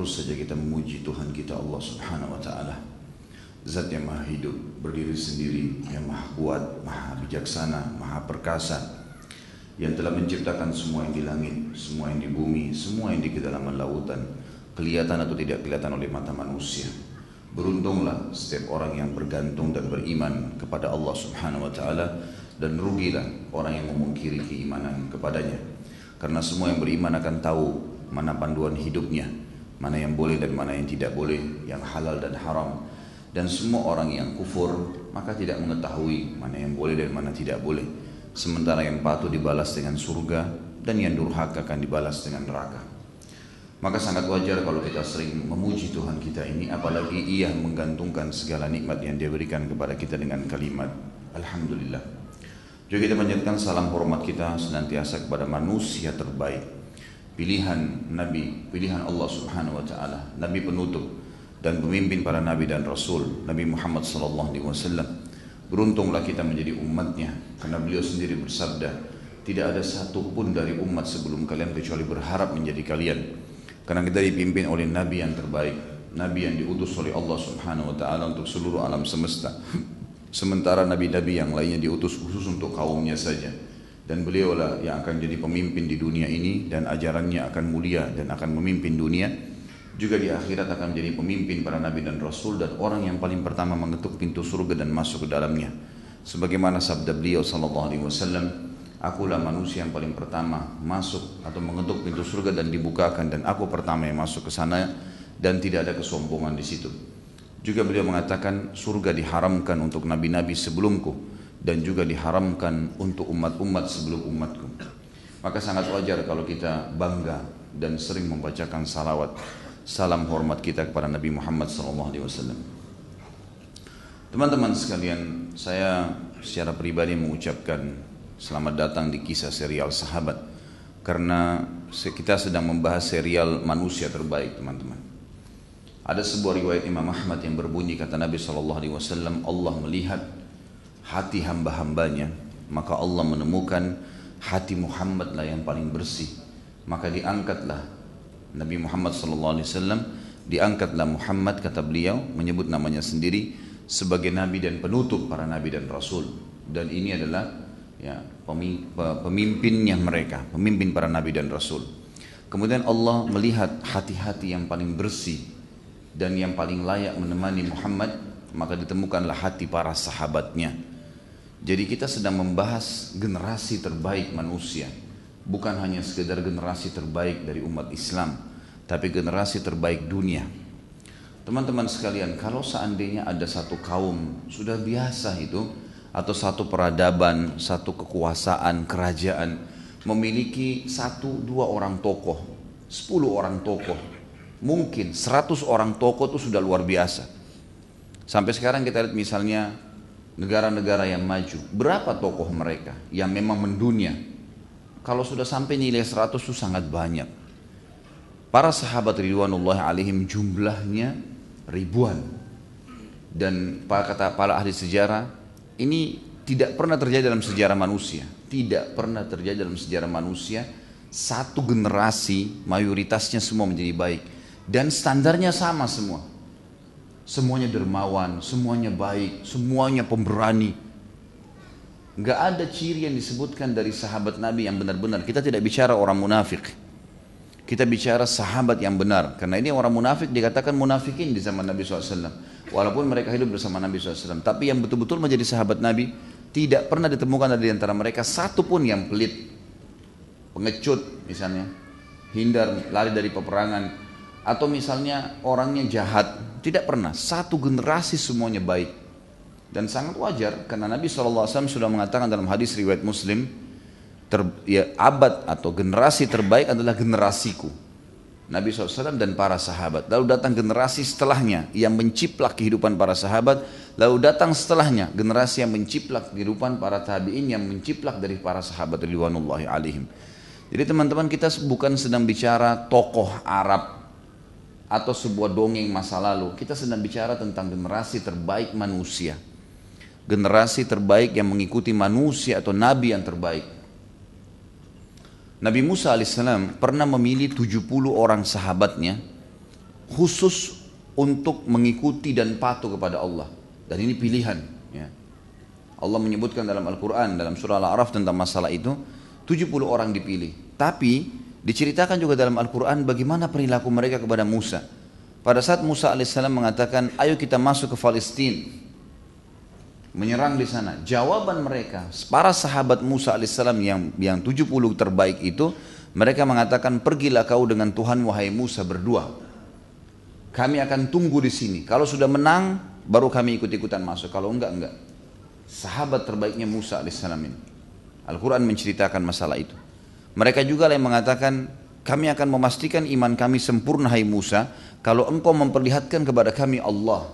Terus saja kita memuji Tuhan kita Allah Subhanahu wa Ta'ala, Zat yang maha hidup, berdiri sendiri, yang maha kuat, maha bijaksana, maha perkasa, yang telah menciptakan semua yang di langit, semua yang di bumi, semua yang di kedalaman lautan, kelihatan atau tidak kelihatan oleh mata manusia. Beruntunglah setiap orang yang bergantung dan beriman kepada Allah Subhanahu wa Ta'ala, dan rugilah orang yang memungkiri keimanan kepadanya. Karena semua yang beriman akan tahu mana panduan hidupnya, mana yang boleh dan mana yang tidak boleh, yang halal dan haram. Dan semua orang yang kufur maka tidak mengetahui mana yang boleh dan mana tidak boleh. Sementara yang patuh dibalas dengan surga, dan yang durhaka akan dibalas dengan neraka. Maka sangat wajar kalau kita sering memuji Tuhan kita ini, apalagi Ia menggantungkan segala nikmat yang Dia berikan kepada kita dengan kalimat Alhamdulillah. Juga kita menjadikan salam hormat kita senantiasa kepada manusia terbaik, pilihan Nabi, pilihan Allah Subhanahu wa Ta'ala, Nabi penutup dan pemimpin para Nabi dan Rasul, Nabi Muhammad sallallahu alaihi wasallam. Beruntunglah kita menjadi umatnya, karena beliau sendiri bersabda, tidak ada satu pun dari umat sebelum kalian kecuali berharap menjadi kalian. Karena kita dipimpin oleh Nabi yang terbaik, Nabi yang diutus oleh Allah Subhanahu wa Ta'ala untuk seluruh alam semesta. Sementara Nabi-Nabi yang lainnya diutus khusus untuk kaumnya saja. Dan beliaulah yang akan jadi pemimpin di dunia ini, dan ajarannya akan mulia dan akan memimpin dunia. Juga di akhirat akan menjadi pemimpin para Nabi dan Rasul, dan orang yang paling pertama mengetuk pintu surga dan masuk ke dalamnya. Sebagaimana sabda beliau sallallahu alaihi wasallam, akulah manusia yang paling pertama masuk atau mengetuk pintu surga dan dibukakan, dan aku pertama yang masuk ke sana, dan tidak ada kesombongan di situ. Juga beliau mengatakan surga diharamkan untuk nabi-nabi sebelumku, dan juga diharamkan untuk umat-umat sebelum umatku. Maka sangat wajar kalau kita bangga dan sering membacakan salawat, salam hormat kita kepada Nabi Muhammad SAW. Teman-teman sekalian, saya secara pribadi mengucapkan selamat datang di kisah serial Sahabat, karena kita sedang membahas serial manusia terbaik, teman-teman. Ada sebuah riwayat Imam Ahmad yang berbunyi, kata Nabi SAW, Allah melihat hati hamba-hambanya, maka Allah menemukan hati Muhammad lah yang paling bersih. Maka diangkatlah Nabi Muhammad SAW, diangkatlah Muhammad, kata beliau, menyebut namanya sendiri sebagai Nabi dan penutup para Nabi dan Rasul. Dan ini adalah pemimpinnya mereka, pemimpin para Nabi dan Rasul. Kemudian Allah melihat hati-hati yang paling bersih dan yang paling layak menemani Muhammad, maka ditemukanlah hati para sahabatnya. Jadi kita sedang membahas generasi terbaik manusia, bukan hanya sekedar generasi terbaik dari umat Islam, tapi generasi terbaik dunia. Teman-teman sekalian, kalau seandainya ada satu kaum sudah biasa itu, atau satu peradaban, satu kekuasaan, kerajaan memiliki 1-2 orang tokoh, 10 orang tokoh, mungkin 100 orang tokoh itu sudah luar biasa. Sampai sekarang kita lihat misalnya negara-negara yang maju, berapa tokoh mereka yang memang mendunia. Kalau sudah sampai nilai 100 itu sangat banyak. Para sahabat ridwanullahi alaihim jumlahnya ribuan. Dan kata para ahli sejarah, ini tidak pernah terjadi dalam sejarah manusia. Tidak pernah terjadi dalam sejarah manusia satu generasi mayoritasnya semua menjadi baik. Dan standarnya sama semua. Semuanya dermawan, semuanya baik, semuanya pemberani. Enggak ada ciri yang disebutkan dari sahabat Nabi yang benar-benar. Kita tidak bicara orang munafik. Kita bicara sahabat yang benar. Karena ini orang munafik dikatakan munafikin di zaman Nabi SAW. Walaupun mereka hidup bersama Nabi SAW. Tapi yang betul-betul menjadi sahabat Nabi, tidak pernah ditemukan dari antara mereka satu pun yang pelit, pengecut misalnya, hindar, lari dari peperangan, atau misalnya orangnya jahat. Tidak pernah. Satu generasi semuanya baik. Dan sangat wajar, karena Nabi SAW sudah mengatakan dalam hadis riwayat Muslim, abad atau generasi terbaik adalah generasiku, Nabi SAW dan para sahabat. Lalu datang generasi setelahnya yang menciplak kehidupan para sahabat. Lalu datang setelahnya generasi yang menciplak kehidupan para tabi'in, yang menciplak dari para sahabat ridwanullahi alaihim. Jadi teman-teman, kita bukan sedang bicara tokoh Arab atau sebuah dongeng masa lalu. Kita sedang bicara tentang generasi terbaik manusia, generasi terbaik yang mengikuti manusia atau nabi yang terbaik. Nabi Musa alaihissalam pernah memilih 70 orang sahabatnya khusus untuk mengikuti dan patuh kepada Allah. Dan ini pilihan. Ya. Allah menyebutkan dalam Al-Quran, dalam surah Al-A'raf tentang masalah itu, 70 orang dipilih. Tapi diceritakan juga dalam Al-Quran bagaimana perilaku mereka kepada Musa. Pada saat Musa alaihissalam mengatakan, ayo kita masuk ke Palestina, menyerang di sana. Jawaban mereka, para sahabat Musa alaihissalam yang 70 terbaik itu, mereka mengatakan, pergilah kau dengan Tuhan wahai Musa berdua. Kami akan tunggu di sini. Kalau sudah menang, baru kami ikut-ikutan masuk. Kalau enggak. Sahabat terbaiknya Musa alaihissalam ini. Al-Quran menceritakan masalah itu. Mereka juga yang mengatakan, kami akan memastikan iman kami sempurna hai Musa, kalau engkau memperlihatkan kepada kami Allah.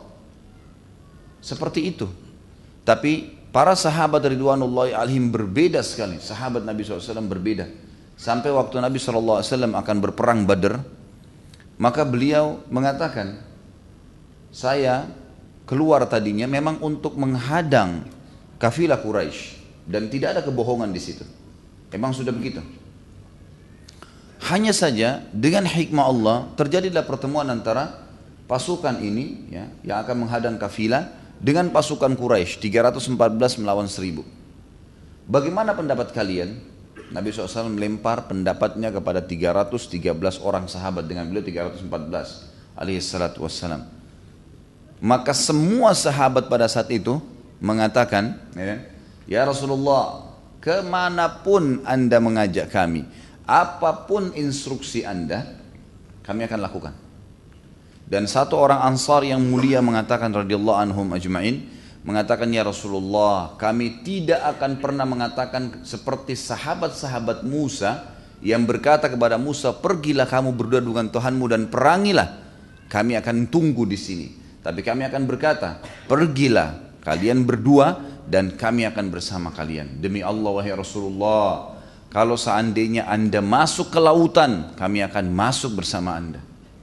Seperti itu. Tapi para sahabat ridwanullahi alaihim berbeda sekali. Sahabat Nabi SAW berbeda. Sampai waktu Nabi SAW akan berperang Badr, maka beliau mengatakan, saya keluar tadinya memang untuk menghadang kafilah Quraisy dan tidak ada kebohongan di situ. Memang sudah begitu. Hanya saja dengan hikmah Allah terjadilah pertemuan antara pasukan ini ya, yang akan menghadang kafilah dengan pasukan Quraisy 314 melawan 1000. Bagaimana pendapat kalian? Nabi SAW melempar pendapatnya kepada 313 orang sahabat, dengan beliau 314 alaihissalatu wassalam. Maka semua sahabat pada saat itu mengatakan, ya Rasulullah, kemanapun anda mengajak kami, apapun instruksi anda, kami akan lakukan. Dan satu orang Ansar yang mulia mengatakan radhiyallahu anhum ajma'in, mengatakan, ya Rasulullah, kami tidak akan pernah mengatakan seperti sahabat-sahabat Musa yang berkata kepada Musa, pergilah kamu berdua dengan Tuhanmu dan perangilah, kami akan tunggu di sini. Tapi kami akan berkata, pergilah kalian berdua dan kami akan bersama kalian. Demi Allah wahai Rasulullah, kalau seandainya anda masuk ke lautan, kami akan masuk bersama anda.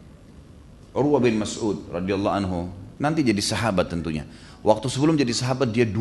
Urwah bin Mas'ud radhiyallahu anhu nanti jadi sahabat tentunya. Waktu sebelum jadi sahabat dia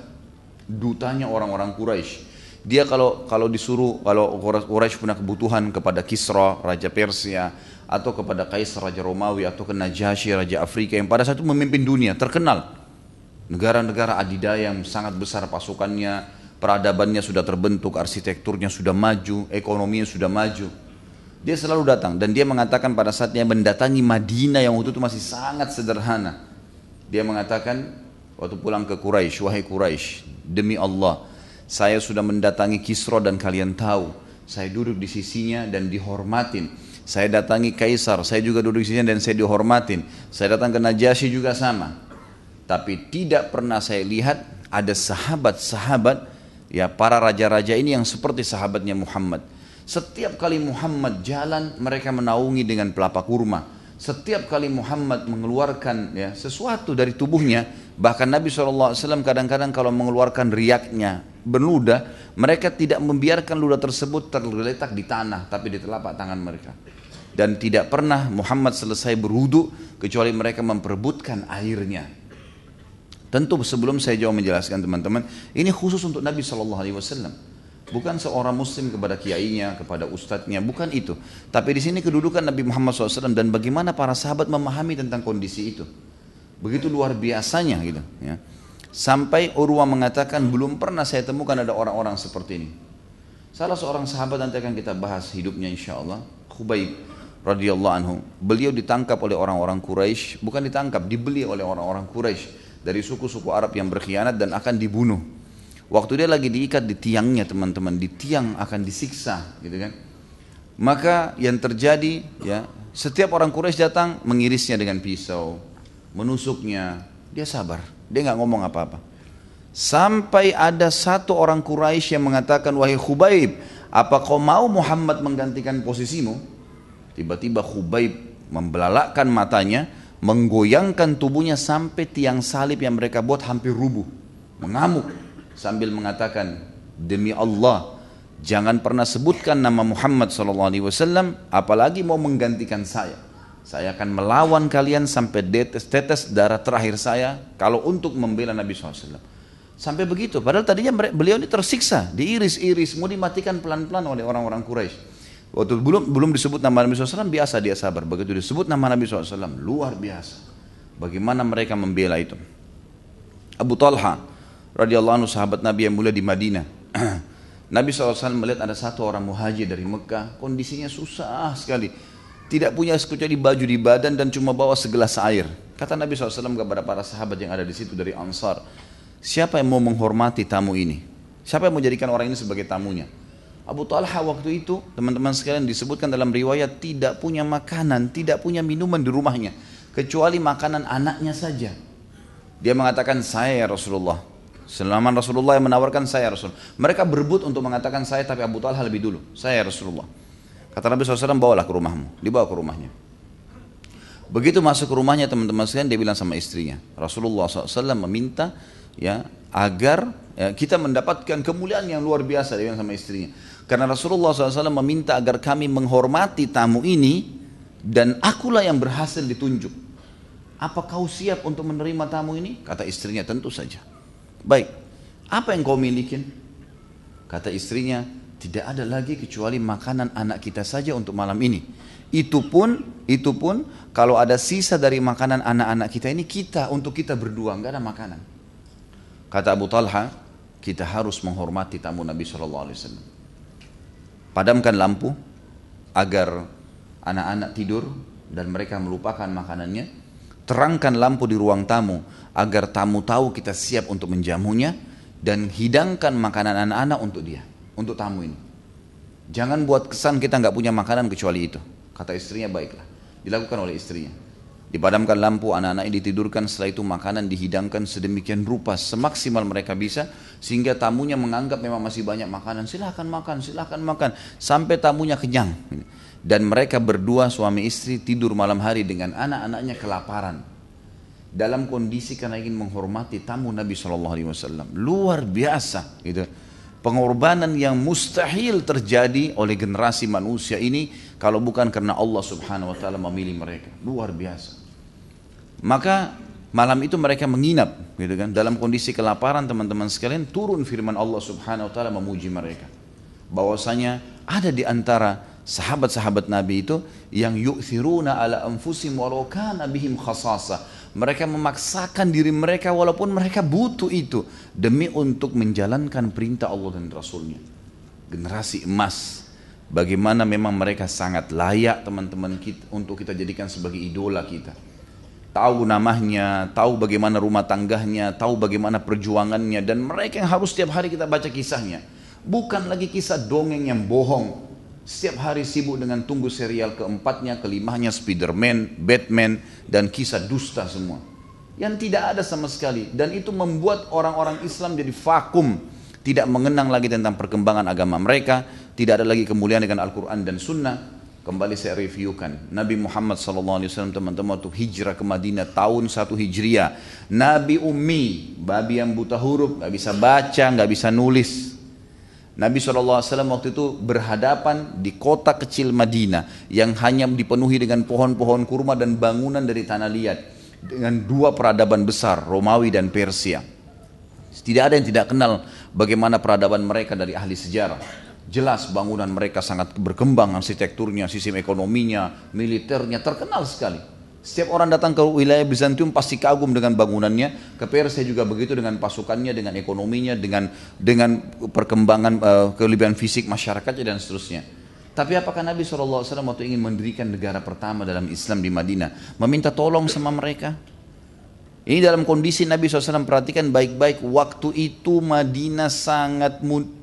dutanya orang-orang Quraisy. Dia kalau disuruh, kalau Quraisy punya kebutuhan kepada Kisra raja Persia, atau kepada Kaisar raja Romawi, atau ke Najasyi raja Afrika yang pada saat itu memimpin dunia, terkenal. Negara-negara adidaya yang sangat besar pasukannya, peradabannya sudah terbentuk, arsitekturnya sudah maju, ekonominya sudah maju. Dia selalu datang dan dia mengatakan pada saat dia mendatangi Madinah yang waktu itu masih sangat sederhana. Dia mengatakan waktu pulang ke Quraisy, wahai Quraisy, demi Allah, saya sudah mendatangi Kisra dan kalian tahu, saya duduk di sisinya dan dihormatin. Saya datangi Kaisar, saya juga duduk di sisinya dan saya dihormatin. Saya datang ke Najasyi juga sama. Tapi tidak pernah saya lihat ada sahabat-sahabat, ya para raja-raja ini yang seperti sahabatnya Muhammad. Setiap kali Muhammad jalan, mereka menaungi dengan pelapa kurma. Setiap kali Muhammad mengeluarkan ya, sesuatu dari tubuhnya, bahkan Nabi SAW kadang-kadang kalau mengeluarkan riaknya berludah, mereka tidak membiarkan ludah tersebut tergeletak di tanah, tapi di telapak tangan mereka. Dan tidak pernah Muhammad selesai berwudu kecuali mereka memperebutkan airnya. Tentu sebelum saya jauh menjelaskan teman-teman, ini khusus untuk Nabi SAW. Bukan seorang muslim kepada kiainya, kepada ustadznya, bukan itu. Tapi di sini kedudukan Nabi Muhammad SAW dan bagaimana para sahabat memahami tentang kondisi itu. Begitu luar biasanya gitu. Ya. Sampai Urwah mengatakan belum pernah saya temukan ada orang-orang seperti ini. Salah seorang sahabat nanti akan kita bahas hidupnya insya Allah, Khubayb radhiyallahu anhu. Beliau ditangkap oleh orang-orang Quraisy, bukan ditangkap, dibeli oleh orang-orang Quraisy dari suku-suku Arab yang berkhianat dan akan dibunuh. Waktu dia lagi diikat di tiangnya teman-teman, di tiang akan disiksa gitu kan. Maka yang terjadi ya, setiap orang Quraisy datang mengirisnya dengan pisau, menusuknya, dia sabar, dia nggak ngomong apa-apa. Sampai ada satu orang Quraisy yang mengatakan, wahai Khubayb, apa kau mau Muhammad menggantikan posisimu? Tiba-tiba Khubayb membelalakkan matanya, menggoyangkan tubuhnya sampai tiang salib yang mereka buat hampir rubuh, mengamuk sambil mengatakan, demi Allah, jangan pernah sebutkan nama Muhammad SAW, apalagi mau menggantikan saya. Saya akan melawan kalian sampai tetes darah terakhir saya kalau untuk membela Nabi SAW. Sampai begitu, padahal tadinya beliau ini tersiksa, diiris-iris, mau dimatikan pelan-pelan oleh orang-orang Quraisy. Waktu belum disebut nama Nabi SAW biasa dia sabar. Begitu disebut nama Nabi SAW luar biasa. Bagaimana mereka membela itu. Abu Talha radhiyallahu anhu sahabat Nabi yang mulia di Madinah. Nabi SAW melihat ada satu orang muhajir dari Mekah, kondisinya susah sekali. Tidak punya kecuali baju di badan dan cuma bawa segelas air. Kata Nabi SAW kepada para sahabat yang ada di situ dari Ansar, siapa yang mau menghormati tamu ini? Siapa yang mau jadikan orang ini sebagai tamunya? Abu Talha waktu itu, teman-teman sekalian, disebutkan dalam riwayat tidak punya makanan, tidak punya minuman di rumahnya, kecuali makanan anaknya saja. Dia mengatakan, saya ya Rasulullah. Selama Rasulullah yang menawarkan, saya ya Rasulullah. Mereka berebut untuk mengatakan saya, tapi Abu Talha lebih dulu. Saya ya Rasulullah. Kata Nabi SAW, bawalah ke rumahmu. Dibawa ke rumahnya. Begitu masuk ke rumahnya, teman-teman sekalian, dia bilang sama istrinya, Rasulullah SAW meminta ya agar ya, kita mendapatkan kemuliaan yang luar biasa, dia bilang sama istrinya. Karena Rasulullah SAW meminta agar kami menghormati tamu ini dan akulah yang berhasil ditunjuk. Apa kau siap untuk menerima tamu ini? Kata istrinya, tentu saja. Baik, apa yang kau milikin? Kata istrinya, tidak ada lagi kecuali makanan anak kita saja untuk malam ini. Itu pun kalau ada sisa dari makanan anak-anak kita ini untuk kita berdua, enggak ada makanan. Kata Abu Talha, kita harus menghormati tamu Nabi SAW. Padamkan lampu agar anak-anak tidur dan mereka melupakan makanannya. Terangkan lampu di ruang tamu agar tamu tahu kita siap untuk menjamunya, dan hidangkan makanan anak-anak untuk dia, untuk tamu ini. Jangan buat kesan kita nggak punya makanan kecuali itu. Kata istrinya, baiklah. Dilakukan oleh istrinya. Dipadamkan lampu, anak-anak ini ditidurkan, setelah itu makanan dihidangkan sedemikian rupa semaksimal mereka bisa, sehingga tamunya menganggap memang masih banyak makanan. Silahkan makan, sampai tamunya kenyang. Dan mereka berdua suami istri tidur malam hari dengan anak-anaknya kelaparan, dalam kondisi karena ingin menghormati tamu Nabi SAW. Luar biasa gitu. Pengorbanan yang mustahil terjadi oleh generasi manusia ini kalau bukan karena Allah Subhanahu wa taala memilih mereka. Luar biasa. Maka malam itu mereka menginap gitu kan, dalam kondisi kelaparan. Teman-teman sekalian, turun firman Allah Subhanahu wa taala memuji mereka. Bahwasanya ada di antara sahabat-sahabat Nabi itu yang yu'thiruna ala anfusihim walau kana bihim khasasah. Mereka memaksakan diri mereka walaupun mereka butuh itu demi untuk menjalankan perintah Allah dan Rasulnya. Generasi emas. Bagaimana memang mereka sangat layak teman-teman kita untuk kita jadikan sebagai idola kita. Tahu namanya, tahu bagaimana rumah tangganya, tahu bagaimana perjuangannya, dan mereka yang harus setiap hari kita baca kisahnya. Bukan lagi kisah dongeng yang bohong. Setiap hari sibuk dengan tunggu serial keempatnya, kelimanya, Spiderman, Batman, dan kisah dusta semua. Yang tidak ada sama sekali. Dan itu membuat orang-orang Islam jadi vakum. Tidak mengenang lagi tentang perkembangan agama mereka. Tidak ada lagi kemuliaan dengan Al-Quran dan Sunnah. Kembali saya reviewkan. Nabi Muhammad SAW, teman-teman, waktu hijrah ke Madinah tahun 1 Hijriah. Nabi ummi, babi yang buta huruf, gak bisa baca, gak bisa nulis. Nabi SAW waktu itu berhadapan di kota kecil Madinah yang hanya dipenuhi dengan pohon-pohon kurma dan bangunan dari tanah liat, dengan 2 peradaban besar, Romawi dan Persia. Tidak ada yang tidak kenal bagaimana peradaban mereka dari ahli sejarah. Jelas bangunan mereka sangat berkembang, arsitekturnya, sistem ekonominya, militernya terkenal sekali. Setiap orang datang ke wilayah Bizantium pasti kagum dengan bangunannya. Ke Persia juga begitu, dengan pasukannya, dengan ekonominya, dengan perkembangan kelebihan fisik masyarakatnya dan seterusnya. Tapi apakah Nabi SAW waktu ingin mendirikan negara pertama dalam Islam di Madinah meminta tolong sama mereka? Ini dalam kondisi Nabi SAW, perhatikan baik-baik, waktu itu Madinah sangat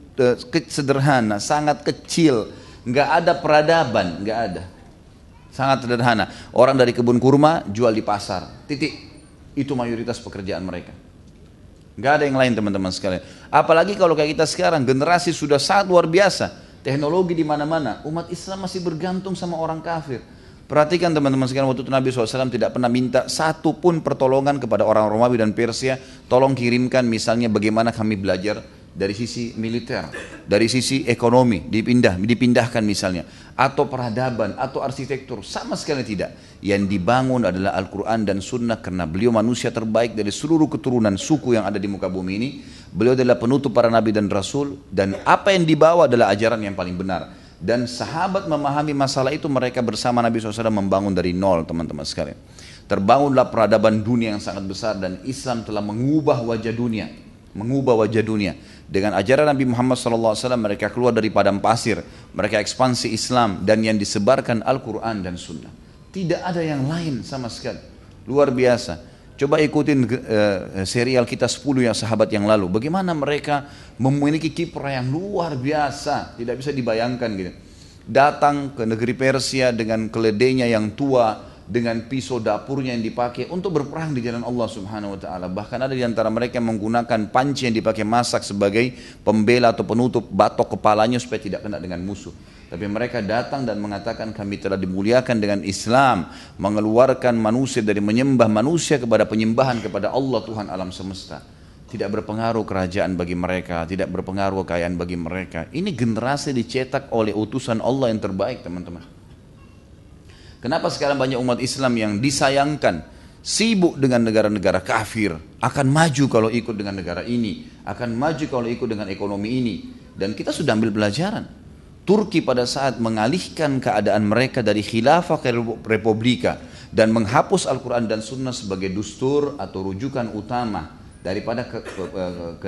sederhana, sangat kecil, nggak ada peradaban, nggak ada. Sangat sederhana. Orang dari kebun kurma jual di pasar. Titik. Itu mayoritas pekerjaan mereka. Gak ada yang lain teman-teman sekalian. Apalagi kalau kayak kita sekarang, generasi sudah sangat luar biasa. Teknologi di mana-mana. Umat Islam masih bergantung sama orang kafir. Perhatikan teman-teman sekalian, waktu itu Nabi SAW tidak pernah minta satu pun pertolongan kepada orang Romawi dan Persia. Tolong kirimkan misalnya bagaimana kami belajar dari sisi militer, dari sisi ekonomi, dipindahkan misalnya, atau peradaban, atau arsitektur, sama sekali tidak. Yang dibangun adalah Al-Quran dan Sunnah, karena beliau manusia terbaik dari seluruh keturunan suku yang ada di muka bumi ini. Beliau adalah penutup para nabi dan rasul, dan apa yang dibawa adalah ajaran yang paling benar. Dan sahabat memahami masalah itu, mereka bersama Nabi SAW membangun dari nol, teman-teman sekalian. Terbangunlah peradaban dunia yang sangat besar, dan Islam telah mengubah wajah dunia. Mengubah wajah dunia. Dengan ajaran Nabi Muhammad SAW mereka keluar dari padang pasir. Mereka ekspansi Islam, dan yang disebarkan Al-Quran dan Sunnah. Tidak ada yang lain sama sekali. Luar biasa. Coba ikutin serial kita 10 yang sahabat yang lalu. Bagaimana mereka memiliki kiprah yang luar biasa. Tidak bisa dibayangkan gitu. Datang ke negeri Persia dengan keledainya yang tua, dengan pisau dapurnya yang dipakai untuk berperang di jalan Allah Subhanahu wa taala. Bahkan ada di antara mereka yang menggunakan panci yang dipakai masak sebagai pembela atau penutup batok kepalanya supaya tidak kena dengan musuh. Tapi mereka datang dan mengatakan, kami telah dimuliakan dengan Islam, mengeluarkan manusia dari menyembah manusia kepada penyembahan kepada Allah Tuhan alam semesta. Tidak berpengaruh kerajaan bagi mereka, tidak berpengaruh kekayaan bagi mereka. Ini generasi dicetak oleh utusan Allah yang terbaik, teman-teman. Kenapa sekarang banyak umat Islam yang disayangkan sibuk dengan negara-negara kafir, akan maju kalau ikut dengan negara ini, akan maju kalau ikut dengan ekonomi ini. Dan kita sudah ambil pelajaran. Turki pada saat mengalihkan keadaan mereka dari khilafah ke republika dan menghapus Al-Quran dan Sunnah sebagai dustur atau rujukan utama daripada ke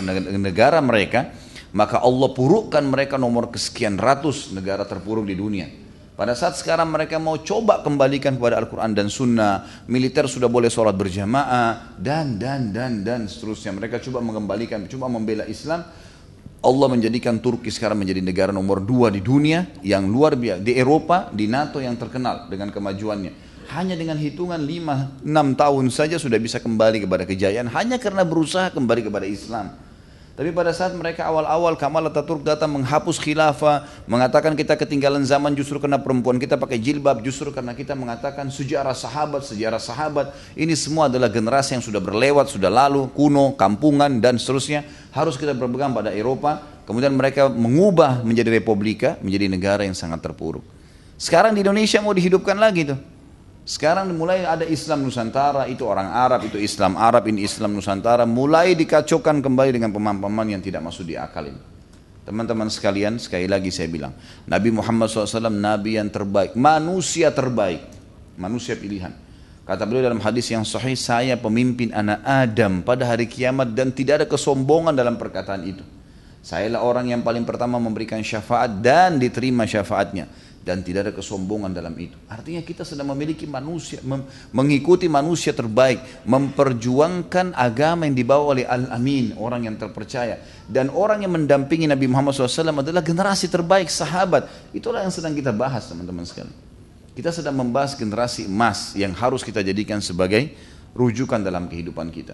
negara mereka, maka Allah purukkan mereka nomor kesekian ratus negara terpuruk di dunia. Pada saat sekarang mereka mau coba kembalikan kepada Al-Quran dan Sunnah, militer sudah boleh sholat berjamaah, dan seterusnya. Mereka coba mengembalikan, coba membela Islam. Allah menjadikan Turki sekarang menjadi negara nomor 2 di dunia yang luar biasa. Di Eropa, di NATO yang terkenal dengan kemajuannya. Hanya dengan hitungan 5-6 tahun saja sudah bisa kembali kepada kejayaan, hanya karena berusaha kembali kepada Islam. Tapi pada saat mereka awal-awal Kemal Atatürk datang menghapus khilafah, mengatakan kita ketinggalan zaman justru karena perempuan kita pakai jilbab, justru karena kita mengatakan sejarah sahabat, ini semua adalah generasi yang sudah berlewat, sudah lalu, kuno, kampungan dan seterusnya. Harus kita berpegang pada Eropa. Kemudian mereka mengubah menjadi republika, menjadi negara yang sangat terpuruk. Sekarang di Indonesia mau dihidupkan lagi tuh. Sekarang mulai ada Islam Nusantara, itu orang Arab, itu Islam Arab, ini Islam Nusantara. Mulai dikacaukan kembali dengan pemahaman yang tidak masuk di akal ini. Teman-teman sekalian, sekali lagi saya bilang, Nabi Muhammad SAW Nabi yang terbaik, manusia terbaik, manusia pilihan. Kata beliau dalam hadis yang sahih, saya pemimpin anak Adam pada hari kiamat dan tidak ada kesombongan dalam perkataan itu. Sayalah orang yang paling pertama memberikan syafaat dan diterima syafaatnya. Dan tidak ada kesombongan dalam itu. Artinya kita sedang memiliki manusia, mengikuti manusia terbaik, memperjuangkan agama yang dibawa oleh Al-Amin, orang yang terpercaya. Dan orang yang mendampingi Nabi Muhammad SAW adalah generasi terbaik, sahabat. Itulah yang sedang kita bahas, teman-teman sekalian. Kita sedang membahas generasi emas yang harus kita jadikan sebagai rujukan dalam kehidupan kita.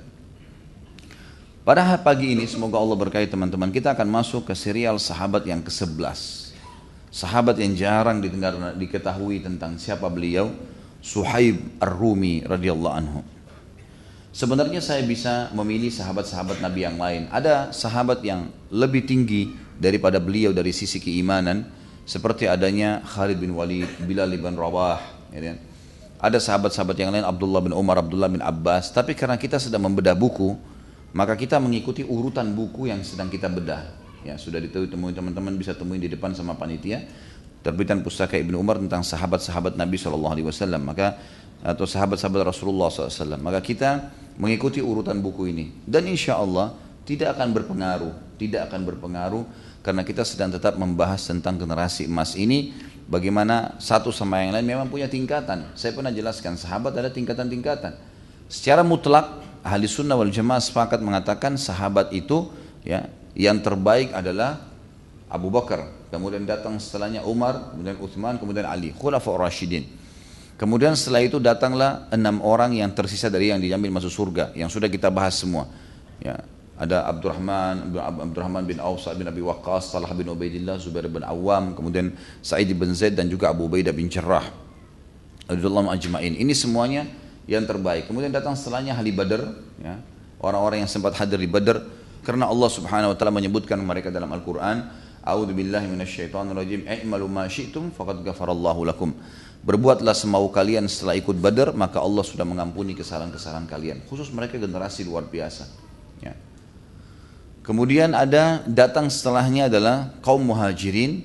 Pada pagi ini, semoga Allah berkahi teman-teman, kita akan masuk ke serial sahabat yang ke-11. Sahabat yang jarang diketahui tentang siapa beliau, Suhaib Ar-Rumi radhiyallahu anhu. Sebenarnya saya bisa memilih sahabat-sahabat Nabi yang lain. Ada sahabat yang lebih tinggi daripada beliau dari sisi keimanan, seperti adanya Khalid bin Walid, Bilal bin Rabah, ya kan? Ada sahabat-sahabat yang lain, Abdullah bin Umar, Abdullah bin Abbas. Tapi karena kita sedang membedah buku, maka kita mengikuti urutan buku yang sedang kita bedah. Ya, sudah ditemui teman-teman, bisa temuin di depan sama panitia terbitan pustaka Ibnu Umar tentang sahabat-sahabat Nabi SAW, maka atau sahabat-sahabat Rasulullah SAW. Maka kita mengikuti urutan buku ini dan insya Allah tidak akan berpengaruh karena kita sedang tetap membahas tentang generasi emas ini, bagaimana satu sama yang lain memang punya tingkatan. Saya pernah jelaskan sahabat ada tingkatan-tingkatan. Secara mutlak ahli sunnah wal jamaah sepakat mengatakan sahabat itu ya, yang terbaik adalah Abu Bakar, kemudian datang setelahnya Umar, kemudian Uthman, kemudian Ali, Khulafaur Rasyidin. Kemudian setelah itu datanglah 6 orang yang tersisa dari yang diambil masuk surga, yang sudah kita bahas semua. Ya, ada Abdurrahman bin Auf, Sa'ad bin Abi Waqqas, Talha bin Ubaidillah, Zubair bin Awam, kemudian Sa'id bin Zaid dan juga Abu Ubaidah bin Jarrah. Radhiyallahu ajma'in. Ini semuanya yang terbaik. Kemudian datang setelahnya ahli Badar, ya, orang-orang yang sempat hadir di Badar. Karena Allah Subhanahu wa taala menyebutkan mereka dalam Al-Qur'an, A'udzubillahi minasyaitonirrajim, i'malu ma syi'tum faqad ghafarallahu lakum. Berbuatlah semau kalian setelah ikut Badar, maka Allah sudah mengampuni kesalahan-kesalahan kalian. Khusus mereka generasi luar biasa. Ya. Kemudian datang setelahnya adalah kaum Muhajirin,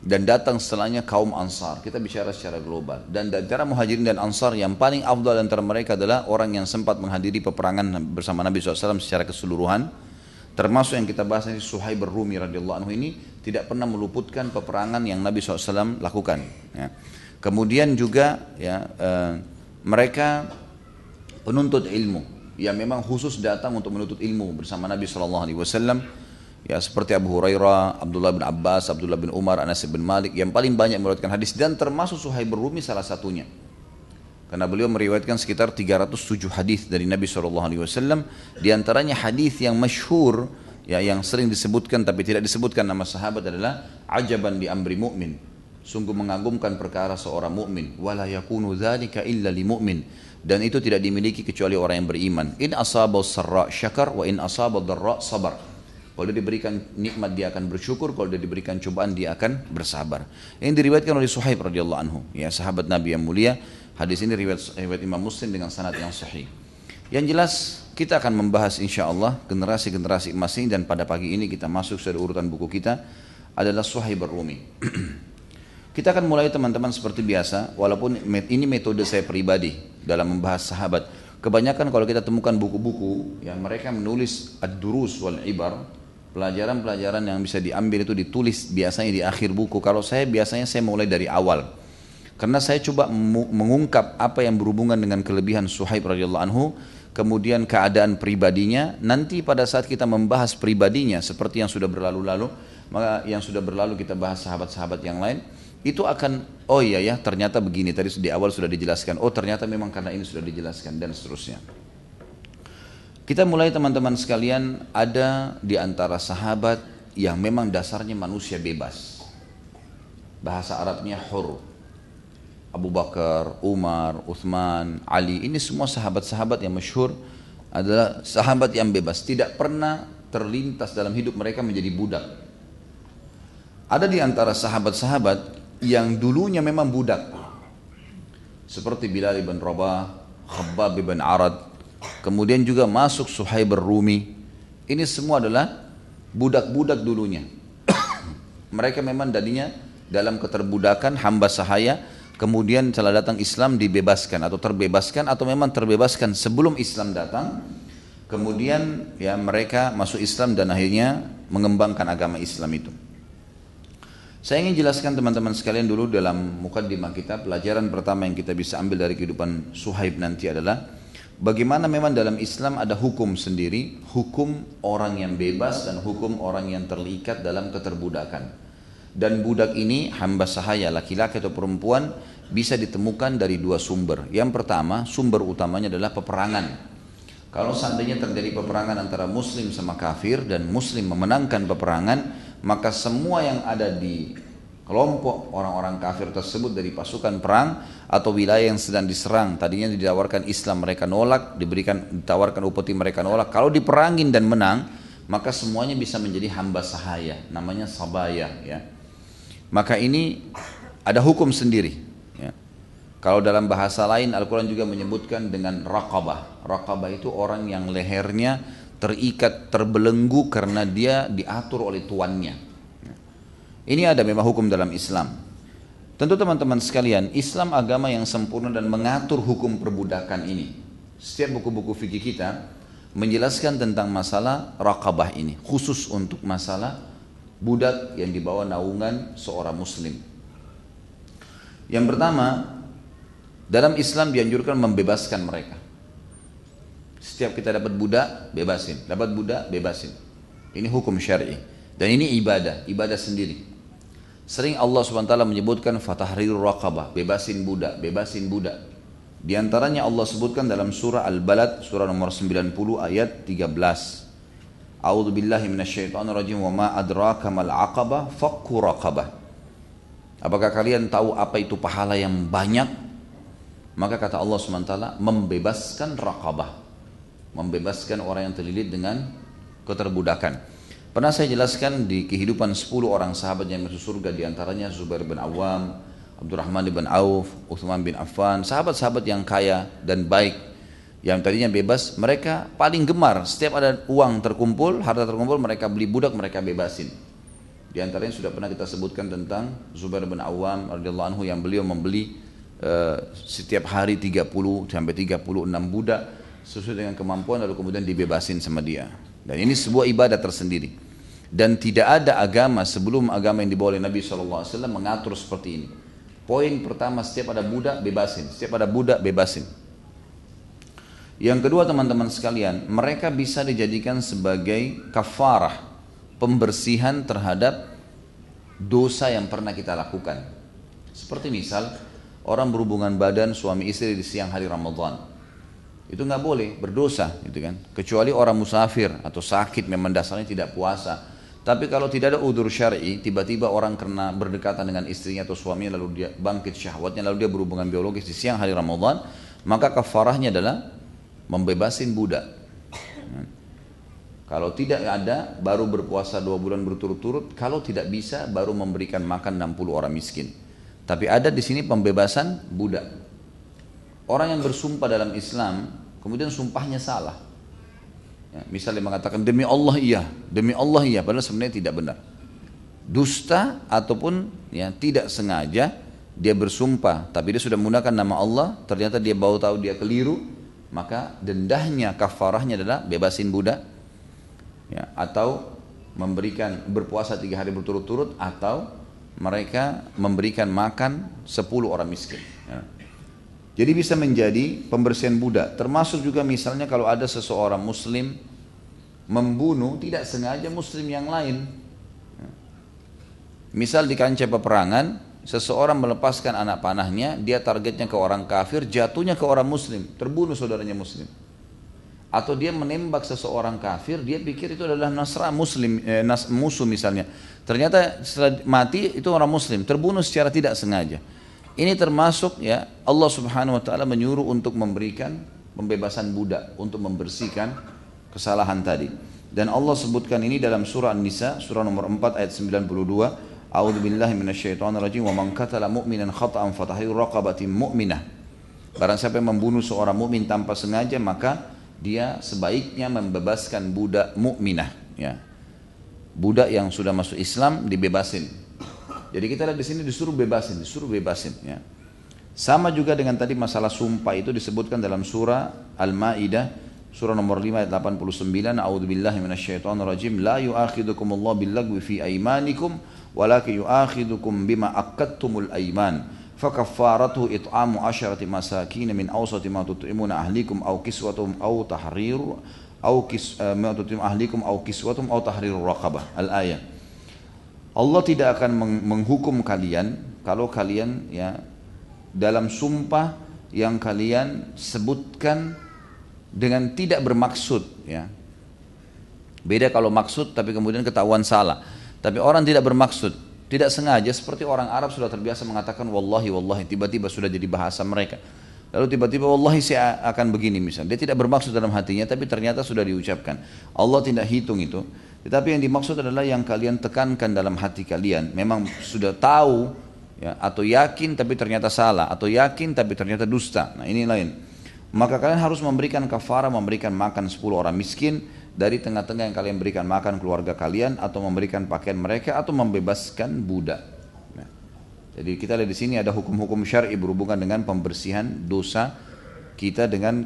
dan datang setelahnya kaum Ansar. Kita bicara secara global. Dan di antara Muhajirin dan Ansar yang paling afdal antara mereka adalah orang yang sempat menghadiri peperangan bersama Nabi SAW secara keseluruhan. Termasuk yang kita bahas ini Suhaib Ar-Rumi radhiyallahu anhu ini tidak pernah meluputkan peperangan yang Nabi SAW lakukan. Ya. Kemudian juga ya, mereka penuntut ilmu yang memang khusus datang untuk menuntut ilmu bersama Nabi SAW. Ya, seperti Abu Hurairah, Abdullah bin Abbas, Abdullah bin Umar, Anas bin Malik yang paling banyak meriwayatkan hadis dan termasuk Suhaib Ar-Rumi salah satunya. Karena beliau meriwayatkan sekitar 307 hadis dari Nabi SAW. Di antaranya hadis yang masyhur, ya, yang sering disebutkan tapi tidak disebutkan nama sahabat adalah ajaban di amri mu'min. Sungguh mengagumkan perkara seorang mukmin. Wala yakunu dzalika illa li mu'min. Dan itu tidak dimiliki kecuali orang yang beriman. In asaba sarra syakar wa in asaba dharra sabar. Kalau dia diberikan nikmat dia akan bersyukur, kalau dia diberikan cobaan dia akan bersabar. Ini diriwayatkan oleh Suhaib radhiyallahu anhu, ya, sahabat Nabi yang mulia. Hadis ini riwayat Imam Muslim dengan sanad yang sahih. Yang jelas kita akan membahas insyaallah generasi-generasi emas ini, dan pada pagi ini kita masuk pada urutan buku kita adalah Suhaib Ar-Rumi. Kita akan mulai teman-teman seperti biasa, walaupun ini metode saya pribadi dalam membahas sahabat. Kebanyakan kalau kita temukan buku-buku yang mereka menulis ad-durus wal ibar, pelajaran-pelajaran yang bisa diambil itu ditulis biasanya di akhir buku. Kalau saya biasanya saya mulai dari awal. Karena saya coba mengungkap apa yang berhubungan dengan kelebihan Suhaib radhiyallahu anhu, kemudian keadaan pribadinya. Nanti pada saat kita membahas pribadinya seperti yang sudah berlalu-lalu, maka yang sudah berlalu kita bahas sahabat-sahabat yang lain, itu akan, oh iya ya ternyata begini, tadi di awal sudah dijelaskan, oh ternyata memang karena ini sudah dijelaskan, dan seterusnya. Kita mulai teman-teman sekalian, ada di antara sahabat yang memang dasarnya manusia bebas. Bahasa Arabnya hur. Abu Bakar, Umar, Uthman, Ali, ini semua sahabat-sahabat yang masyhur adalah sahabat yang bebas. Tidak pernah terlintas dalam hidup mereka menjadi budak. Ada di antara sahabat-sahabat yang dulunya memang budak. Seperti Bilal bin Rabah, Khabbab bin Arad, kemudian juga masuk Suhaib Ar-Rumi. Ini semua adalah budak-budak dulunya. Mereka memang tadinya dalam keterbudakan, hamba sahaya, kemudian setelah datang Islam dibebaskan atau terbebaskan, atau memang terbebaskan sebelum Islam datang. Kemudian ya mereka masuk Islam dan akhirnya mengembangkan agama Islam itu. Saya ingin jelaskan teman-teman sekalian dulu dalam mukaddimah kita, pelajaran pertama yang kita bisa ambil dari kehidupan Suhaib nanti adalah bagaimana memang dalam Islam ada hukum sendiri, hukum orang yang bebas dan hukum orang yang terikat dalam keterbudakan. Dan budak ini hamba sahaya, laki-laki atau perempuan, bisa ditemukan dari dua sumber. Yang pertama, sumber utamanya adalah peperangan. Kalau seandainya terjadi peperangan antara muslim sama kafir dan muslim memenangkan peperangan, maka semua yang ada di kelompok orang-orang kafir tersebut dari pasukan perang atau wilayah yang sedang diserang, tadinya ditawarkan Islam mereka nolak, ditawarkan upeti mereka nolak, kalau diperangin dan menang, maka semuanya bisa menjadi hamba sahaya, namanya sabaya, ya. Maka ini ada hukum sendiri, ya. Kalau dalam bahasa lain Al-Quran juga menyebutkan dengan raqabah. Raqabah itu orang yang lehernya terikat, terbelenggu karena dia diatur oleh tuannya. Ini ada memang hukum dalam Islam. Tentu teman-teman sekalian, Islam agama yang sempurna dan mengatur hukum perbudakan ini. Setiap buku-buku fikih kita menjelaskan tentang masalah raqabah ini, khusus untuk masalah budak yang dibawa naungan seorang muslim. Yang pertama, dalam Islam dianjurkan membebaskan mereka. Setiap kita dapat budak, bebasin. Dapat budak, bebasin. Ini hukum syar'i. Dan ini ibadah sendiri. Sering Allah SWT menyebutkan fatahrirur raqabah, bebasin budak, bebasin budak. Di antaranya Allah sebutkan dalam surah Al-Balad, surah nomor 90 ayat 13. A'udzu billahi minasyaitonir rajim, wa ma adraka mal aqabah, fakku raqabah. Apakah kalian tahu apa itu pahala yang banyak? Maka kata Allah SWT, membebaskan raqabah. Membebaskan orang yang terlilit dengan keterbudakan. Pernah saya jelaskan di kehidupan 10 orang sahabat yang masuk surga, diantaranya Zubair bin Awam, Abdurrahman bin Auf, Uthman bin Affan, sahabat-sahabat yang kaya dan baik, yang tadinya bebas, mereka paling gemar setiap ada uang terkumpul, harta terkumpul, mereka beli budak, mereka bebasin. Di antaranya sudah pernah kita sebutkan tentang Zubair bin Awam radhiyallahu anhu yang beliau membeli setiap hari 30 sampai 36 budak sesuai dengan kemampuan, lalu kemudian dibebasin sama dia. Dan ini sebuah ibadah tersendiri. Dan tidak ada agama sebelum agama yang dibawa oleh Nabi SAW mengatur seperti ini. Poin pertama, setiap ada budak bebasin, setiap ada budak bebasin. Yang kedua teman-teman sekalian, mereka bisa dijadikan sebagai kafarah, pembersihan terhadap dosa yang pernah kita lakukan. Seperti misal orang berhubungan badan suami istri di siang hari Ramadan, itu nggak boleh, berdosa, gitu kan? Kecuali orang musafir atau sakit memang dasarnya tidak puasa. Tapi kalau tidak ada udzur syar'i, tiba-tiba orang karena berdekatan dengan istrinya atau suaminya lalu dia bangkit syahwatnya lalu dia berhubungan biologis di siang hari Ramadan, maka kafarahnya adalah membebasin budak. Kalau tidak ada, baru berpuasa 2 bulan berturut-turut. Kalau tidak bisa, baru memberikan makan 60 orang miskin. Tapi ada di sini pembebasan budak. Orang yang bersumpah dalam Islam, kemudian sumpahnya salah. Ya, misalnya mengatakan demi Allah iya, padahal sebenarnya tidak benar. Dusta ataupun ya tidak sengaja dia bersumpah, tapi dia sudah menggunakan nama Allah, ternyata dia baru tahu dia keliru, maka dendahnya kafarahnya adalah bebasin budak, ya, atau berpuasa 3 hari berturut-turut, atau mereka memberikan makan 10 orang miskin. Ya. Jadi bisa menjadi pembersihan budak. Termasuk juga misalnya kalau ada seseorang muslim membunuh tidak sengaja muslim yang lain. Misal di kancah peperangan, seseorang melepaskan anak panahnya, dia targetnya ke orang kafir, jatuhnya ke orang muslim, terbunuh saudaranya muslim. Atau dia menembak seseorang kafir, dia pikir itu adalah musuh misalnya. Ternyata setelah mati itu orang muslim, terbunuh secara tidak sengaja. Ini termasuk ya Allah Subhanahu wa taala menyuruh untuk memberikan pembebasan budak untuk membersihkan kesalahan tadi. Dan Allah sebutkan ini dalam surah An-Nisa surah nomor 4 ayat 92, A'udzubillahi minasyaitonirrajim wa man qatala mu'minan khata'an fatahriru raqabatin mu'minah. Barang siapa yang membunuh seorang mukmin tanpa sengaja, maka dia sebaiknya membebaskan budak mukminah, ya. Budak yang sudah masuk Islam dibebasin. Jadi kita lihat di sini disuruh bebasin, ya. Sama juga dengan tadi masalah sumpah itu disebutkan dalam surah Al-Maidah surah nomor 5 ayat 89, A'udzubillahi minasyaitonirrajim, la yu'akhidukumullahu billagwi fi aimanikum walakin yu'akhidukum bima aqadtumul aiman. Fakaffaratuhu it'amu 10 masakin min awsati ma tut'imuna ahlikum aw kiswatum aw tahriru aw tahriru raqabah. Al-ayah. Allah tidak akan menghukum kalian kalau kalian ya dalam sumpah yang kalian sebutkan dengan tidak bermaksud, ya. Beda kalau maksud tapi kemudian ketahuan salah. Tapi orang tidak bermaksud, tidak sengaja, seperti orang Arab sudah terbiasa mengatakan wallahi wallahi, tiba-tiba sudah jadi bahasa mereka. Lalu tiba-tiba wallahi saya akan begini misalnya. Dia tidak bermaksud dalam hatinya tapi ternyata sudah diucapkan. Allah tidak hitung itu. Tetapi yang dimaksud adalah yang kalian tekankan dalam hati kalian. Memang sudah tahu ya, atau yakin tapi ternyata salah, atau yakin tapi ternyata dusta. Nah ini lain. Maka kalian harus memberikan kafarah, memberikan makan 10 orang miskin dari tengah-tengah yang kalian berikan makan keluarga kalian, atau memberikan pakaian mereka, atau membebaskan budak. Nah, jadi kita lihat di sini ada hukum-hukum syar'i berhubungan dengan pembersihan dosa kita dengan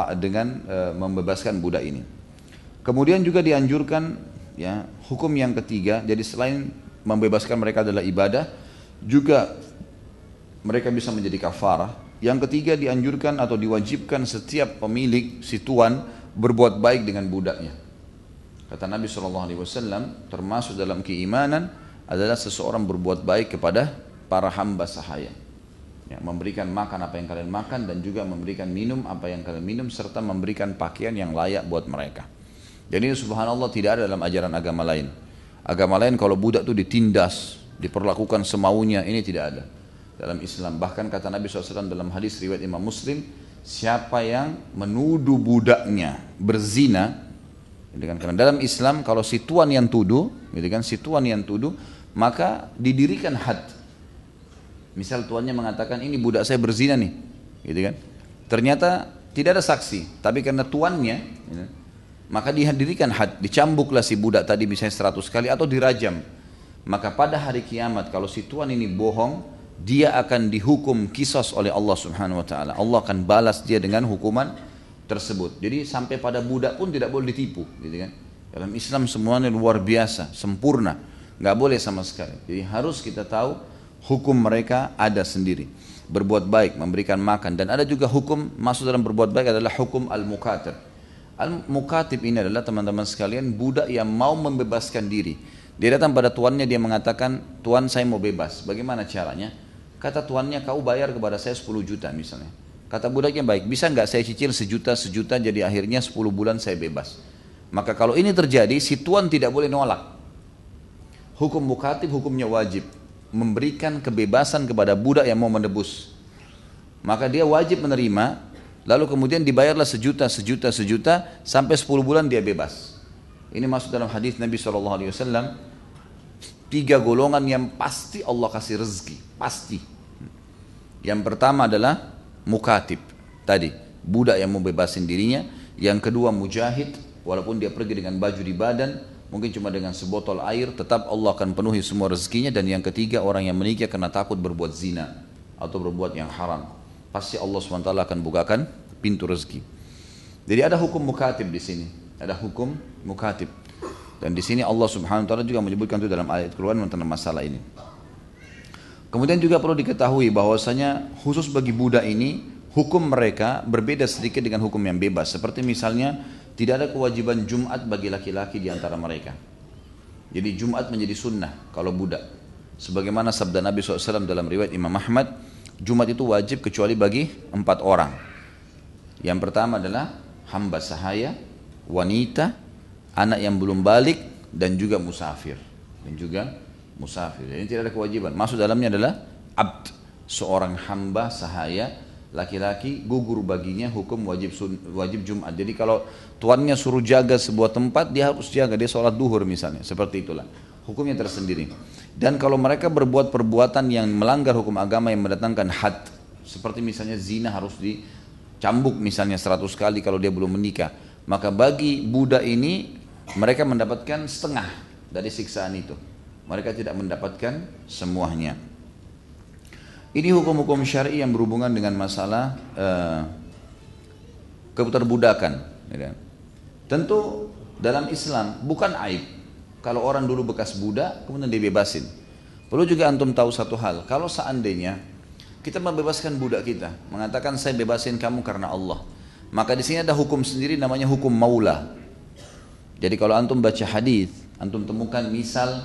membebaskan budak ini. Kemudian juga dianjurkan ya hukum yang ketiga, jadi selain membebaskan mereka adalah ibadah, juga mereka bisa menjadi kafarah. Yang ketiga dianjurkan atau diwajibkan setiap pemilik si tuan berbuat baik dengan budaknya. Kata Nabi SAW, termasuk dalam keimanan adalah seseorang berbuat baik kepada para hamba sahaya, ya, memberikan makan apa yang kalian makan dan juga memberikan minum apa yang kalian minum, serta memberikan pakaian yang layak buat mereka. Jadi subhanallah tidak ada dalam ajaran agama lain. Agama lain kalau budak itu ditindas, diperlakukan semaunya, ini tidak ada dalam Islam. Bahkan kata Nabi SAW dalam hadis riwayat Imam Muslim, siapa yang menuduh budaknya berzina, gitu kan? Karena dalam Islam kalau si tuan yang tuduh, gitu kan, si tuan yang tuduh, maka didirikan had. Misal tuannya mengatakan ini budak saya berzina nih, gitu kan? Ternyata tidak ada saksi, tapi karena tuannya, gitu, maka dihadirikan had, dicambuklah si budak tadi misalnya 100 kali atau dirajam. maka pada hari kiamat kalau si tuan ini bohong, dia akan dihukum qisas oleh Allah Subhanahu wa taala. Allah akan balas dia dengan hukuman tersebut. Jadi sampai pada budak pun tidak boleh ditipu, gitu kan. Dalam Islam semuanya luar biasa, sempurna, nggak boleh sama sekali. Jadi harus kita tahu hukum mereka ada sendiri. Berbuat baik, memberikan makan, dan ada juga hukum masuk dalam berbuat baik adalah hukum al-mukatib. Al-mukatib ini adalah teman-teman sekalian budak yang mau membebaskan diri. Dia datang pada tuannya, dia mengatakan, "Tuan, saya mau bebas." Bagaimana caranya? Kata tuannya, "Kau bayar kepada saya 10 juta misalnya." Kata budaknya, "Baik, bisa nggak saya cicil sejuta, jadi akhirnya 10 bulan saya bebas." Maka kalau ini terjadi, si tuan tidak boleh nolak. Hukum mukatib hukumnya wajib, memberikan kebebasan kepada budak yang mau menebus. Maka dia wajib menerima, lalu kemudian dibayarlah sejuta sampai 10 bulan dia bebas. Ini masuk dalam hadis Nabi SAW. 3 golongan yang pasti Allah kasih rezeki, pasti. Yang pertama adalah mukatib, tadi budak yang mau bebasin dirinya. Yang kedua mujahid, walaupun dia pergi dengan baju di badan, mungkin cuma dengan sebotol air, tetap Allah akan penuhi semua rezekinya. Dan yang ketiga orang yang menikah karena takut berbuat zina atau berbuat yang haram, pasti Allah SWT akan bukakan pintu rezeki. Jadi ada hukum mukatib di sini, ada hukum mukatib. Dan di sini Allah Subhanahu wa taala juga menyebutkan itu dalam ayat Quran tentang masalah ini. Kemudian juga perlu diketahui bahwasanya khusus bagi budak ini hukum mereka berbeda sedikit dengan hukum yang bebas. Seperti misalnya tidak ada kewajiban Jumat bagi laki-laki di antara mereka. Jadi Jumat menjadi sunnah kalau budak. Sebagaimana sabda Nabi SAW dalam riwayat Imam Ahmad, Jumat itu wajib kecuali bagi 4 orang. Yang pertama adalah hamba sahaya, wanita, anak yang belum balik, dan juga musafir. Jadi tidak ada kewajiban. Masuk dalamnya adalah abd, seorang hamba sahaya, laki-laki, gugur baginya hukum wajib Jumat. Jadi kalau tuannya suruh jaga sebuah tempat, dia harus jaga. Dia sholat duhur misalnya, seperti itulah. Hukumnya tersendiri. Dan kalau mereka berbuat perbuatan yang melanggar hukum agama yang mendatangkan had, seperti misalnya zina harus dicambuk misalnya 100 kali kalau dia belum menikah, maka bagi budak ini mereka mendapatkan setengah dari siksaan itu. Mereka tidak mendapatkan semuanya. Ini hukum-hukum syar'i yang berhubungan dengan masalah keterbudakan. Tentu dalam Islam bukan aib kalau orang dulu bekas budak kemudian dibebasin. Perlu juga antum tahu satu hal, kalau seandainya kita membebaskan budak kita, mengatakan saya bebasin kamu karena Allah, maka di sini ada hukum sendiri namanya hukum maula. Jadi kalau antum baca hadis, antum temukan misal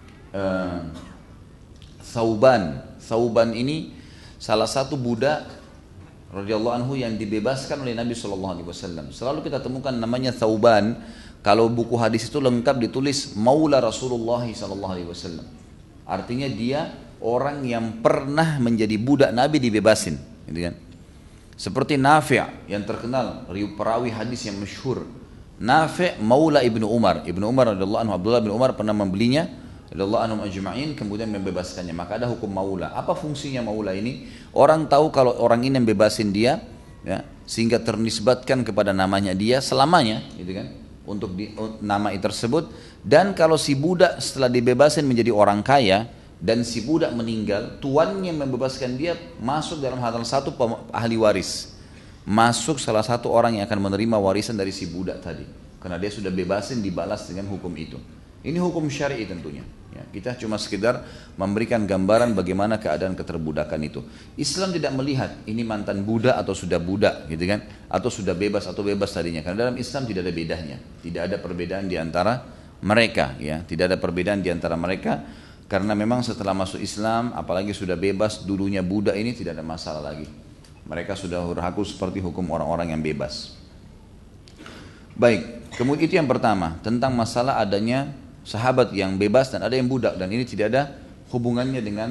Thauban ini salah satu budak radhiyallahu anhu yang dibebaskan oleh Nabi SAW. Selalu kita temukan namanya Thauban. Kalau buku hadis itu lengkap ditulis Maula Rasulullah SAW. Artinya dia orang yang pernah menjadi budak Nabi dibebasin, gitu kan? Seperti Nafi' yang terkenal, perawi hadis yang masyhur. Nafi' Maula Ibnu Umar. Ibnu Umar radhiyallahu anhu, Abdullah bin Umar pernah membelinya radhiyallahu anhum ajma'in, kemudian membebaskannya. Maka ada hukum maula. Apa fungsinya maula ini? Orang tahu kalau orang ini membebasin dia, ya, sehingga ternisbatkan kepada namanya dia selamanya, gitu kan? Untuk nama tersebut. Dan kalau si budak setelah dibebasin menjadi orang kaya dan si budak meninggal, tuannya membebaskan dia masuk dalam hal satu ahli waris. Masuk salah satu orang yang akan menerima warisan dari si budak tadi, karena dia sudah bebasin, dibalas dengan hukum itu. Ini hukum syar'i tentunya. Ya, kita cuma sekedar memberikan gambaran bagaimana keadaan keterbudakan itu. Islam tidak melihat ini mantan budak atau sudah budak, gitu kan? Atau sudah bebas atau bebas tadinya. Karena dalam Islam tidak ada bedanya, tidak ada perbedaan di antara mereka. Ya, tidak ada perbedaan di antara mereka. Karena memang setelah masuk Islam, apalagi sudah bebas, dulunya budak ini tidak ada masalah lagi. Mereka sudah berlaku seperti hukum orang-orang yang bebas. Baik, kemudian itu yang pertama, tentang masalah adanya sahabat yang bebas dan ada yang budak, dan ini tidak ada hubungannya dengan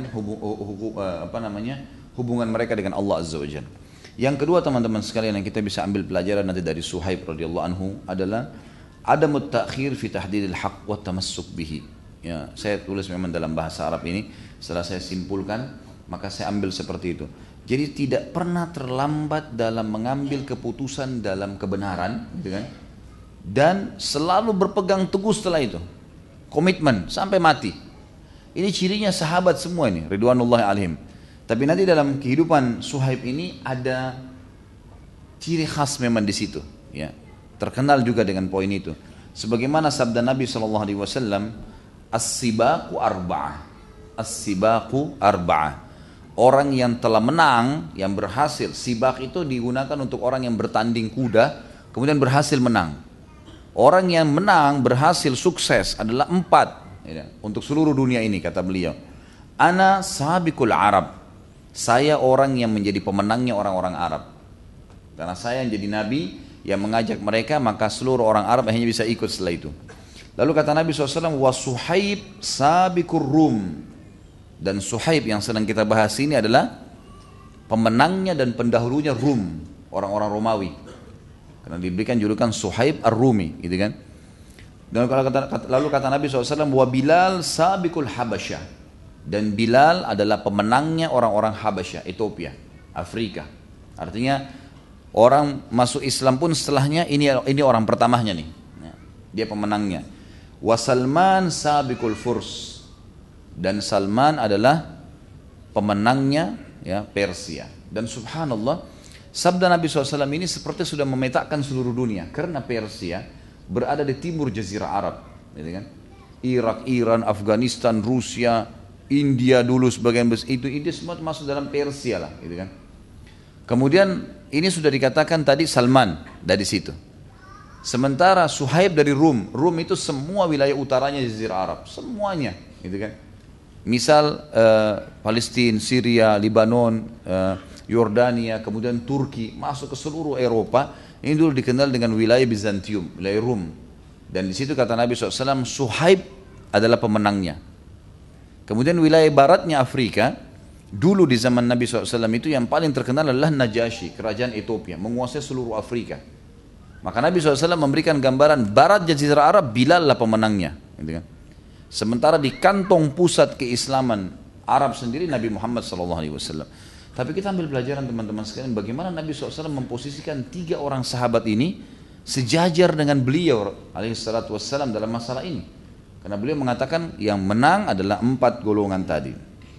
hubungan mereka dengan Allah Azza wa Jalla. Yang kedua teman-teman sekalian yang kita bisa ambil pelajaran nanti dari Suhaib radhiyallahu anhu adalah adamut ta'khir fi tahdidil haqq wa tamassuk bihi. Ya, saya tulis memang dalam bahasa Arab ini, setelah saya simpulkan maka saya ambil seperti itu. Jadi tidak pernah terlambat dalam mengambil keputusan dalam kebenaran, gitu kan? Dan selalu berpegang teguh setelah itu, komitmen sampai mati. Ini cirinya sahabat semua ini, ridwanullahi alaihim. Tapi nanti dalam kehidupan Suhaib ini ada ciri khas memang di situ, ya. Terkenal juga dengan poin itu. Sebagaimana sabda Nabi SAW, as-sibaqu arba'ah. As-sibaqu arba'ah. Orang yang telah menang, yang berhasil. Sibaq itu digunakan untuk orang yang bertanding kuda, kemudian berhasil menang. Orang yang menang, berhasil, sukses adalah 4, ya, untuk seluruh dunia ini, kata beliau. Ana sabiqul Arab. Saya orang yang menjadi pemenangnya orang-orang Arab. Karena saya yang jadi nabi yang mengajak mereka, maka seluruh orang Arab hanya bisa ikut setelah itu. Lalu kata Nabi SAW, wa Suhaib sabiqur Rum. Dan Suhaib yang sedang kita bahas ini adalah pemenangnya dan pendahulunya Rum, orang-orang Romawi. Karena diberikan julukan Suhaib ar-Rumi, gitu kan. Dan lalu kata Nabi SAW, wa Bilal sabiqul Habasyah. Dan Bilal adalah pemenangnya orang-orang Habasyah, Ethiopia, Afrika. Artinya orang masuk Islam pun setelahnya ini orang pertamanya nih. Dia pemenangnya. Wa Salman sabiqul Furs. Dan Salman adalah pemenangnya, ya, Persia. Dan subhanallah, sabda Nabi SAW ini seperti sudah memetakan seluruh dunia. Karena Persia berada di timur Jazirah Arab, gitu kan? Irak, Iran, Afghanistan, Rusia, India dulu sebagian besar itu semua masuk dalam Persia lah, gitu kan. Kemudian ini sudah dikatakan tadi Salman dari situ. Sementara Suhaib dari Rum. Rum itu semua wilayah utaranya Jazirah Arab, semuanya, gitu kan. Misal Palestina, Syria, Lebanon, Yordania, kemudian Turki, masuk ke seluruh Eropa. Ini dulu dikenal dengan wilayah Bizantium, wilayah Rum. Dan di situ kata Nabi SAW, Suhaib adalah pemenangnya. Kemudian wilayah baratnya Afrika, dulu di zaman Nabi SAW itu yang paling terkenal adalah Najasyi, kerajaan Ethiopia, menguasai seluruh Afrika. Maka Nabi SAW memberikan gambaran barat Jazirah Arab, Bilal lah pemenangnya, gitu kan. Sementara di kantong pusat keislaman Arab sendiri Nabi Muhammad SAW. Tapi kita ambil pelajaran teman-teman sekalian, bagaimana Nabi SAW memposisikan 3 orang sahabat ini sejajar dengan beliau alaihissalam dalam masalah ini. Karena beliau mengatakan yang menang adalah 4 golongan tadi.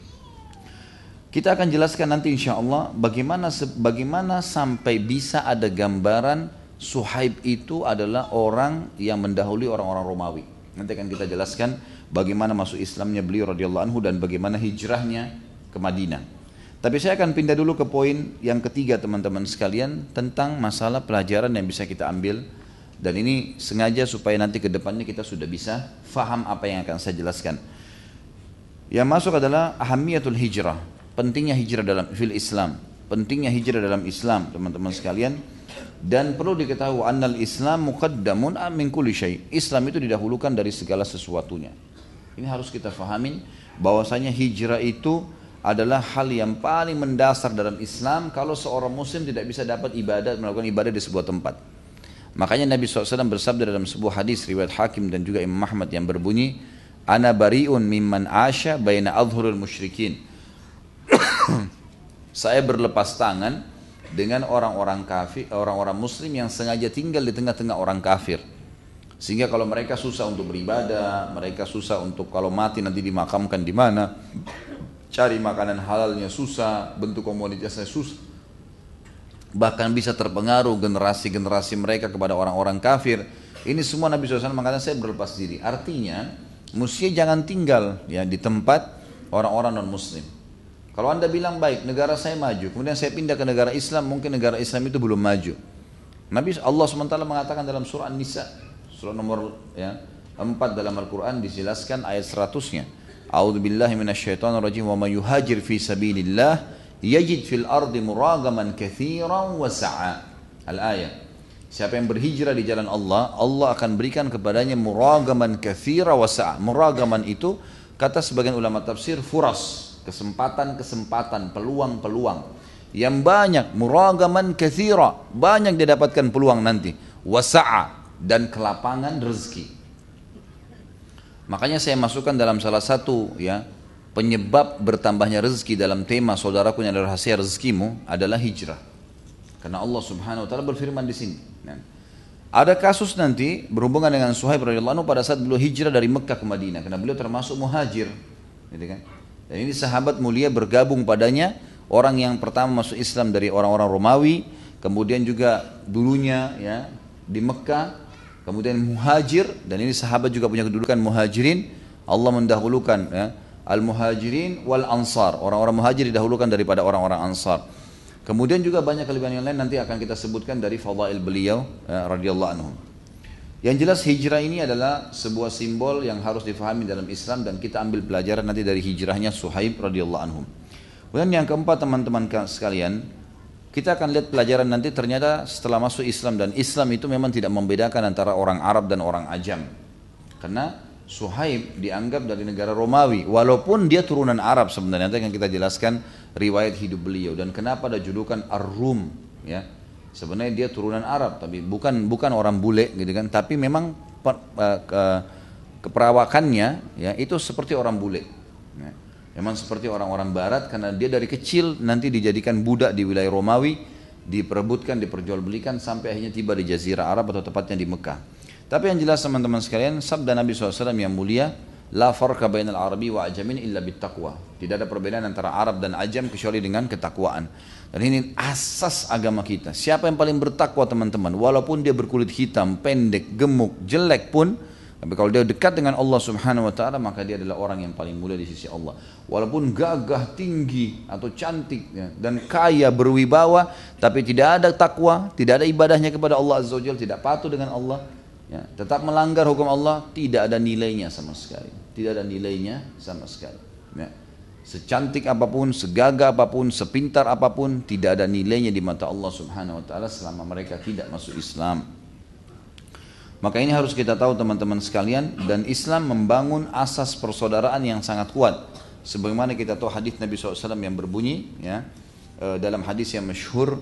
Kita akan jelaskan nanti insya Allah bagaimana sampai bisa ada gambaran Suhaib itu adalah orang yang mendahului orang-orang Romawi. Nanti akan kita jelaskan bagaimana masuk Islamnya beliau radhiyallahu anhu dan bagaimana hijrahnya ke Madinah. Tapi saya akan pindah dulu ke poin yang ketiga teman-teman sekalian tentang masalah pelajaran yang bisa kita ambil. Dan ini sengaja supaya nanti ke depannya kita sudah bisa faham apa yang akan saya jelaskan. Yang masuk adalah ahamiyatul hijrah, pentingnya hijrah dalam fil Islam, pentingnya hijrah dalam Islam teman-teman sekalian. Dan perlu diketahui annal Islam muqaddamun min kulli syai'. Islam itu didahulukan dari segala sesuatunya. Ini harus kita fahamin bahwasanya hijrah itu adalah hal yang paling mendasar dalam Islam. Kalau seorang muslim tidak bisa dapat ibadah, melakukan ibadah di sebuah tempat. Makanya Nabi SAW bersabda dalam sebuah hadis riwayat Hakim dan juga Imam Ahmad yang berbunyi, Ana bari'un mimman asya baina adhurul musyrikin. Saya berlepas tangan dengan orang-orang kafir, orang-orang muslim yang sengaja tinggal di tengah-tengah orang kafir. Sehingga kalau mereka susah untuk beribadah, mereka susah untuk kalau mati nanti dimakamkan di mana, cari makanan halalnya susah, bentuk komunitasnya susah. Bahkan bisa terpengaruh generasi-generasi mereka kepada orang-orang kafir. Ini semua Nabi SAW mengatakan saya berlepas diri. Artinya, mesti jangan tinggal ya di tempat orang-orang non-muslim. Kalau anda bilang baik, negara saya maju, kemudian saya pindah ke negara Islam, mungkin negara Islam itu belum maju. Nabi Allah SWT mengatakan dalam surah An-Nisa, surah nomor 4 dalam Al-Quran dijelaskan ayat 100-nya. A'udzubillahi minasyaitonirrajim wa may yuhajir fi sabilillah yajid fil ardi muragaman katsiran wa sa'a. Al-ayat. Siapa yang berhijrah di jalan Allah, Allah akan berikan kepadanya muragaman katsira wa sa'a. Muragaman itu kata sebagian ulama tafsir furas, kesempatan-kesempatan, peluang-peluang yang banyak. Muragaman katsira, banyak dia dapatkan peluang nanti. Wa sa'a, dan kelapangan rezeki. Makanya saya masukkan dalam salah satu penyebab bertambahnya rezeki dalam tema saudaraku yang adalah rahasia rezekimu adalah hijrah. Karena Allah Subhanahu wa taala berfirman di sini. Ada kasus nanti berhubungan dengan Suhaib radhiyallahu anhu pada saat beliau hijrah dari Mekah ke Madinah, karena beliau termasuk muhajir. gitu kan. Dan ini sahabat mulia bergabung padanya, orang yang pertama masuk Islam dari orang-orang Romawi, kemudian juga dulunya ya di Mekah, kemudian muhajir, dan ini sahabat juga punya kedudukan muhajirin. Allah mendahulukan ya, al-muhajirin wal ansar, orang-orang muhajir didahulukan daripada orang-orang ansar. Kemudian juga banyak kelebihan yang lain nanti akan kita sebutkan dari fadail beliau ya, radhiyallahu anhum. Yang jelas hijrah ini adalah sebuah simbol yang harus difahami dalam Islam, dan kita ambil pelajaran nanti dari hijrahnya Suhaib radhiyallahu anhum. Kemudian yang keempat teman-teman sekalian, kita akan lihat pelajaran nanti ternyata setelah masuk Islam, dan Islam itu memang tidak membedakan antara orang Arab dan orang Ajam. Karena Suhaib dianggap dari negara Romawi, walaupun dia turunan Arab sebenarnya. Nanti akan kita jelaskan riwayat hidup beliau dan kenapa ada julukan Ar-Rum ya. Sebenarnya dia turunan Arab, tapi bukan orang bule gitu kan, tapi memang keperawakannya ya itu seperti orang bule. Ya. Memang seperti orang-orang barat, karena dia dari kecil nanti dijadikan budak di wilayah Romawi, diperebutkan, diperjualbelikan sampai akhirnya tiba di Jazirah Arab atau tepatnya di Mekah. Tapi yang jelas teman-teman sekalian, sabda Nabi SAW yang mulia, la farqa bainal arabi wa ajamin illa bittaqwa. Tidak ada perbedaan antara Arab dan Ajam kecuali dengan ketakwaan. Dan ini asas agama kita. Siapa yang paling bertakwa teman-teman, walaupun dia berkulit hitam, pendek, gemuk, jelek pun, tapi kalau dia dekat dengan Allah Subhanahu wa taala, maka dia adalah orang yang paling mulia di sisi Allah. Walaupun gagah, tinggi atau cantik ya, dan kaya, berwibawa, tapi tidak ada takwa, tidak ada ibadahnya kepada Allah Azza wa Jalla, tidak patuh dengan Allah, ya, tetap melanggar hukum Allah, tidak ada nilainya sama sekali. Tidak ada nilainya sama sekali. Ya. Secantik apapun, segagah apapun, sepintar apapun, tidak ada nilainya di mata Allah Subhanahu wa taala selama mereka tidak masuk Islam. Maka ini harus kita tahu teman-teman sekalian, dan Islam membangun asas persaudaraan yang sangat kuat. Sebagaimana kita tahu hadis Nabi SAW yang berbunyi ya, dalam hadis yang masyhur,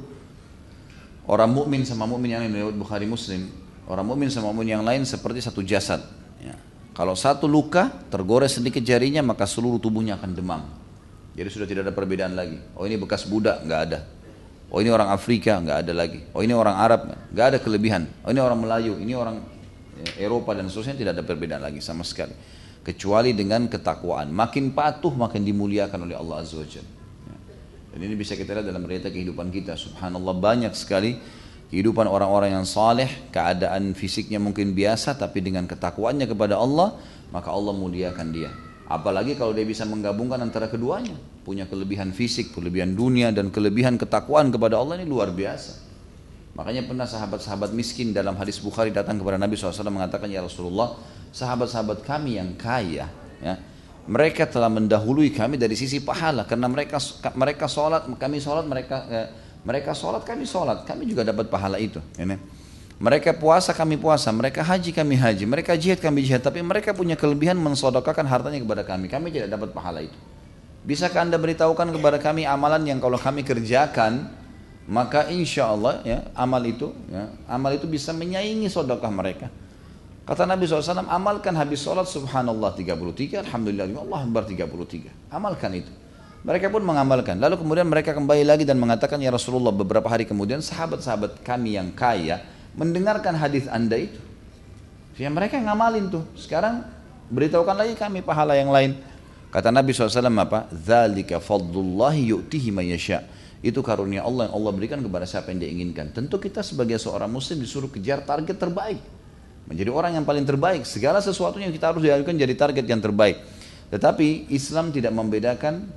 orang mukmin sama mukmin yang lain, riwayat Bukhari Muslim, orang mukmin sama mukmin yang lain seperti satu jasad. Ya. Kalau satu luka, tergores sedikit jarinya, maka seluruh tubuhnya akan demam. Jadi sudah tidak ada perbedaan lagi. Oh ini bekas budak, nggak ada. Oh ini orang Afrika, nggak ada lagi. Oh ini orang Arab, nggak ada kelebihan. Oh ini orang Melayu, ini orang Eropa dan seterusnya, tidak ada perbedaan lagi sama sekali. Kecuali dengan ketakwaan. Makin patuh, makin dimuliakan oleh Allah Azza wa Jalla. Dan ini bisa kita lihat dalam realita kehidupan kita. Subhanallah, banyak sekali kehidupan orang-orang yang saleh, keadaan fisiknya mungkin biasa, tapi dengan ketakwaannya kepada Allah, maka Allah muliakan dia. Apalagi kalau dia bisa menggabungkan antara keduanya, punya kelebihan fisik, kelebihan dunia, dan kelebihan ketakwaan kepada Allah, ini luar biasa. Makanya pernah sahabat-sahabat miskin dalam hadis Bukhari datang kepada Nabi SAW mengatakan, ya Rasulullah, sahabat-sahabat kami yang kaya, ya, mereka telah mendahului kami dari sisi pahala, karena mereka sholat, kami sholat, mereka sholat, kami juga dapat pahala itu. Ya, mereka puasa, kami puasa, mereka haji, kami haji, mereka jihad, kami jihad, tapi mereka punya kelebihan mensedekahkan hartanya kepada kami tidak dapat pahala itu. Bisakah Anda beritahukan kepada kami amalan yang kalau kami kerjakan, maka insya Allah ya, amal itu bisa menyaingi sedekah mereka. Kata Nabi SAW, amalkan habis sholat subhanallah 33, alhamdulillah, Allah Akbar 33, amalkan itu. Mereka pun mengamalkan. Lalu kemudian mereka kembali lagi dan mengatakan, ya Rasulullah, beberapa hari kemudian sahabat-sahabat kami yang kaya mendengarkan hadis Anda itu. Ya mereka ngamalin tuh. Sekarang beritahukan lagi kami pahala yang lain. Kata Nabi SAW apa? Dzalika fadlullahi yu'tihi man yasha. Itu karunia Allah yang Allah berikan kepada siapa yang dia inginkan. Tentu kita sebagai seorang muslim disuruh kejar target terbaik. Menjadi orang yang paling terbaik. Segala sesuatunya kita harus dilakukan jadi target yang terbaik. Tetapi Islam tidak membedakan,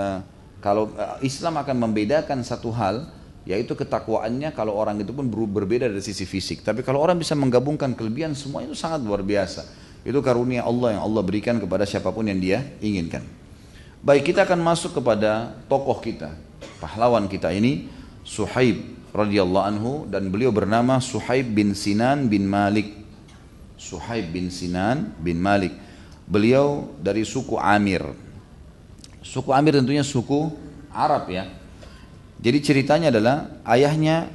kalau Islam akan membedakan satu hal, yaitu ketakwaannya kalau orang itu pun berbeda dari sisi fisik. Tapi kalau orang bisa menggabungkan kelebihan semua, itu sangat luar biasa. Itu karunia Allah yang Allah berikan kepada siapapun yang dia inginkan. Baik, kita akan masuk kepada tokoh kita, pahlawan kita ini, Suhaib radhiyallahu anhu, dan beliau bernama Suhaib bin Sinan bin Malik. Suhaib bin Sinan bin Malik. Beliau dari suku Amir. Suku Amir tentunya suku Arab ya. Jadi ceritanya adalah ayahnya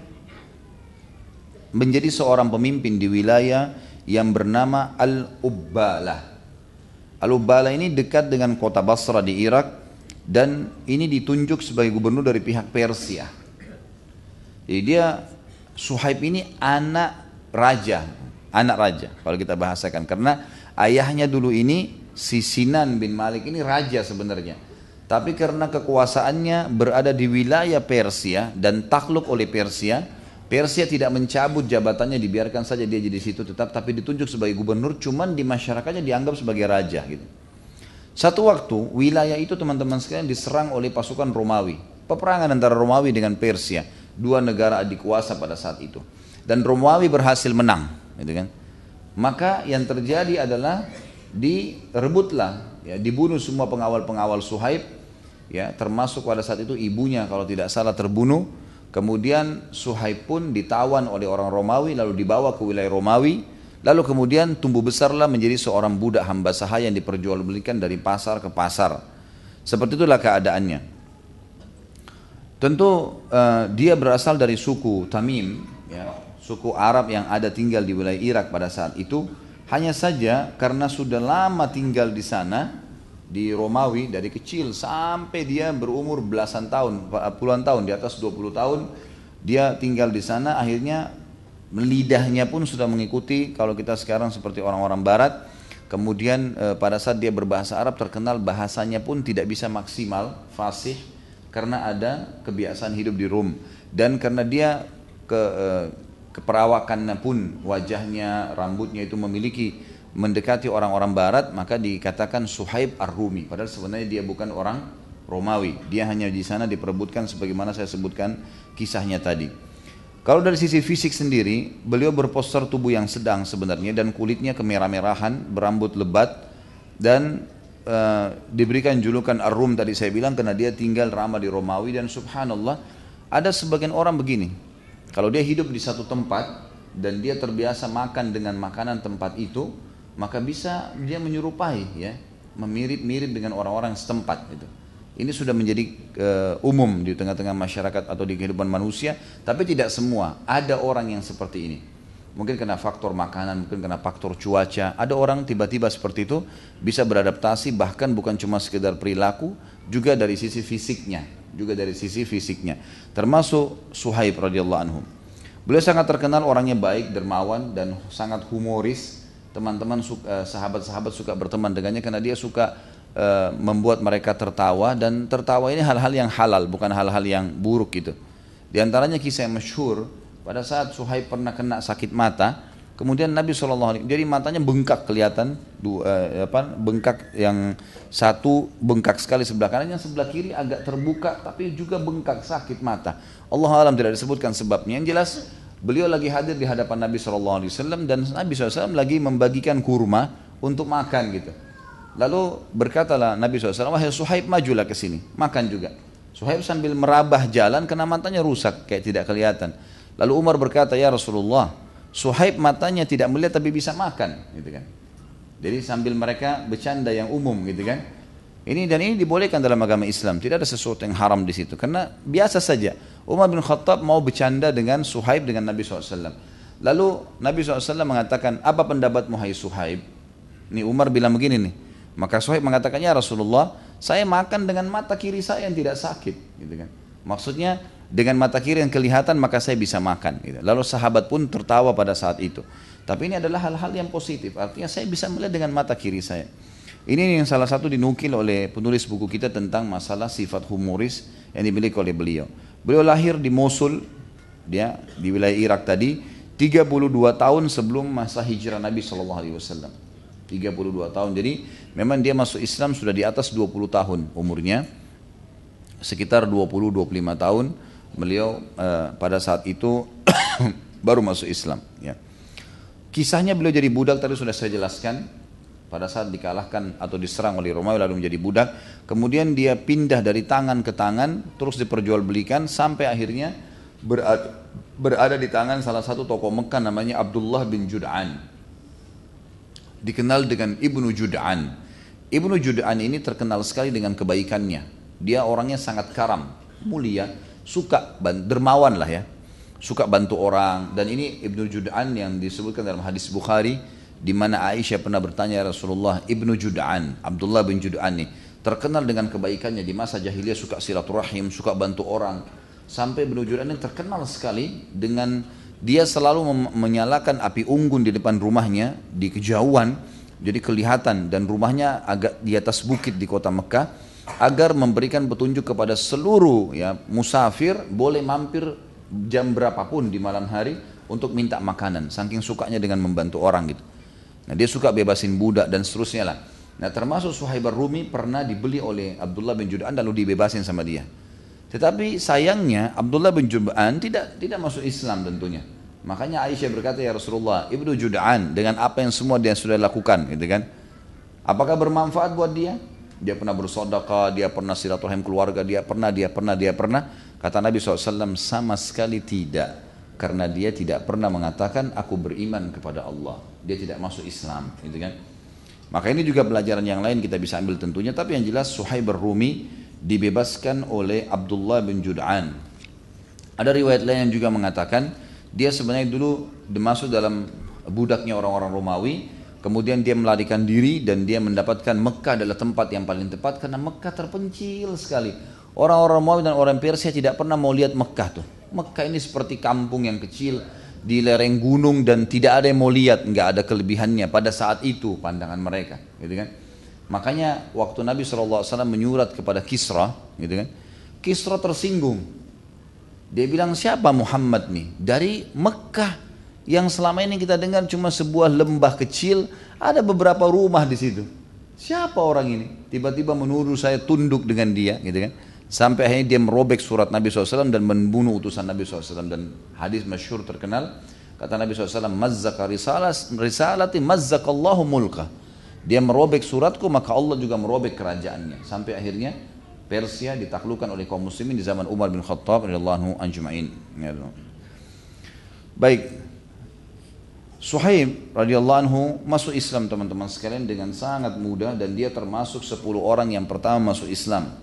menjadi seorang pemimpin di wilayah yang bernama Al-Ubbalah. Al-Ubbalah ini dekat dengan kota Basra di Irak, dan ini ditunjuk sebagai gubernur dari pihak Persia. Jadi dia, Suhaib ini anak raja kalau kita bahasakan, karena ayahnya dulu ini Si Sinan bin Malik ini raja sebenarnya. Tapi karena kekuasaannya berada di wilayah Persia dan takluk oleh Persia, Persia tidak mencabut jabatannya, dibiarkan saja dia jadi situ tetap, tapi ditunjuk sebagai gubernur, cuman di masyarakatnya dianggap sebagai raja gitu. Satu waktu wilayah itu teman-teman sekalian diserang oleh pasukan Romawi. Peperangan antara Romawi dengan Persia, dua negara adik kuasa pada saat itu. Dan Romawi berhasil menang, gitu kan. Maka yang terjadi adalah direbutlah, ya, dibunuh semua pengawal-pengawal Suhaib, ya, termasuk pada saat itu ibunya kalau tidak salah terbunuh. Kemudian Suhaib pun ditawan oleh orang Romawi lalu dibawa ke wilayah Romawi. Lalu kemudian tumbuh besarlah menjadi seorang budak hamba sahaya yang diperjualbelikan dari pasar ke pasar. Seperti itulah keadaannya. Tentu dia berasal dari suku Tamim, ya, suku Arab yang ada tinggal di wilayah Irak pada saat itu. Hanya saja karena sudah lama tinggal di sana, di Romawi dari kecil sampai dia berumur belasan tahun, puluhan tahun, di atas 20 tahun dia tinggal di sana. Akhirnya lidahnya pun sudah mengikuti kalau kita sekarang seperti orang-orang barat. Kemudian pada saat dia berbahasa Arab terkenal bahasanya pun tidak bisa maksimal, fasih, karena ada kebiasaan hidup di Rum. Dan karena dia keperawakannya pun, wajahnya, rambutnya itu mendekati orang-orang barat, maka dikatakan Suhaib Ar-Rumi. Padahal sebenarnya dia bukan orang Romawi. Dia hanya di sana diperebutkan sebagaimana saya sebutkan kisahnya tadi. Kalau dari sisi fisik sendiri, beliau berpostur tubuh yang sedang sebenarnya dan kulitnya kemerah-merahan, berambut lebat dan diberikan julukan Ar-Rum tadi saya bilang karena dia tinggal lama di Romawi. Dan subhanallah, ada sebagian orang begini. Kalau dia hidup di satu tempat dan dia terbiasa makan dengan makanan tempat itu, maka bisa dia menyerupai, ya, mirip-mirip dengan orang-orang setempat itu. Ini sudah menjadi umum di tengah-tengah masyarakat atau di kehidupan manusia, tapi tidak semua. Ada orang yang seperti ini. Mungkin karena faktor makanan, mungkin karena faktor cuaca. Ada orang tiba-tiba seperti itu bisa beradaptasi, bahkan bukan cuma sekedar perilaku, juga dari sisi fisiknya, termasuk Suhaib radhiyallahu anhu. Beliau sangat terkenal orangnya baik, dermawan dan sangat humoris. Teman-teman sahabat-sahabat suka berteman dengannya karena dia suka membuat mereka tertawa, dan tertawa ini hal-hal yang halal, bukan hal-hal yang buruk gitu. Di antaranya kisah yang masyhur, pada saat Suhaib pernah kena sakit mata, kemudian Nabi SAW, jadi matanya bengkak kelihatan, bengkak, yang satu bengkak sekali sebelah kanan, yang sebelah kiri agak terbuka tapi juga bengkak, sakit mata. Allah alam tidak disebutkan sebabnya. Yang jelas beliau lagi hadir di hadapan Nabi SAW dan Nabi SAW lagi membagikan kurma untuk makan gitu. Lalu berkatalah Nabi SAW, wahai Suhaib, majulah ke sini, makan juga. Suhaib sambil merabah jalan karena matanya rusak, kayak tidak kelihatan. Lalu Umar berkata, ya Rasulullah, Suhaib matanya tidak melihat tapi bisa makan, gitu kan. Jadi sambil mereka bercanda yang umum, gitu kan. Ini dibolehkan dalam agama Islam, tidak ada sesuatu yang haram di situ, karena biasa saja. Umar bin Khattab mau bercanda dengan Suhaib dengan Nabi SAW. Lalu Nabi SAW mengatakan, apa pendapatmu hai Suhaib? Ini Umar bilang begini nih. Maka Suhaib mengatakan, ya Rasulullah, saya makan dengan mata kiri saya yang tidak sakit, gitu kan. Maksudnya dengan mata kiri yang kelihatan maka saya bisa makan, gitu. Lalu sahabat pun tertawa pada saat itu. Tapi ini adalah hal-hal yang positif, artinya saya bisa melihat dengan mata kiri saya. Ini yang salah satu dinukil oleh penulis buku kita tentang masalah sifat humoris yang dimiliki oleh beliau. Beliau lahir di Mosul, dia di wilayah Irak tadi, 32 tahun sebelum masa hijrah Nabi SAW. 32 tahun, jadi memang dia masuk Islam sudah di atas 20 tahun umurnya, sekitar 20-25 tahun beliau pada saat itu baru masuk Islam, ya. Kisahnya beliau jadi budak tadi sudah saya jelaskan, pada saat dikalahkan atau diserang oleh Romawi lalu menjadi budak, kemudian dia pindah dari tangan ke tangan, terus diperjualbelikan sampai akhirnya berada di tangan salah satu tokoh Mekah namanya Abdullah bin Jud'an, dikenal dengan Ibnu Jud'an. Ibnu Jud'an ini terkenal sekali dengan kebaikannya. Dia orangnya sangat karam, mulia, suka dermawan lah, ya, suka bantu orang. Dan ini Ibnu Jud'an yang disebutkan dalam hadis Bukhari, di mana Aisyah pernah bertanya, ya Rasulullah, Ibnu Jud'an, Abdullah bin Jud'an ini terkenal dengan kebaikannya, di masa jahiliyah suka silaturahim, suka bantu orang. Sampai Ibnu Jud'an ini terkenal sekali dengan dia selalu menyalakan api unggun di depan rumahnya di kejauhan, jadi kelihatan, dan rumahnya agak di atas bukit di kota Mekah, agar memberikan petunjuk kepada seluruh ya musafir boleh mampir jam berapapun di malam hari untuk minta makanan, saking sukanya dengan membantu orang gitu. Nah dia suka bebasin budak dan seterusnya lah. Nah termasuk Suhaib Ar-Rumi pernah dibeli oleh Abdullah bin Jud'an lalu dibebasin sama dia. Tetapi sayangnya Abdullah bin Jud'an tidak masuk Islam tentunya. Makanya Aisyah berkata, ya Rasulullah, Ibnu Jud'an dengan apa yang semua dia sudah lakukan, gitu kan? Apakah bermanfaat buat dia? Dia pernah bersedekah, dia pernah silaturahim keluarga, dia pernah. Kata Nabi SAW, sama sekali tidak. Karena dia tidak pernah mengatakan, aku beriman kepada Allah. Dia tidak masuk Islam, gitu kan? Maka ini juga pelajaran yang lain kita bisa ambil tentunya. Tapi yang jelas Suhaib Ar-Rumi dibebaskan oleh Abdullah bin Jud'an. Ada riwayat lain yang juga mengatakan, dia sebenarnya dulu masuk dalam budaknya orang-orang Romawi, kemudian dia melarikan diri dan dia mendapatkan Mekah adalah tempat yang paling tepat karena Mekah terpencil sekali. Orang-orang Romawi dan orang Persia tidak pernah mau lihat Mekah tuh. Mekah ini seperti kampung yang kecil di lereng gunung dan tidak ada yang mau lihat, nggak ada kelebihannya pada saat itu pandangan mereka, gitu kan? Makanya waktu Nabi SAW menyurat kepada Kisra, gitu kan? Kisra tersinggung. Dia bilang, siapa Muhammad nih? Dari Mekah yang selama ini kita dengar cuma sebuah lembah kecil, ada beberapa rumah di situ. Siapa orang ini? Tiba-tiba menuduh saya tunduk dengan dia, gitu kan? Sampai akhirnya dia merobek surat Nabi SAW dan membunuh utusan Nabi SAW. Dan hadis masyhur terkenal, kata Nabi SAW, mazzaka risalati mazzakallahu mulka. Dia merobek suratku, maka Allah juga merobek kerajaannya. Sampai akhirnya Persia ditaklukkan oleh kaum muslimin di zaman Umar bin Khattab radhiyallahu anhu ajma'in. Baik. Suhaib radhiyallahu anhu masuk Islam teman-teman sekalian dengan sangat mudah dan dia termasuk 10 orang yang pertama masuk Islam.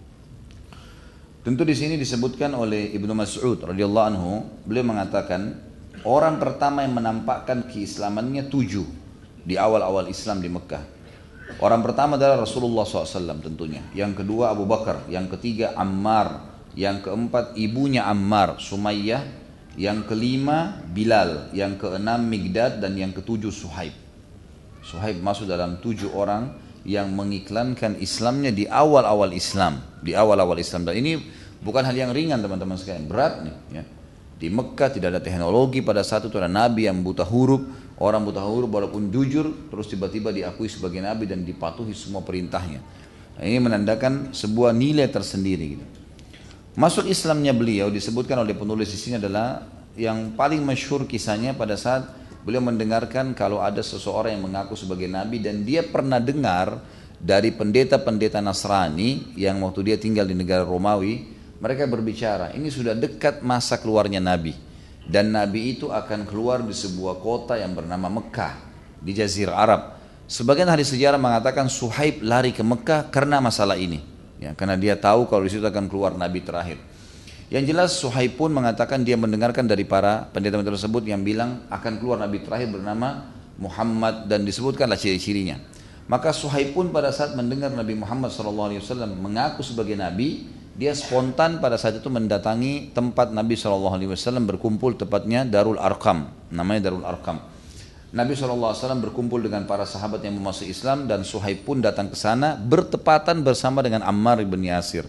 Tentu di sini disebutkan oleh Ibnu Mas'ud radhiyallahu anhu, beliau mengatakan orang pertama yang menampakkan keislamannya 7 di awal-awal Islam di Mekah. Orang pertama adalah Rasulullah SAW tentunya. Yang kedua Abu Bakar. Yang ketiga Ammar. Yang keempat ibunya Ammar, Sumayyah. Yang kelima Bilal. Yang keenam Migdad. Dan yang ketujuh Suhaib. Suhaib masuk dalam 7 orang yang mengiklankan Islamnya di awal-awal Islam. Di awal-awal Islam. Dan ini bukan hal yang ringan teman-teman sekalian. Berat nih ya. Di Mekah tidak ada teknologi, pada saat itu ada nabi yang buta huruf. Orang buta huruf walaupun jujur terus tiba-tiba diakui sebagai nabi dan dipatuhi semua perintahnya. Nah, ini menandakan sebuah nilai tersendiri gitu. Masuk Islamnya beliau disebutkan oleh penulis di sini adalah yang paling masyhur kisahnya pada saat beliau mendengarkan kalau ada seseorang yang mengaku sebagai nabi dan dia pernah dengar dari pendeta-pendeta Nasrani yang waktu dia tinggal di negara Romawi. Mereka berbicara, ini sudah dekat masa keluarnya Nabi. Dan Nabi itu akan keluar di sebuah kota yang bernama Mekah, di Jazirah Arab. Sebagian ahli sejarah mengatakan Suhaib lari ke Mekah karena masalah ini. Ya, karena dia tahu kalau di situ akan keluar Nabi terakhir. Yang jelas Suhaib pun mengatakan dia mendengarkan dari para pendeta-pendeta tersebut yang bilang akan keluar Nabi terakhir bernama Muhammad dan disebutkanlah ciri-cirinya. Maka Suhaib pun pada saat mendengar Nabi Muhammad SAW mengaku sebagai Nabi, dia spontan pada saat itu mendatangi tempat Nabi SAW berkumpul, tepatnya Darul Arqam, namanya Darul Arqam. Nabi SAW berkumpul dengan para sahabat yang masuk Islam dan Suhaib pun datang ke sana bertepatan bersama dengan Ammar bin Yasir.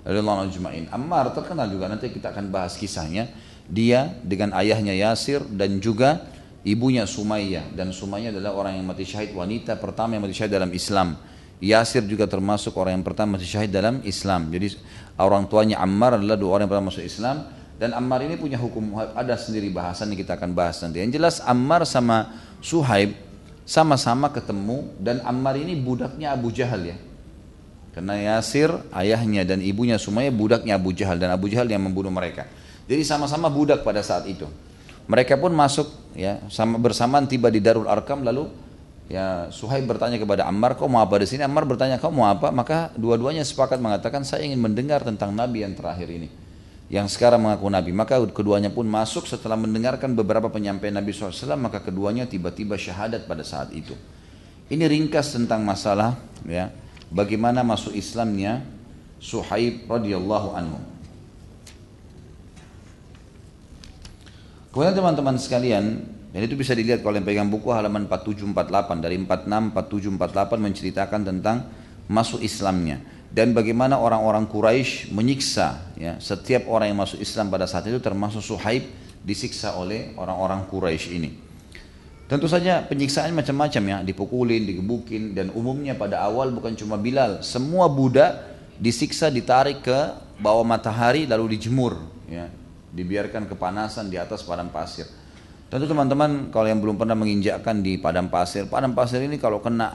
Ammar terkenal juga, nanti kita akan bahas kisahnya. Dia dengan ayahnya Yasir dan juga ibunya Sumayyah, dan Sumayyah adalah orang yang mati syahid, wanita pertama yang mati syahid dalam Islam. Yasir juga termasuk orang yang pertama mati syahid dalam Islam. Jadi orang tuanya Ammar adalah 2 orang yang pertama masuk Islam. Dan Ammar ini punya hukum, ada sendiri bahasan yang kita akan bahas nanti. Yang jelas Ammar sama Suhaib sama-sama ketemu dan Ammar ini budaknya Abu Jahal ya. Karena Yasir ayahnya dan ibunya Sumayyah budaknya Abu Jahal, dan Abu Jahal yang membunuh mereka. Jadi sama-sama budak pada saat itu. Mereka pun masuk ya bersamaan tiba di Darul Arqam, lalu ya Suhaib bertanya kepada Ammar, kau mau apa di sini? Ammar bertanya, kau mau apa? Maka dua-duanya sepakat mengatakan, saya ingin mendengar tentang Nabi yang terakhir ini, yang sekarang mengaku Nabi. Maka keduanya pun masuk setelah mendengarkan beberapa penyampaian Nabi SAW, maka keduanya tiba-tiba syahadat pada saat itu. Ini ringkas tentang masalah ya bagaimana masuk Islamnya Suhaib radhiyallahu anhu. Kemudian teman-teman sekalian, Dan itu bisa dilihat kalau yang pegang buku halaman 4748 dari 46 47 48 menceritakan tentang masuk Islamnya dan bagaimana orang-orang Quraisy menyiksa ya, setiap orang yang masuk Islam pada saat itu termasuk Suhaib disiksa oleh orang-orang Quraisy ini. Tentu saja penyiksaan macam-macam ya, dipukulin, digebukin dan umumnya pada awal bukan cuma Bilal, semua budak disiksa ditarik ke bawah matahari lalu dijemur ya, dibiarkan kepanasan di atas padang pasir. Tentu teman-teman kalau yang belum pernah menginjakkan di padang pasir ini kalau kena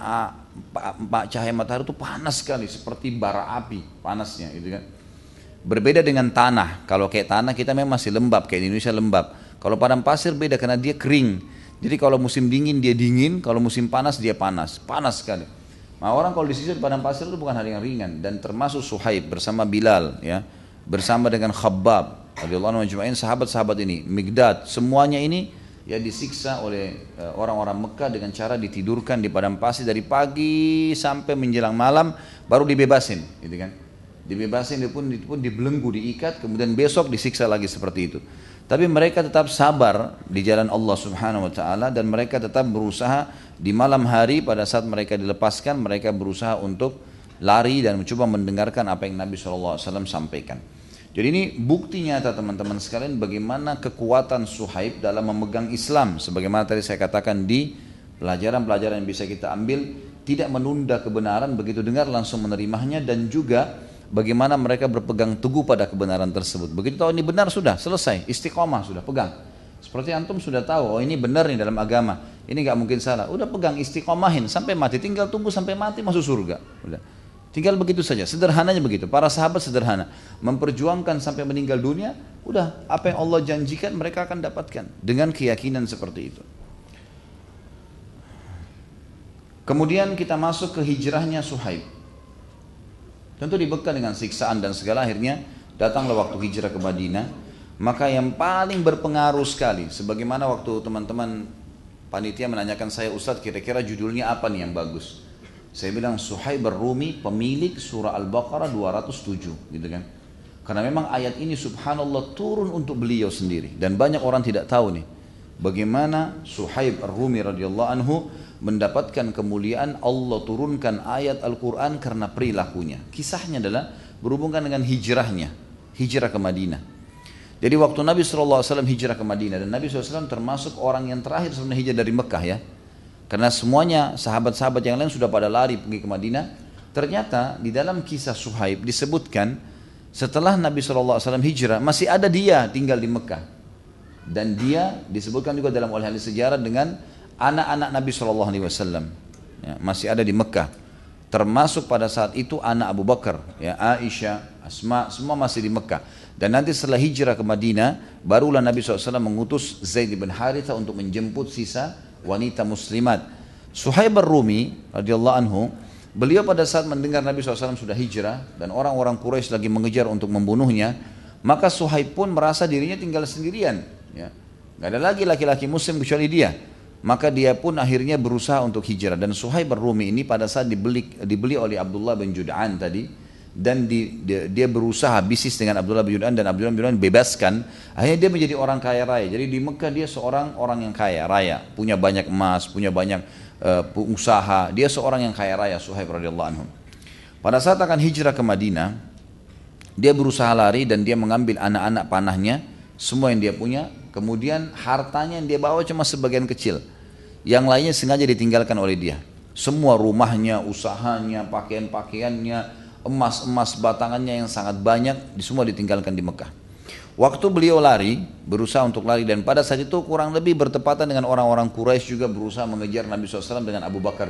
cahaya matahari itu panas sekali seperti bara api panasnya gitu kan. Berbeda dengan tanah, kalau kayak tanah kita memang masih lembab kayak di Indonesia lembab. Kalau padang pasir beda karena dia kering. Jadi kalau musim dingin dia dingin, kalau musim panas dia panas sekali. Nah, orang kalau disiksa di padang pasir itu bukan hal yang ringan dan termasuk Suhaib bersama Bilal ya, bersama dengan Khabbab radhiyallahu anhu majma'in sahabat-sahabat ini, Migdad, semuanya ini ya disiksa oleh orang-orang Mekah dengan cara ditidurkan di padang pasir dari pagi sampai menjelang malam baru dibebasin gitu kan. Dibebasin dia pun dibelenggu, diikat, kemudian besok disiksa lagi seperti itu. Tapi mereka tetap sabar di jalan Allah Subhanahu wa taala dan mereka tetap berusaha di malam hari pada saat mereka dilepaskan mereka berusaha untuk lari dan mencoba mendengarkan apa yang Nabi SAW sampaikan. Jadi ini bukti nyata teman-teman sekalian bagaimana kekuatan Suhaib dalam memegang Islam. Sebagaimana tadi saya katakan di pelajaran-pelajaran yang bisa kita ambil, tidak menunda kebenaran, begitu dengar langsung menerimanya dan juga bagaimana mereka berpegang teguh pada kebenaran tersebut. Begitu tahu ini benar sudah selesai, istiqomah sudah pegang. Seperti antum sudah tahu, oh ini benar nih dalam agama, ini nggak mungkin salah. Udah pegang istiqomahin sampai mati, tinggal tunggu sampai mati masuk surga. Udah, tinggal begitu saja. Sederhananya begitu. Para sahabat sederhana, memperjuangkan sampai meninggal dunia. Udah, apa yang Allah janjikan mereka akan dapatkan dengan keyakinan seperti itu. Kemudian kita masuk ke hijrahnya Suhaib. Tentu dibekal dengan siksaan dan segala, akhirnya datanglah waktu hijrah ke Madinah. Maka yang paling berpengaruh sekali, sebagaimana waktu teman-teman panitia menanyakan saya, Ustadz kira-kira judulnya apa nih yang bagus? Saya bilang Suhaib Ar-Rumi pemilik surah Al-Baqarah 207 gitu kan. Karena memang ayat ini subhanallah turun untuk beliau sendiri. Dan banyak orang tidak tahu nih bagaimana Suhaib Ar-Rumi radhiyallahu anhu mendapatkan kemuliaan. Allah turunkan ayat Al-Quran karena perilakunya. Kisahnya adalah berhubungan dengan hijrahnya, hijrah ke Madinah. Jadi waktu Nabi SAW hijrah ke Madinah, dan Nabi SAW termasuk orang yang terakhir sebenarnya hijrah dari Mekah ya, karena semuanya sahabat-sahabat yang lain sudah pada lari pergi ke Madinah. Ternyata di dalam kisah Suhaib disebutkan setelah Nabi SAW hijrah masih ada dia tinggal di Mekah, dan dia disebutkan juga dalam oleh ahli sejarah dengan anak-anak Nabi SAW ya, masih ada di Mekah, termasuk pada saat itu anak Abu Bakar ya, Aisyah, Asma, semua masih di Mekah. Dan nanti setelah hijrah ke Madinah barulah Nabi SAW mengutus Zaid bin Haritha untuk menjemput sisa wanita muslimat. Suhaib Ar-Rumi radhiyallahu anhu, beliau pada saat mendengar Nabi SAW sudah hijrah dan orang-orang Quraisy lagi mengejar untuk membunuhnya, maka Suhaib pun merasa dirinya tinggal sendirian ya, gak ada lagi laki-laki muslim kecuali dia. Maka dia pun akhirnya berusaha untuk hijrah. Dan Suhaib Ar-Rumi ini pada saat dibeli oleh Abdullah bin Jud'an tadi, dan dia berusaha bisnis dengan Abdullah bin Jud'an, dan Abdullah bin Jud'an bebaskan, akhirnya dia menjadi orang kaya raya. Jadi di Mekah dia seorang orang yang kaya raya, punya banyak emas, punya banyak usaha. Dia seorang yang kaya raya, Suhaib radhiyallahu anhu. Pada saat akan hijrah ke Madinah, dia berusaha lari dan dia mengambil anak-anak panahnya, semua yang dia punya. Kemudian hartanya yang dia bawa cuma sebagian kecil, yang lainnya sengaja ditinggalkan oleh dia. Semua rumahnya, usahanya, pakaian-pakaiannya, emas-emas batangannya yang sangat banyak, semua ditinggalkan di Mekah. Waktu beliau lari, berusaha untuk lari, dan pada saat itu kurang lebih bertepatan dengan orang-orang Quraisy juga berusaha mengejar Nabi SAW dengan Abu Bakar.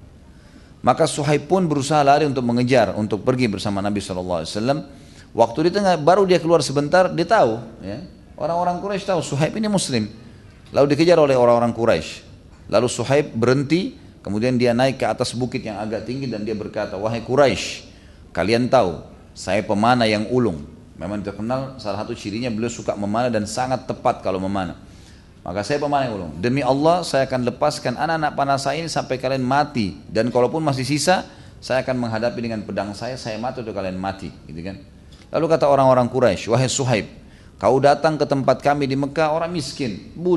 Maka Suhaib pun berusaha lari untuk mengejar, untuk pergi bersama Nabi SAW. Waktu di tengah, baru dia keluar sebentar, dia tahu ya, orang-orang Quraisy tahu Suhaib ini muslim. Lalu dikejar oleh orang-orang Quraisy. Lalu Suhaib berhenti, kemudian dia naik ke atas bukit yang agak tinggi dan dia berkata, wahai Quraisy, kalian tahu saya pemanah yang ulung. Memang terkenal salah satu cirinya beliau suka memanah dan sangat tepat kalau memanah. Maka saya pemanah yang ulung. Demi Allah saya akan lepaskan anak-anak panah saya ini sampai kalian mati. Dan kalaupun masih sisa, saya akan menghadapi dengan pedang saya mati atau kalian mati. Gitu kan? Lalu kata orang-orang Quraisy, wahai Suhaib, kau datang ke tempat kami di Mekah orang miskin, budak,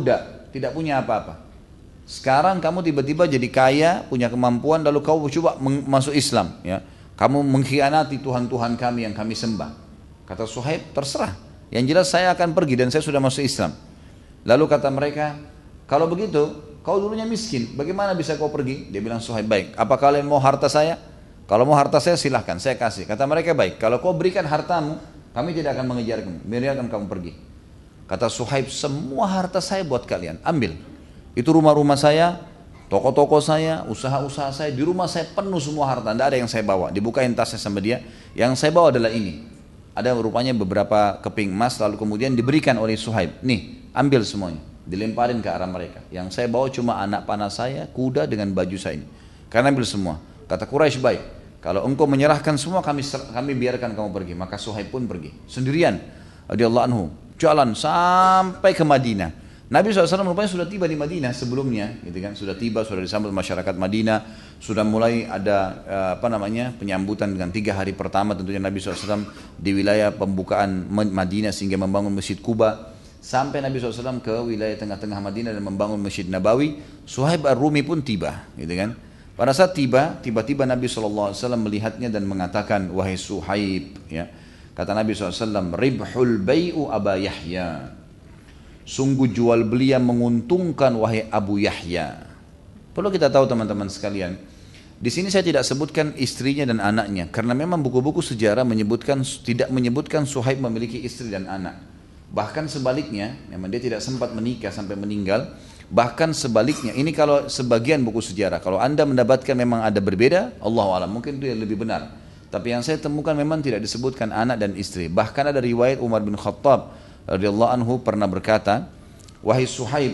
tidak punya apa-apa. Sekarang kamu tiba-tiba jadi kaya, punya kemampuan, lalu kau coba masuk Islam. Ya. Kamu mengkhianati Tuhan-Tuhan kami yang kami sembah. Kata Suhaib, terserah. Yang jelas saya akan pergi dan saya sudah masuk Islam. Lalu kata mereka, kalau begitu, kau dulunya miskin, bagaimana bisa kau pergi? Dia bilang Suhaib, baik, apa kalian mau harta saya? Kalau mau harta saya silahkan, saya kasih. Kata mereka, baik, kalau kau berikan hartamu, kami tidak akan mengejar kamu, biarkan kamu pergi. Kata Suhaib, semua harta saya buat kalian, ambil. Itu rumah-rumah saya, toko-toko saya, usaha-usaha saya, di rumah saya penuh semua harta, tidak ada yang saya bawa. Dibukain tasnya sama dia, yang saya bawa adalah ini. Ada rupanya beberapa keping emas, lalu kemudian diberikan oleh Suhaib. Nih, ambil semuanya, dilemparin ke arah mereka. Yang saya bawa cuma anak panah saya, kuda dengan baju saya ini. Karena ambil semua. Kata Quraisy, baik, kalau engkau menyerahkan semua, kami biarkan kamu pergi. Maka Suhaib pun pergi, sendirian, radhiyallahu anhu, jalan sampai ke Madinah. Nabi SAW rupanya sudah tiba di Madinah sebelumnya, gitu kan? Sudah tiba, sudah disambut masyarakat Madinah, sudah mulai ada penyambutan dengan 3 hari pertama tentunya Nabi SAW di wilayah pembukaan Madinah sehingga membangun Masjid Quba. Sampai Nabi SAW ke wilayah tengah-tengah Madinah dan membangun Masjid Nabawi. Suhaib Ar-Rumi pun tiba, gitu kan? Pada saat tiba-tiba Nabi SAW melihatnya dan mengatakan, wahai Suhaib, ya, kata Nabi SAW, ribhul bai'u Aba Yahya. Sungguh jual beli yang menguntungkan wahai Abu Yahya. Perlu kita tahu teman-teman sekalian, di sini saya tidak sebutkan istrinya dan anaknya, karena memang buku-buku sejarah tidak menyebutkan Suhaib memiliki istri dan anak. Bahkan sebaliknya, memang dia tidak sempat menikah sampai meninggal. Bahkan sebaliknya, ini kalau sebagian buku sejarah, kalau anda mendapatkan memang ada berbeda, Allahu a'lam, mungkin itu yang lebih benar. Tapi yang saya temukan memang tidak disebutkan anak dan istri. Bahkan ada riwayat Umar bin Khattab radhiyallahu anhu pernah berkata, wahai Suhaib,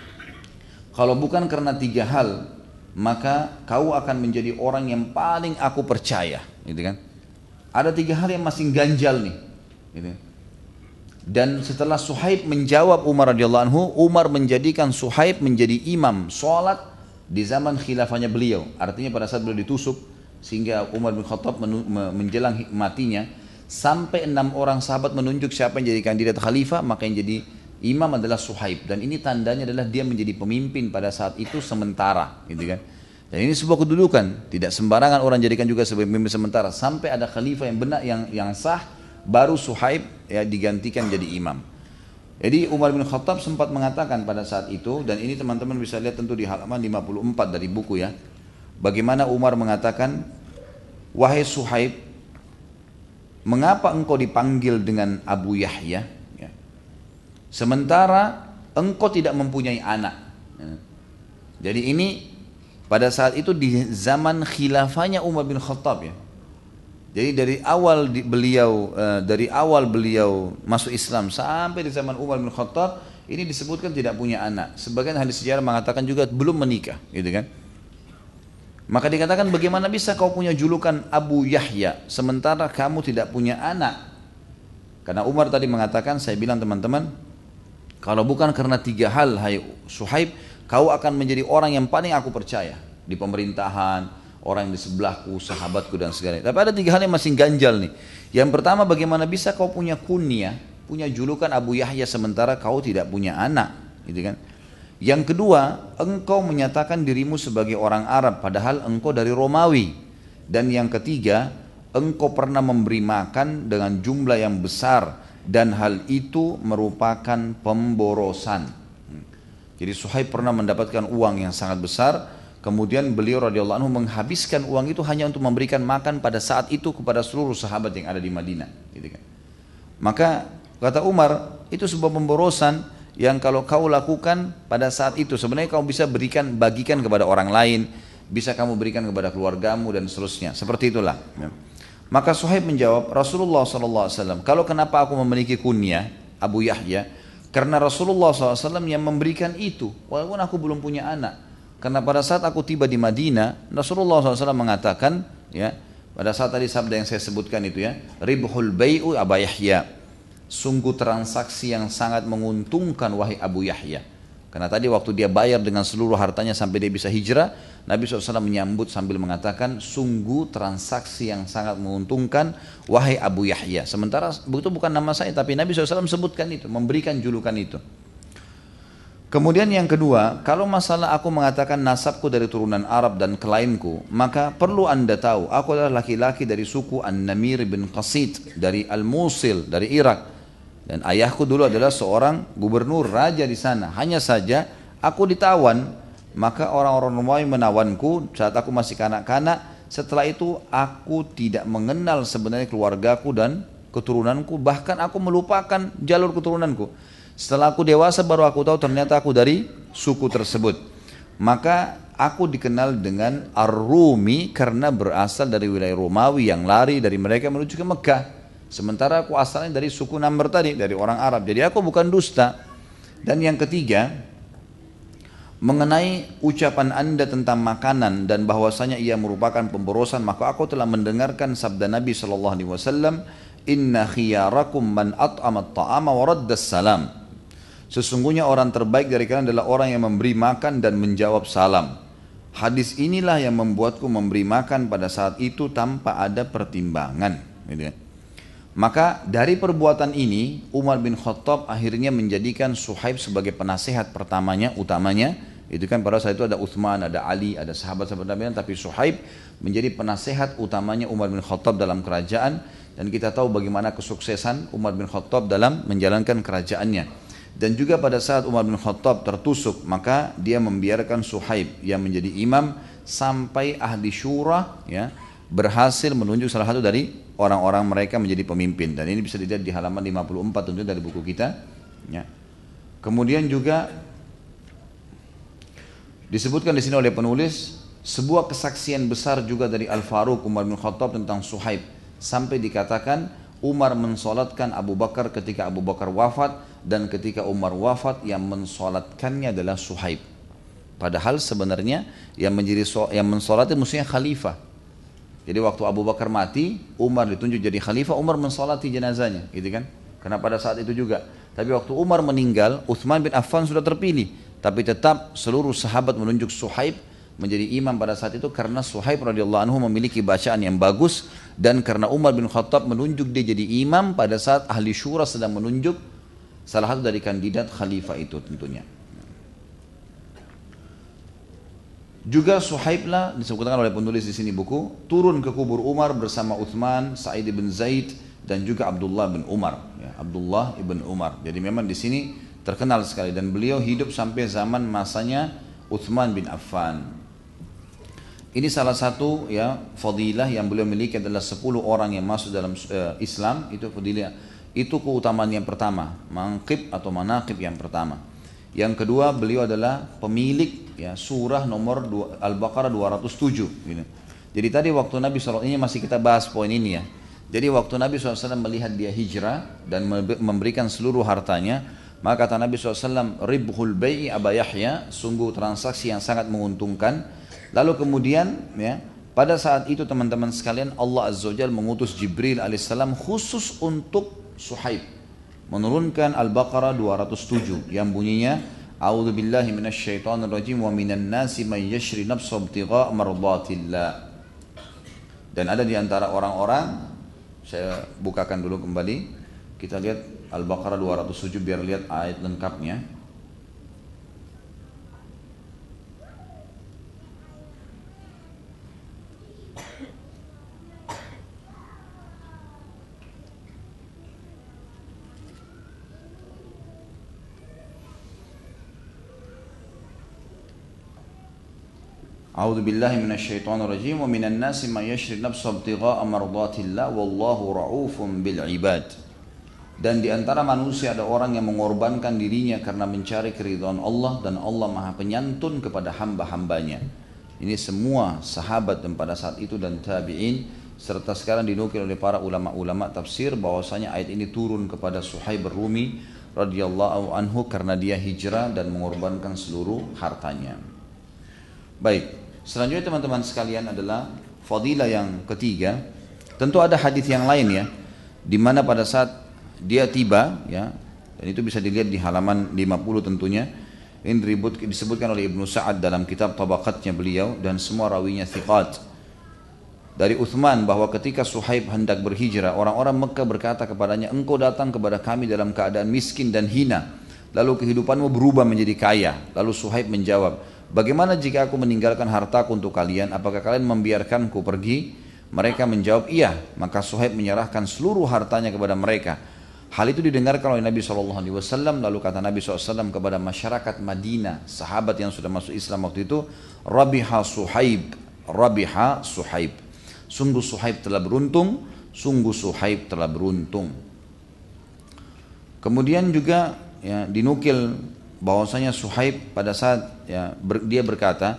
kalau bukan karena 3 hal, maka kau akan menjadi orang yang paling aku percaya, gitu kan? Ada 3 hal yang masih ganjal nih, gitu. Dan setelah Suhaib menjawab Umar radhiyallahu anhu, Umar menjadikan Suhaib menjadi imam sholat di zaman khilafahnya beliau. Artinya pada saat beliau ditusuk, sehingga Umar bin Khattab menjelang matinya, sampai 6 orang sahabat menunjuk siapa yang jadi kandidat khalifah, maka yang jadi imam adalah Suhaib. Dan ini tandanya adalah dia menjadi pemimpin pada saat itu sementara, gitu kan. Dan ini sebuah kedudukan, tidak sembarangan orang jadikan juga sebagai pemimpin sementara. Sampai ada khalifah yang benar, yang sah, baru Suhaib ya digantikan jadi imam. Jadi Umar bin Khattab sempat mengatakan pada saat itu, dan ini teman-teman bisa lihat tentu di halaman 54 dari buku ya, bagaimana Umar mengatakan, wahai Suhaib, mengapa engkau dipanggil dengan Abu Yahya? Ya. Sementara engkau tidak mempunyai anak. Ya. Jadi ini pada saat itu di zaman khilafahnya Umar bin Khattab ya. Jadi dari awal beliau masuk Islam sampai di zaman Umar bin Khattab ini disebutkan tidak punya anak. Sebagian ahli sejarah mengatakan juga belum menikah, gitu kan? Maka dikatakan, bagaimana bisa kau punya julukan Abu Yahya sementara kamu tidak punya anak? Karena Umar tadi mengatakan, saya bilang teman-teman, kalau bukan karena 3 hal, hai Suhaib, kau akan menjadi orang yang paling aku percaya di pemerintahan, orang yang di sebelahku, sahabatku dan segala. Tapi ada 3 hal yang masih ganjal nih. Yang pertama, bagaimana bisa kau punya kunyah, punya julukan Abu Yahya sementara kau tidak punya anak, gitu kan? Yang kedua, engkau menyatakan dirimu sebagai orang Arab padahal engkau dari Romawi. Dan yang ketiga, engkau pernah memberi makan dengan jumlah yang besar dan hal itu merupakan pemborosan. Jadi Suhaib pernah mendapatkan uang yang sangat besar, kemudian beliau radhiyallahu anhu menghabiskan uang itu hanya untuk memberikan makan pada saat itu kepada seluruh sahabat yang ada di Madinah, gitu kan. Maka kata Umar, itu sebuah pemborosan yang kalau kau lakukan pada saat itu sebenarnya kau bisa bagikan kepada orang lain, bisa kamu berikan kepada keluargamu dan seterusnya, seperti itulah. Maka Suhaib menjawab, Rasulullah SAW, kalau kenapa aku memiliki kunyah Abu Yahya, karena Rasulullah SAW yang memberikan itu, walaupun aku belum punya anak. Karena pada saat aku tiba di Madinah, Rasulullah SAW mengatakan, ya, pada saat tadi sabda yang saya sebutkan itu ya, ribhul bai'u Aba Yahya, sungguh transaksi yang sangat menguntungkan wahai Abu Yahya. Karena tadi waktu dia bayar dengan seluruh hartanya sampai dia bisa hijrah, Nabi SAW menyambut sambil mengatakan, sungguh transaksi yang sangat menguntungkan wahai Abu Yahya. Sementara itu bukan nama saya, tapi Nabi SAW sebutkan itu, memberikan julukan itu. Kemudian yang kedua, kalau masalah aku mengatakan nasabku dari turunan Arab dan kelainku, maka perlu anda tahu, aku adalah laki-laki dari suku An-Namir bin Qasid, dari Al-Musil, dari Irak. Dan ayahku dulu adalah seorang gubernur, raja di sana. Hanya saja aku ditawan, maka orang-orang Romawi menawanku saat aku masih kanak-kanak. Setelah itu aku tidak mengenal sebenarnya keluargaku dan keturunanku, bahkan aku melupakan jalur keturunanku. Setelah aku dewasa baru aku tahu ternyata aku dari suku tersebut. Maka aku dikenal dengan Ar-Rumi karena berasal dari wilayah Romawi yang lari dari mereka menuju ke Mekah. Sementara aku asalnya dari suku Namr tadi, dari orang Arab. Jadi aku bukan dusta. Dan yang ketiga, mengenai ucapan anda tentang makanan dan bahwasanya ia merupakan pemborosan, maka aku telah mendengarkan sabda Nabi SAW, Inna khiyarakum man at'ama at-ta'ama wa radda salam. Sesungguhnya orang terbaik dari kalian adalah orang yang memberi makan dan menjawab salam. Hadis inilah yang membuatku memberi makan pada saat itu tanpa ada pertimbangan. Maka dari perbuatan ini Umar bin Khattab akhirnya menjadikan Suhaib sebagai penasehat utamanya. Itu kan pada saat itu ada Uthman, ada Ali, ada sahabat-sahabat Nabi, tapi Suhaib menjadi penasehat utamanya Umar bin Khattab dalam kerajaan. Dan kita tahu bagaimana kesuksesan Umar bin Khattab dalam menjalankan kerajaannya. Dan juga pada saat Umar bin Khattab tertusuk, maka dia membiarkan Suhaib yang menjadi imam sampai ahli syura ya, berhasil menunjuk salah satu dari orang-orang mereka menjadi pemimpin. Dan ini bisa dilihat di halaman 54 tentunya dari buku kita ya. Kemudian juga disebutkan di sini oleh penulis sebuah kesaksian besar juga dari Al-Faruq Umar bin Khattab tentang Suhaib, sampai dikatakan Umar mensolatkan Abu Bakar ketika Abu Bakar wafat, dan ketika Umar wafat yang mensolatkannya adalah Suhaib. Padahal sebenarnya yang mensolatin mestinya khalifah. Jadi waktu Abu Bakar mati, Umar ditunjuk jadi khalifah, Umar mensolati jenazahnya, gitu kan? Karena pada saat itu juga. Tapi waktu Umar meninggal, Uthman bin Affan sudah terpilih, tapi tetap seluruh sahabat menunjuk Suhaib menjadi imam pada saat itu karena Suhaib radhiyallahu anhu memiliki bacaan yang bagus, dan karena Umar bin Khattab menunjuk dia jadi imam pada saat ahli syura sedang menunjuk salah satu dari kandidat khalifah itu tentunya. Juga Suhaib lah disebutkan oleh penulis di sini buku, turun ke kubur Umar bersama Uthman, Sa'id bin Zaid, dan juga Abdullah bin Umar. Ya, Abdullah ibn Umar. Jadi memang di sini terkenal sekali, dan beliau hidup sampai zaman masanya Uthman bin Affan. Ini salah satu ya fadilah yang beliau miliki adalah 10 orang yang masuk dalam Islam. Itu fadilah, itu keutamaan yang pertama, mangqib atau manaqib yang pertama. Yang kedua, beliau adalah pemilik ya surah nomor Al-Baqarah 207 gitu. Jadi tadi waktu Nabi SAW, ini masih kita bahas poin ini ya. Jadi waktu Nabi SAW melihat dia hijrah dan memberikan seluruh hartanya, maka kata Nabi SAW, ribhul bai'i Aba Yahya, sungguh transaksi yang sangat menguntungkan. Lalu kemudian ya, pada saat itu teman-teman sekalian, Allah Azza wa Jalla mengutus Jibril alaihissalam khusus untuk Suhaib, menurunkan Al-Baqarah 207 yang bunyinya A'udzu billahi minasyaitonir rajim wa minan nasi may yashri nafsahu ibtigha'a mardatillah. Dan ada di antara orang-orang, saya bukakan dulu kembali, kita lihat Al-Baqarah 207 biar lihat ayat lengkapnya. A'udzu billahi minasyaitonir rajim wa minan nasi may yashri nafsahu ibtigha'a mardatillah wallahu ra'ufun bil ibad. Dan di antara manusia ada orang yang mengorbankan dirinya karena mencari keridhaan Allah, dan Allah Maha Penyantun kepada hamba-hambanya. Ini semua sahabat dan pada saat itu dan tabi'in, serta sekarang dinukil oleh para ulama-ulama tafsir bahwasanya ayat ini turun kepada Suhaib Ar-Rumi radhiyallahu anhu karena dia hijrah dan mengorbankan seluruh hartanya. Baik. Selanjutnya teman-teman sekalian adalah fadilah yang ketiga. Tentu ada hadis yang lain ya, di mana pada saat dia tiba ya, dan itu bisa dilihat di halaman 50 tentunya. Ini disebutkan oleh Ibnu Sa'ad dalam kitab Tabaqatnya beliau, dan semua rawinya thiqat. Dari Uthman bahwa ketika Suhaib hendak berhijrah, orang-orang Mekah berkata kepadanya, engkau datang kepada kami dalam keadaan miskin dan hina, lalu kehidupanmu berubah menjadi kaya. Lalu Suhaib menjawab, bagaimana jika aku meninggalkan hartaku untuk kalian? Apakah kalian membiarkanku pergi? Mereka menjawab, iya. Maka Suhaib menyerahkan seluruh hartanya kepada mereka. Hal itu didengarkan oleh Nabi SAW. Lalu kata Nabi SAW kepada masyarakat Madinah, sahabat yang sudah masuk Islam waktu itu, Rabiha Suhaib, Rabiha Suhaib. Sungguh Suhaib telah beruntung, sungguh Suhaib telah beruntung. Kemudian juga ya, dinukil bahwasanya Suhaib pada saat ya, dia berkata,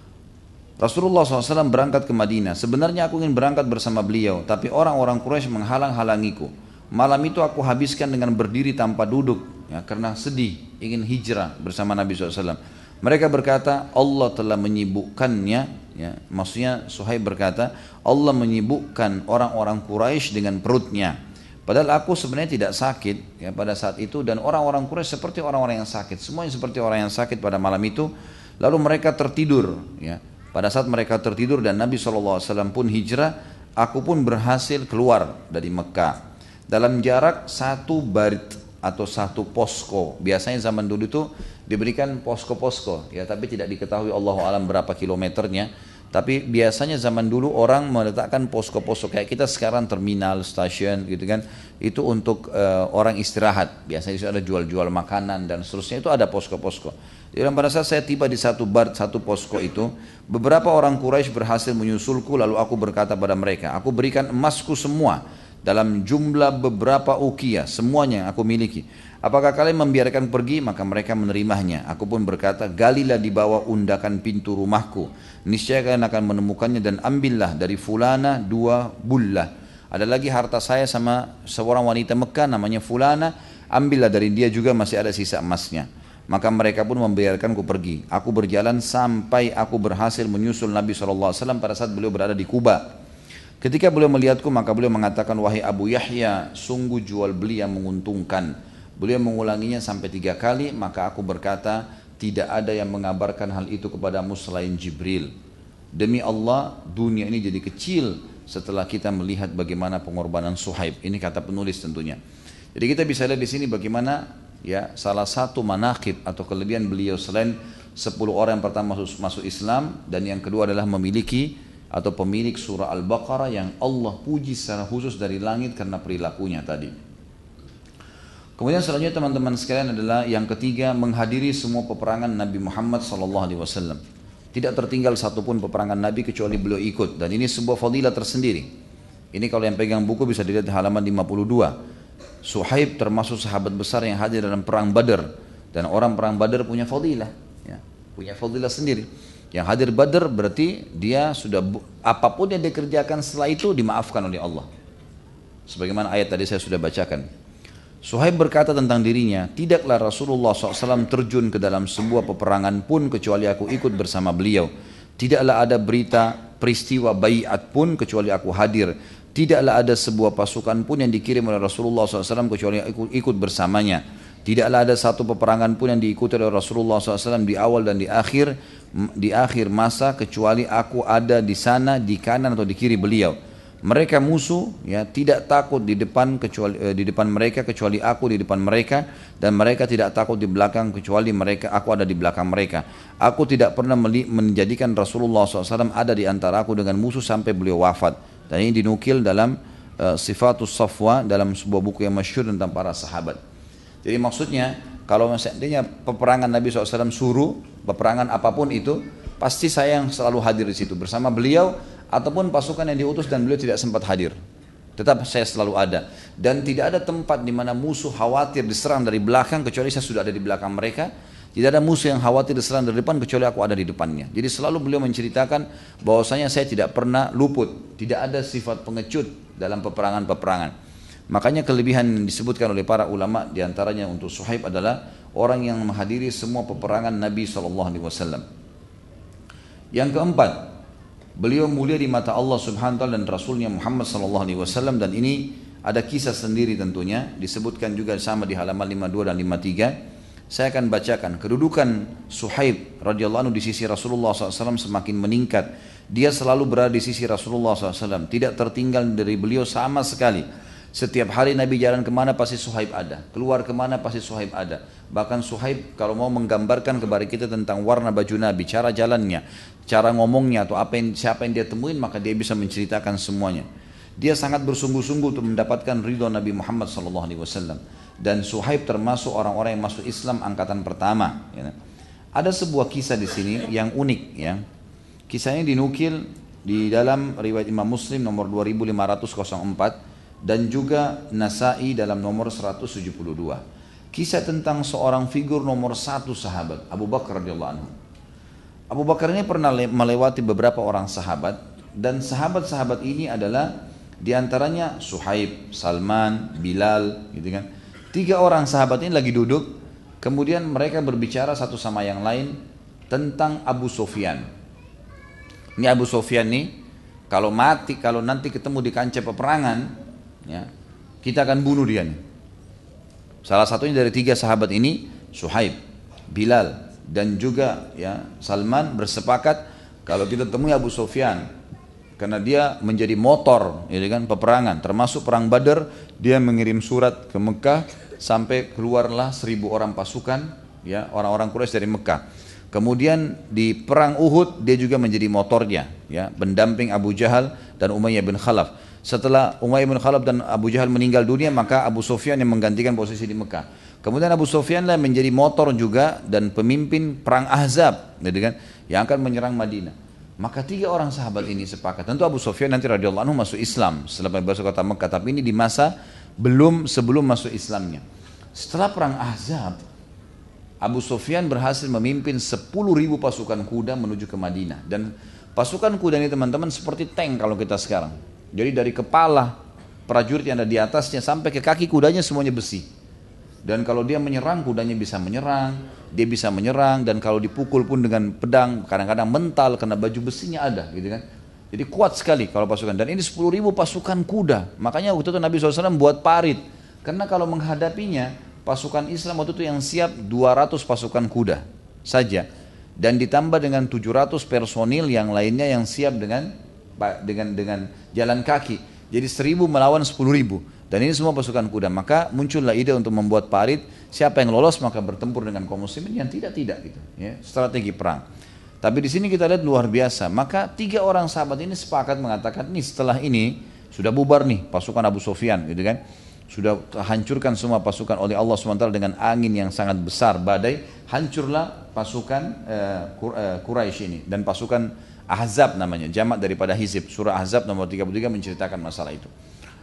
Rasulullah SAW berangkat ke Madinah. Sebenarnya aku ingin berangkat bersama beliau, tapi orang-orang Quraisy menghalang-halangiku. Malam itu aku habiskan dengan berdiri tanpa duduk, ya, karena sedih, ingin hijrah bersama Nabi SAW. Mereka berkata, Allah telah menyibukkannya, ya, maksudnya Suhaib berkata, Allah menyibukkan orang-orang Quraisy dengan perutnya. Padahal aku sebenarnya tidak sakit ya, pada saat itu, dan orang-orang Quraisy seperti orang-orang yang sakit, semuanya seperti orang yang sakit pada malam itu. Lalu mereka tertidur. Ya. Pada saat mereka tertidur dan Nabi SAW pun hijrah, aku pun berhasil keluar dari Mekah dalam jarak 1 barit atau 1 posko. Biasanya zaman dulu itu diberikan posko-posko, ya, tapi tidak diketahui Allahu alam berapa kilometernya. Tapi biasanya zaman dulu orang meletakkan posko-posko kayak kita sekarang terminal, stasiun gitu kan. Itu untuk orang istirahat. Biasanya di situ ada jual-jual makanan dan seterusnya, itu ada posko-posko. Jadi pada saat saya tiba di 1 bar, 1 posko itu, beberapa orang Quraisy berhasil menyusulku, lalu aku berkata pada mereka, aku berikan emasku semua dalam jumlah beberapa uqiyah, semuanya yang aku miliki. Apakah kalian membiarkan pergi? Maka mereka menerimanya. Aku pun berkata, galilah di bawah undakan pintu rumahku, niscaya kalian akan menemukannya, dan ambillah dari fulana 2 bullah. Ada lagi harta saya sama seorang wanita Mekah namanya Fulana, ambillah dari dia juga, masih ada sisa emasnya. Maka mereka pun membiarkanku pergi. Aku berjalan sampai aku berhasil menyusul Nabi SAW pada saat beliau berada di Kuba. Ketika beliau melihatku, maka beliau mengatakan, wahai Abu Yahya, sungguh jual beli yang menguntungkan. Beliau mengulanginya sampai 3 kali, maka aku berkata, tidak ada yang mengabarkan hal itu kepadamu selain Jibril. Demi Allah, dunia ini jadi kecil setelah kita melihat bagaimana pengorbanan Suhaib. Ini kata penulis tentunya. Jadi kita bisa lihat di sini bagaimana ya salah satu manaqib atau kelebihan beliau selain 10 orang yang pertama masuk Islam, dan yang kedua adalah memiliki atau pemilik surah Al-Baqarah yang Allah puji secara khusus dari langit karena perilakunya tadi. Kemudian selanjutnya teman-teman sekalian adalah yang ketiga, menghadiri semua peperangan Nabi Muhammad SAW. Tidak tertinggal satupun peperangan Nabi kecuali beliau ikut, dan ini sebuah fadilah tersendiri. Ini kalau yang pegang buku bisa dilihat di halaman 52. Suhaib termasuk sahabat besar yang hadir dalam perang Badar, dan orang perang Badar punya fadilah, ya, punya fadilah sendiri. Yang hadir Badar berarti dia sudah apapun yang dikerjakan setelah itu dimaafkan oleh Allah. Sebagaimana ayat tadi saya sudah bacakan. Suhaib berkata tentang dirinya, tidaklah Rasulullah SAW terjun ke dalam sebuah peperangan pun kecuali aku ikut bersama beliau. Tidaklah ada berita peristiwa baiat pun kecuali aku hadir. Tidaklah ada sebuah pasukan pun yang dikirim oleh Rasulullah SAW kecuali aku ikut bersamanya. Tidaklah ada satu peperangan pun yang diikuti oleh Rasulullah SAW di awal dan di akhir masa kecuali aku ada di sana, di kanan atau di kiri beliau. Mereka musuh ya tidak takut di depan mereka kecuali aku di depan mereka, dan mereka tidak takut di belakang kecuali aku ada di belakang mereka. Aku tidak pernah menjadikan Rasulullah SAW ada di antara aku dengan musuh sampai beliau wafat. Dan ini dinukil dalam Sifatus Safwa, dalam sebuah buku yang masyhur tentang para sahabat. Jadi maksudnya kalau seandainya peperangan Nabi SAW suruh peperangan apapun itu, pasti saya yang selalu hadir di situ bersama beliau, ataupun pasukan yang diutus dan beliau tidak sempat hadir, tetap saya selalu ada. Dan tidak ada tempat di mana musuh khawatir diserang dari belakang kecuali saya sudah ada di belakang mereka. Tidak ada musuh yang khawatir diserang dari depan kecuali aku ada di depannya. Jadi selalu beliau menceritakan bahwasanya saya tidak pernah luput, tidak ada sifat pengecut dalam peperangan-peperangan. Makanya kelebihan yang disebutkan oleh para ulama diantaranya untuk Suhaib adalah orang yang menghadiri semua peperangan Nabi SAW. Yang keempat, beliau mulia di mata Allah Subhanahu wa taala dan Rasulnya Muhammad SAW, dan ini ada kisah sendiri tentunya, disebutkan juga sama di halaman 52 dan 53. Saya akan bacakan. Kedudukan Suhaib radhiyallahu anhu di sisi Rasulullah SAW semakin meningkat. Dia selalu berada di sisi Rasulullah SAW, tidak tertinggal dari beliau sama sekali. Setiap hari Nabi jalan kemana pasti Suhaib ada, keluar kemana pasti Suhaib ada. Bahkan Suhaib kalau mau menggambarkan kepada kita tentang warna baju Nabi, cara jalannya, cara ngomongnya atau siapa yang dia temuin, maka dia bisa menceritakan semuanya. Dia sangat bersungguh-sungguh untuk mendapatkan ridho Nabi Muhammad SAW. Dan Suhaib termasuk orang-orang yang masuk Islam angkatan pertama. Ya. Ada sebuah kisah di sini yang unik. Ya. Kisahnya dinukil di dalam riwayat Imam Muslim nomor 2504 dan juga Nasai dalam nomor 172. Kisah tentang seorang figur nomor satu sahabat, Abu Bakar radhiyallahu anhu. Abu Bakar ini pernah melewati beberapa orang sahabat, dan sahabat-sahabat ini adalah diantaranya Suhaib, Salman, Bilal, gitu kan. 3 orang sahabat ini lagi duduk, kemudian mereka berbicara satu sama yang lain tentang Abu Sufyan. Ini Abu Sufyan nih, kalau nanti ketemu di kancah peperangan, ya, kita akan bunuh dia nih. Salah satunya dari 3 sahabat ini, Suhaib, Bilal, dan juga ya Salman bersepakat kalau kita temui Abu Sufyan, karena dia menjadi motor, ya kan, peperangan, termasuk perang Badar, dia mengirim surat ke Mekah sampai keluarlah 1000 orang pasukan, ya orang-orang Quraisy dari Mekah. Kemudian di perang Uhud dia juga menjadi motornya, ya, pendamping Abu Jahal dan Umayyah bin Khalaf. Setelah Umayyah bin Khalaf dan Abu Jahal meninggal dunia, maka Abu Sufyan yang menggantikan posisi di Mekah. Kemudian Abu Sufyan lah menjadi motor juga dan pemimpin perang Ahzab, gitu kan, yang akan menyerang Madinah. Maka 3 orang sahabat ini sepakat. Tentu Abu Sufyan nanti radhiyallahu anhu masuk Islam setelah masuk kota Mekah, tapi ini di masa sebelum masuk Islamnya. Setelah perang Ahzab, Abu Sufyan berhasil memimpin 10.000 pasukan kuda menuju ke Madinah. Dan pasukan kuda ini teman-teman seperti tank kalau kita sekarang. Jadi dari kepala prajurit yang ada di atasnya sampai ke kaki kudanya semuanya besi. Dan kalau dia menyerang, kudanya bisa menyerang, dia bisa menyerang, dan kalau dipukul pun dengan pedang kadang-kadang mental karena baju besinya ada, gitu kan. Jadi kuat sekali kalau pasukan. Dan ini 10.000 pasukan kuda. Makanya waktu itu Nabi SAW buat parit. Karena kalau menghadapinya, pasukan Islam waktu itu yang siap 200 pasukan kuda saja. Dan ditambah dengan 700 personil yang lainnya yang siap dengan jalan kaki. Jadi 1000 melawan 10.000. Dan ini semua pasukan kuda. Maka muncullah ide untuk membuat parit. Siapa yang lolos maka bertempur dengan kaum muslimin, yang tidak gitu. Ya, strategi perang. Tapi di sini kita lihat luar biasa. Maka 3 orang sahabat ini sepakat mengatakan, nih setelah ini sudah bubar nih pasukan Abu Sufyan, gitu kan. Sudah hancurkan semua pasukan oleh Allah SWT dengan angin yang sangat besar, badai. Hancurlah pasukan Quraisy ini dan pasukan Ahzab namanya, jamak daripada Hizib. Surah Ahzab nomor 33 menceritakan masalah itu.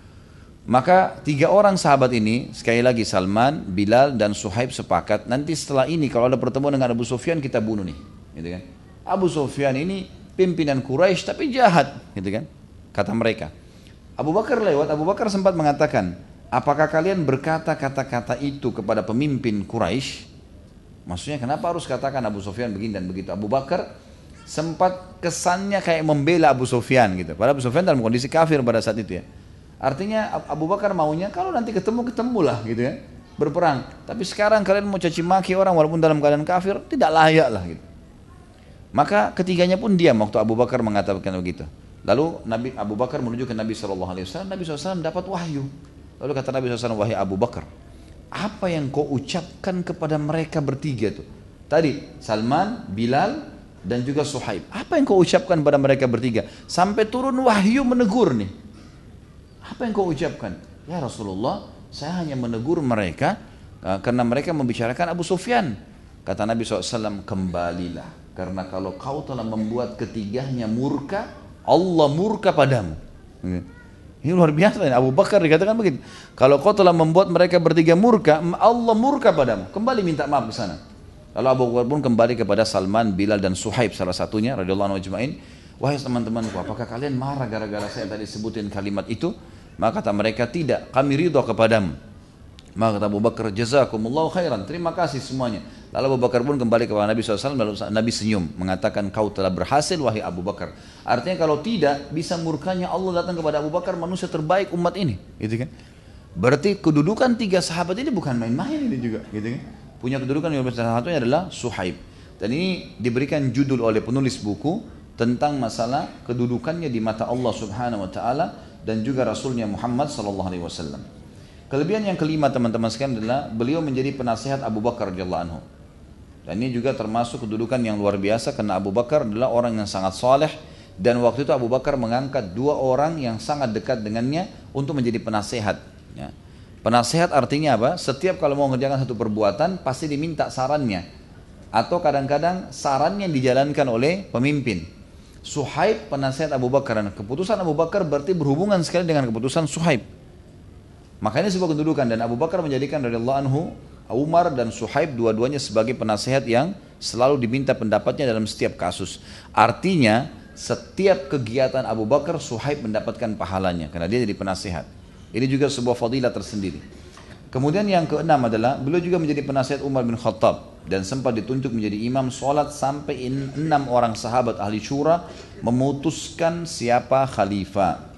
Maka 3 orang sahabat ini, sekali lagi Salman, Bilal, dan Suhaib sepakat, nanti setelah ini kalau ada pertemuan dengan Abu Sufyan kita bunuh nih, gitu kan. Abu Sufyan ini pimpinan Quraisy tapi jahat, gitu kan, kata mereka. Abu Bakar lewat, Abu Bakar sempat mengatakan, apakah kalian berkata kata-kata itu kepada pemimpin Quraisy? Maksudnya kenapa harus katakan Abu Sufyan begini dan begitu? Abu Bakar sempat kesannya kayak membela Abu Sufyan gitu. Padahal Abu Sufyan dalam kondisi kafir pada saat itu ya. Artinya Abu Bakar maunya kalau nanti ketemulah gitu ya, berperang. Tapi sekarang kalian mau caci maki orang walaupun dalam keadaan kafir, tidak layak lah gitu. Maka ketiganya pun diam waktu Abu Bakar mengatakan begitu. Lalu Abu Bakar menuju ke Nabi SAW. Nabi SAW dapat wahyu. Lalu kata Nabi SAW, wahai Abu Bakar, apa yang kau ucapkan kepada mereka bertiga tuh? Tadi Salman, Bilal, dan juga Suhaib. Apa yang kau ucapkan pada mereka bertiga? Sampai turun wahyu menegur nih. Apa yang kau ucapkan? Ya Rasulullah, saya hanya menegur mereka karena mereka membicarakan Abu Sufyan. Kata Nabi SAW, kembalilah. Karena kalau kau telah membuat ketiganya murka, Allah murka padamu. Ini luar biasa. Abu Bakar dikatakan begitu. Kalau kau telah membuat mereka bertiga murka, Allah murka padamu. Kembali minta maaf ke sana. Lalu Abu Bakar pun kembali kepada Salman, Bilal, dan Suhaib salah satunya radhiyallahu anhu ajma'in. Wahai teman-temanku, apakah kalian marah gara-gara saya tadi sebutin kalimat itu? Maka kata mereka, tidak, kami ridho kepadamu. Maka kata Abu Bakar, jazakumullahu khairan, terima kasih semuanya. Lalu Abu Bakar pun kembali kepada Nabi SAW, lalu Nabi senyum, mengatakan, kau telah berhasil wahai Abu Bakar. Artinya kalau tidak, bisa murkanya Allah datang kepada Abu Bakar, manusia terbaik umat ini, gitu kan? Berarti kedudukan 3 sahabat ini bukan main-main ini juga, gitu kan? Punya kedudukan yang salah satunya adalah Suhaib. Dan ini diberikan judul oleh penulis buku tentang masalah kedudukannya di mata Allah Subhanahu wa taala dan juga Rasulnya Muhammad sallallahu alaihi wasallam. Kelebihan yang kelima teman-teman sekalian adalah beliau menjadi penasihat Abu Bakar radhiyallahu anhu. Dan ini juga termasuk kedudukan yang luar biasa karena Abu Bakar adalah orang yang sangat saleh dan waktu itu Abu Bakar mengangkat dua orang yang sangat dekat dengannya untuk menjadi penasehat. Ya. Penasehat artinya apa? Setiap kalau mau mengerjakan satu perbuatan pasti diminta sarannya. Atau kadang-kadang sarannya dijalankan oleh pemimpin. Suhaib penasehat Abu Bakar, dan keputusan Abu Bakar berarti berhubungan sekali dengan keputusan Suhaib. Makanya sebuah kedudukan, dan Abu Bakar menjadikan radhiyallahu anhu Umar dan Suhaib dua-duanya sebagai penasehat yang selalu diminta pendapatnya dalam setiap kasus. Artinya setiap kegiatan Abu Bakar Suhaib mendapatkan pahalanya karena dia jadi penasehat. Ini juga sebuah fadilah tersendiri. Kemudian yang keenam adalah beliau juga menjadi penasihat Umar bin Khattab dan sempat ditunjuk menjadi imam sholat sampai 6 orang sahabat ahli syura memutuskan siapa khalifah.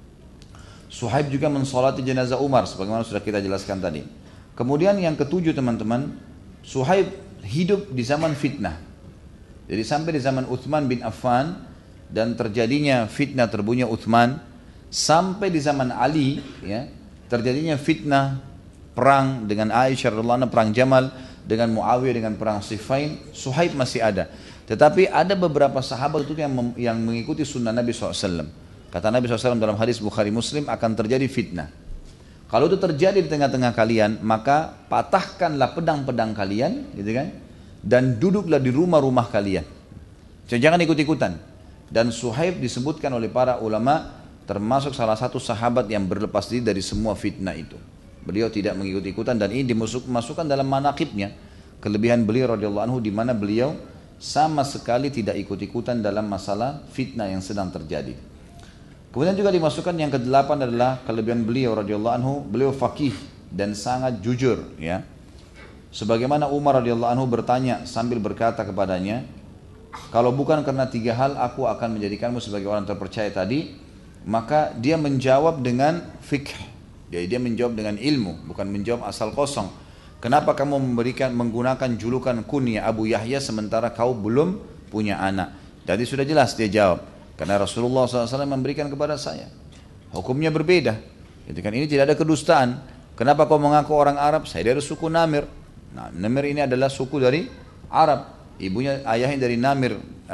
Suhaib juga mensolati jenazah Umar sebagaimana sudah kita jelaskan tadi. Kemudian yang ketujuh teman-teman, Suhaib hidup di zaman fitnah. Jadi sampai di zaman Uthman bin Affan dan terjadinya fitnah terbunuhnya Uthman, sampai di zaman Ali ya, terjadinya fitnah perang dengan Aisyah radhiyallahu anha, perang Jamal, dengan Muawiyah dengan perang Siffin, Suhaib masih ada. Tetapi ada beberapa sahabat itu yang mengikuti sunnah Nabi SAW. Kata Nabi SAW dalam hadis Bukhari Muslim, akan terjadi fitnah. Kalau itu terjadi di tengah-tengah kalian, maka patahkanlah pedang-pedang kalian, gitu kan? Dan duduklah di rumah-rumah kalian. Jangan ikut-ikutan. Dan Suhaib disebutkan oleh para ulama termasuk salah satu sahabat yang berlepas diri dari semua fitnah itu. Beliau tidak mengikut-ikutan dan ini dimasukkan dalam manaqibnya. Kelebihan beliau radhiyallahu anhu di mana beliau sama sekali tidak ikut-ikutan dalam masalah fitnah yang sedang terjadi. Kemudian juga dimasukkan yang kedelapan adalah kelebihan beliau radhiyallahu anhu, beliau faqih dan sangat jujur ya. Sebagaimana Umar radhiyallahu anhu bertanya sambil berkata kepadanya, kalau bukan karena 3 hal aku akan menjadikanmu sebagai orang terpercaya tadi. Maka dia menjawab dengan fikih. Jadi dia menjawab dengan ilmu, bukan menjawab asal kosong. Kenapa kamu menggunakan julukan kunyah Abu Yahya sementara kau belum punya anak? Jadi sudah jelas dia jawab. Karena Rasulullah SAW memberikan kepada saya. Hukumnya berbeda. Jadi kan ini tidak ada kedustaan. Kenapa kau mengaku orang Arab? Saya dari suku Namir. Nah, Namir ini adalah suku dari Arab. Ibunya, ayahnya dari Namir,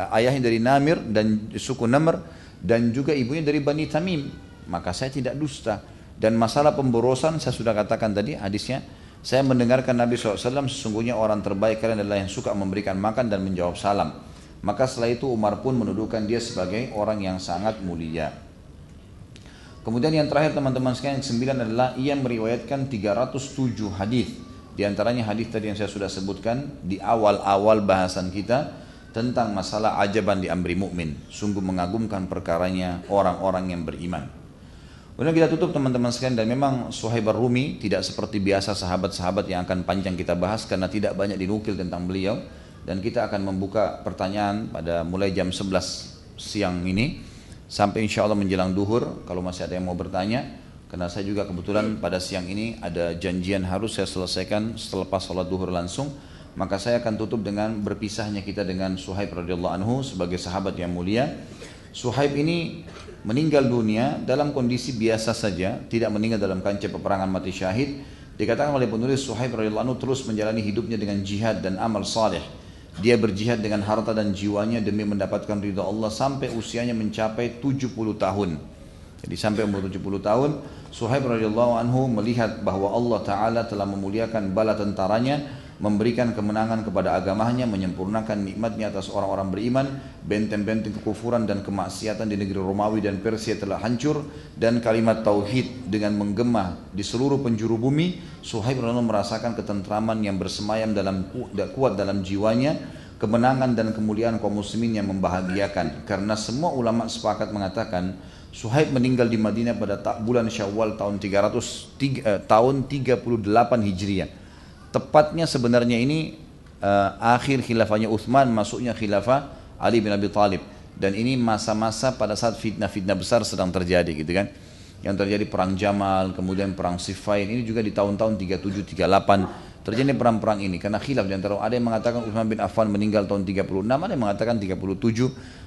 dan suku Namr. Dan juga ibunya dari Bani Tamim, maka saya tidak dusta. Dan masalah pemborosan saya sudah katakan tadi hadisnya, saya mendengarkan Nabi SAW, sesungguhnya orang terbaik kalian adalah yang suka memberikan makan dan menjawab salam. Maka setelah itu Umar pun mendudukan dia sebagai orang yang sangat mulia. Kemudian yang terakhir teman-teman sekalian, yang 9 adalah ia meriwayatkan 307 hadis. Di antaranya hadis tadi yang saya sudah sebutkan di awal-awal bahasan kita tentang masalah ajaban di amri mukmin, sungguh mengagumkan perkaranya orang-orang yang beriman. Kemudian kita tutup teman-teman sekalian, dan memang Suhaib ar-Rumi tidak seperti biasa sahabat-sahabat yang akan panjang kita bahas karena tidak banyak dinukil tentang beliau, dan kita akan membuka pertanyaan pada mulai jam 11 siang ini sampai insya Allah menjelang duhur kalau masih ada yang mau bertanya, karena saya juga kebetulan pada siang ini ada janjian harus saya selesaikan selepas sholat duhur langsung. Maka saya akan tutup dengan berpisahnya kita dengan Suhaib radhiyallahu anhu sebagai sahabat yang mulia. Suhaib ini meninggal dunia dalam kondisi biasa saja, tidak meninggal dalam kancah peperangan mati syahid. Dikatakan oleh penulis Suhaib radhiyallahu anhu terus menjalani hidupnya dengan jihad dan amal saleh. Dia berjihad dengan harta dan jiwanya demi mendapatkan ridha Allah sampai usianya mencapai 70 tahun. Jadi sampai umur 70 tahun, Suhaib radhiyallahu anhu melihat bahwa Allah Ta'ala telah memuliakan bala tentaranya, memberikan kemenangan kepada agamanya, menyempurnakan nikmatnya atas orang-orang beriman, benteng-benteng kekufuran dan kemaksiatan di negeri Romawi dan Persia telah hancur, dan kalimat tauhid dengan menggema di seluruh penjuru bumi. Suhaib radhiyallahu anhu merasakan ketentraman yang bersemayam kuat dalam jiwanya, kemenangan dan kemuliaan kaum muslimin yang membahagiakan. Karena semua ulama sepakat mengatakan Suhaib meninggal di Madinah pada bulan Syawal tahun 38 Hijriah. Tepatnya sebenarnya ini akhir khilafahnya Uthman, masuknya khilafah Ali bin Abi Thalib. Dan ini masa-masa pada saat fitnah-fitnah besar sedang terjadi gitu kan. Yang terjadi perang Jamal, kemudian perang Siffin, ini juga di tahun-tahun 37, 38 terjadi perang-perang ini. Karena khilaf di antara, ada yang mengatakan Uthman bin Affan meninggal tahun 36, ada yang mengatakan 37,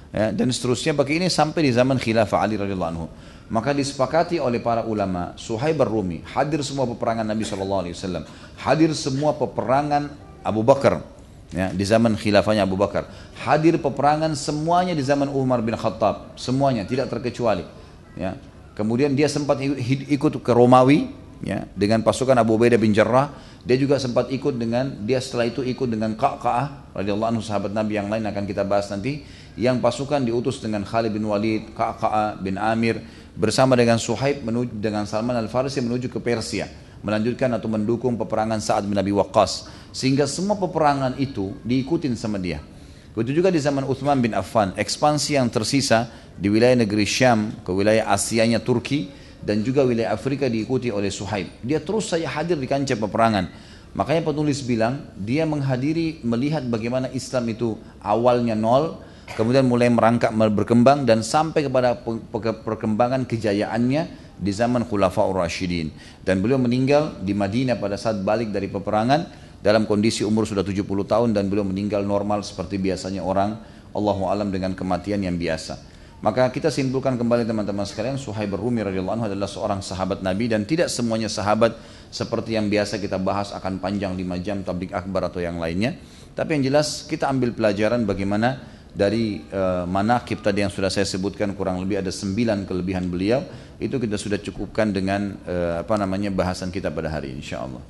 ya, dan seterusnya begini sampai di zaman Khilafah Ali radhiyallahu anhu. Maka disepakati oleh para ulama, Suhaib ar-Rumi, hadir semua peperangan Nabi SAW, hadir semua peperangan Abu Bakar, ya, di zaman khilafahnya Abu Bakar, hadir peperangan semuanya di zaman Umar bin Khattab, semuanya tidak terkecuali. Ya. Kemudian dia sempat ikut ke Romawi, ya, dengan pasukan Abu Ubaidah bin Jarrah. Dia juga sempat ikut setelah itu ikut dengan Qa'qa'ah radhiyallahu anhu, sahabat Nabi yang lain akan kita bahas nanti, yang pasukan diutus dengan Khalid bin Walid, Qa'qa'ah bin Amir bersama dengan Suhaib dengan Salman al-Farisi menuju ke Persia, melanjutkan atau mendukung peperangan Sa'ad bin Abi Waqqas, sehingga semua peperangan itu diikutin sama dia. Begitu juga di zaman Uthman bin Affan, ekspansi yang tersisa di wilayah negeri Syam ke wilayah Asianya Turki dan juga wilayah Afrika diikuti oleh Suhaib. Dia terus saja hadir di kancah peperangan. Makanya penulis bilang dia menghadiri, melihat bagaimana Islam itu awalnya nol, kemudian mulai merangkak, berkembang dan sampai kepada perkembangan kejayaannya di zaman Khulafaur Rasyidin. Dan beliau meninggal di Madinah pada saat balik dari peperangan dalam kondisi umur sudah 70 tahun dan beliau meninggal normal seperti biasanya orang, Allahu alam, dengan kematian yang biasa. Maka kita simpulkan kembali teman-teman sekalian, Suhaib ar-Rumi radhiyallahu anhu adalah seorang sahabat Nabi, dan tidak semuanya sahabat seperti yang biasa kita bahas akan panjang 5 jam tabligh akbar atau yang lainnya. Tapi yang jelas kita ambil pelajaran bagaimana dari manaqib tadi yang sudah saya sebutkan, kurang lebih ada 9 kelebihan beliau, itu kita sudah cukupkan dengan bahasan kita pada hari ini insyaallah.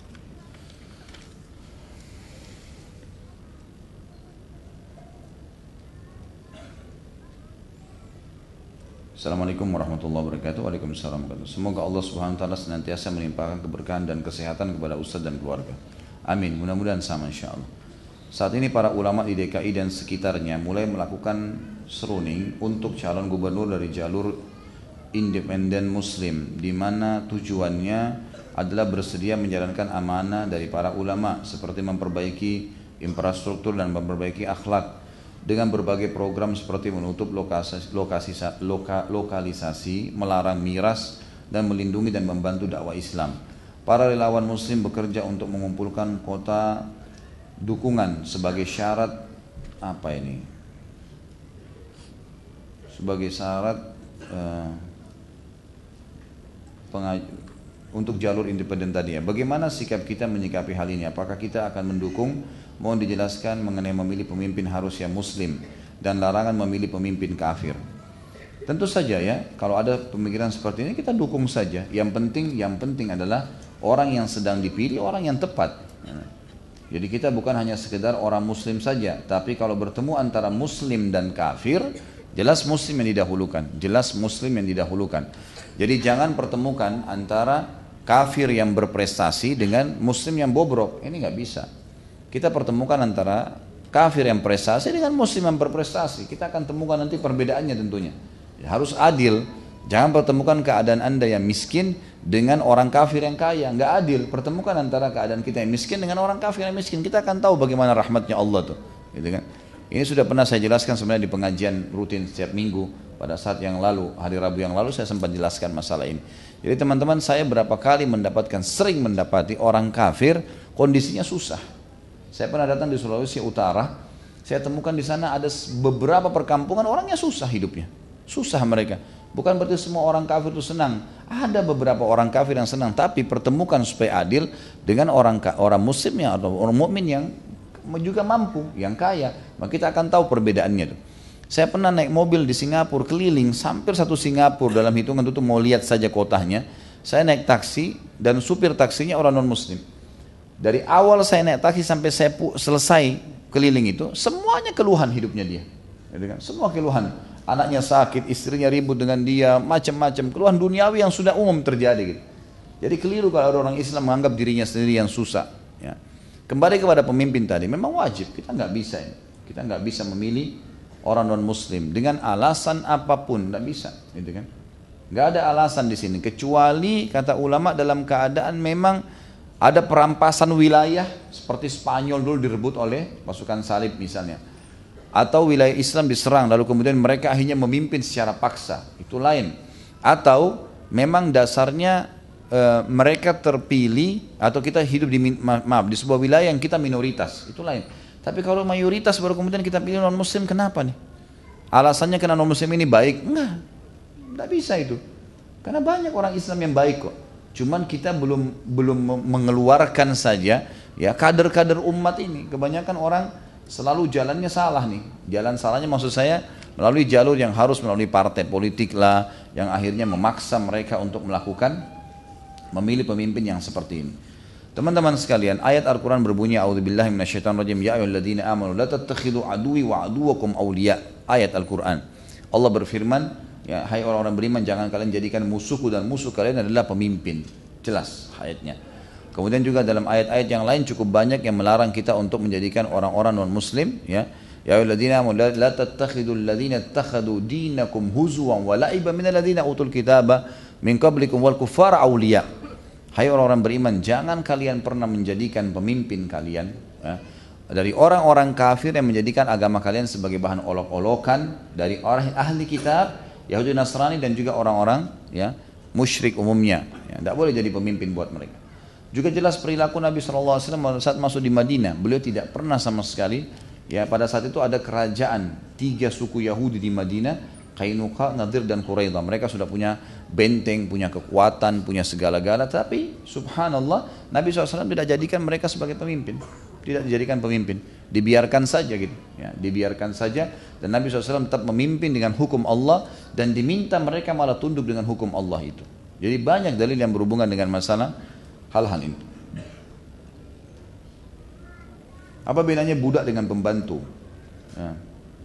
Assalamualaikum warahmatullahi wabarakatuh. Waalaikumsalam warahmatullahi wabarakatuh. Semoga Allah subhanahu wa ta'ala senantiasa melimpahkan keberkahan dan kesehatan kepada Ustaz dan keluarga. Amin, mudah-mudahan sama insyaallah. Saat ini para ulama di DKI dan sekitarnya mulai melakukan seruning untuk calon gubernur dari jalur independen muslim, di mana tujuannya adalah bersedia menjalankan amanah dari para ulama seperti memperbaiki infrastruktur dan memperbaiki akhlak dengan berbagai program seperti menutup lokalisasi, melarang miras dan melindungi dan membantu dakwah Islam. Para relawan muslim bekerja untuk mengumpulkan kota dukungan sebagai syarat sebagai syarat untuk jalur independen tadi ya. Bagaimana sikap kita menyikapi hal ini? Apakah kita akan mendukung? Mohon dijelaskan mengenai memilih pemimpin harus yang muslim dan larangan memilih pemimpin kafir. Tentu saja ya, kalau ada pemikiran seperti ini kita dukung saja. Yang penting adalah orang yang sedang dipilih orang yang tepat. Jadi kita bukan hanya sekedar orang muslim saja, tapi kalau bertemu antara muslim dan kafir, jelas muslim yang didahulukan, Jadi jangan pertemukan antara kafir yang berprestasi dengan muslim yang bobrok. Ini nggak bisa. Kita pertemukan antara kafir yang prestasi dengan muslim yang berprestasi. Kita akan temukan nanti perbedaannya tentunya. Harus adil. Jangan pertemukan keadaan Anda yang miskin dengan orang kafir yang kaya. Nggak adil. Pertemukan antara keadaan kita yang miskin dengan orang kafir yang miskin. Kita akan tahu bagaimana rahmatnya Allah tuh. Gitu kan? Ini sudah pernah saya jelaskan sebenarnya di pengajian rutin setiap minggu. Pada saat yang lalu, hari Rabu yang lalu saya sempat jelaskan masalah ini. Jadi teman-teman, saya berapa kali sering mendapati orang kafir kondisinya susah. Saya pernah datang di Sulawesi Utara, saya temukan di sana ada beberapa perkampungan orangnya susah hidupnya. Susah mereka. Bukan berarti semua orang kafir itu senang. Ada beberapa orang kafir yang senang, tapi pertemukan supaya adil dengan orang muslim atau orang mukmin yang juga mampu, yang kaya. Maka kita akan tahu perbedaannya tuh. Saya pernah naik mobil di Singapura keliling, hampir satu Singapura dalam hitungan itu mau lihat saja kotanya. Saya naik taksi dan supir taksinya orang non muslim. Dari awal saya naik taksi sampai saya selesai keliling itu, semuanya keluhan hidupnya dia. Semua keluhan. Anaknya sakit, istrinya ribut dengan dia, macam-macam. Keluhan duniawi yang sudah umum terjadi. Gitu. Jadi keliru kalau ada orang Islam menganggap dirinya sendiri yang susah. Ya. Kembali kepada pemimpin tadi, memang wajib. Kita nggak bisa memilih orang non muslim dengan alasan apapun, nggak bisa. Gitu kan? Nggak ada alasan di sini. Kecuali, kata ulama, dalam keadaan memang ada perampasan wilayah seperti Spanyol dulu direbut oleh pasukan salib misalnya, atau wilayah Islam diserang lalu kemudian mereka akhirnya memimpin secara paksa, itu lain. Atau memang dasarnya mereka terpilih atau kita hidup di sebuah wilayah yang kita minoritas, itu lain. Tapi kalau mayoritas baru kemudian kita pilih non muslim, kenapa nih? Alasannya karena non muslim ini baik? Enggak bisa itu. Karena banyak orang Islam yang baik kok. Cuman kita belum mengeluarkan saja ya kader-kader umat ini. Kebanyakan orang selalu jalannya salah nih. Jalan salahnya maksud saya melalui jalur yang harus melalui partai politik lah, yang akhirnya memaksa mereka untuk memilih pemimpin yang seperti ini. Teman-teman sekalian, ayat Al-Quran berbunyi, A'udzubillahi minasyaitonirrajim, ya ayyuhalladzina amanu la tattakhidhu aduwwi wa aduwwakum awliya. Ayat Al-Quran. Allah berfirman, ya hai orang-orang beriman, jangan kalian jadikan musuhku dan musuh kalian adalah pemimpin. Jelas ayatnya. Kemudian juga dalam ayat-ayat yang lain cukup banyak yang melarang kita untuk menjadikan orang-orang non-muslim, ya. Ya ayyuhalladzina amanu la tattakhidul ladzina ittakhadhu dinakum huzwan wa la'iban minal ladzina utul kitaba min qablikum wal kuffara awliya. Hai orang-orang beriman, jangan kalian pernah menjadikan pemimpin kalian ya, dari orang-orang kafir yang menjadikan agama kalian sebagai bahan olok-olokan dari orang ahli kitab, Yahudi Nasrani dan juga orang-orang ya musyrik umumnya. Ya, tidak boleh jadi pemimpin buat mereka. Juga jelas perilaku Nabi SAW saat masuk di Madinah, beliau tidak pernah sama sekali ya pada saat itu ada kerajaan 3 suku Yahudi di Madinah, Qainuqa, Nadir dan Quraidah. Mereka sudah punya benteng, punya kekuatan, punya segala-gala. Tapi subhanallah Nabi SAW tidak jadikan mereka sebagai pemimpin. Tidak dijadikan pemimpin. Dibiarkan saja gitu. Ya, dibiarkan saja. Dan Nabi SAW tetap memimpin dengan hukum Allah. Dan diminta mereka malah tunduk dengan hukum Allah itu. Jadi banyak dalil yang berhubungan dengan masalah hal-hal ini. Apa bedanya budak dengan pembantu? Ya.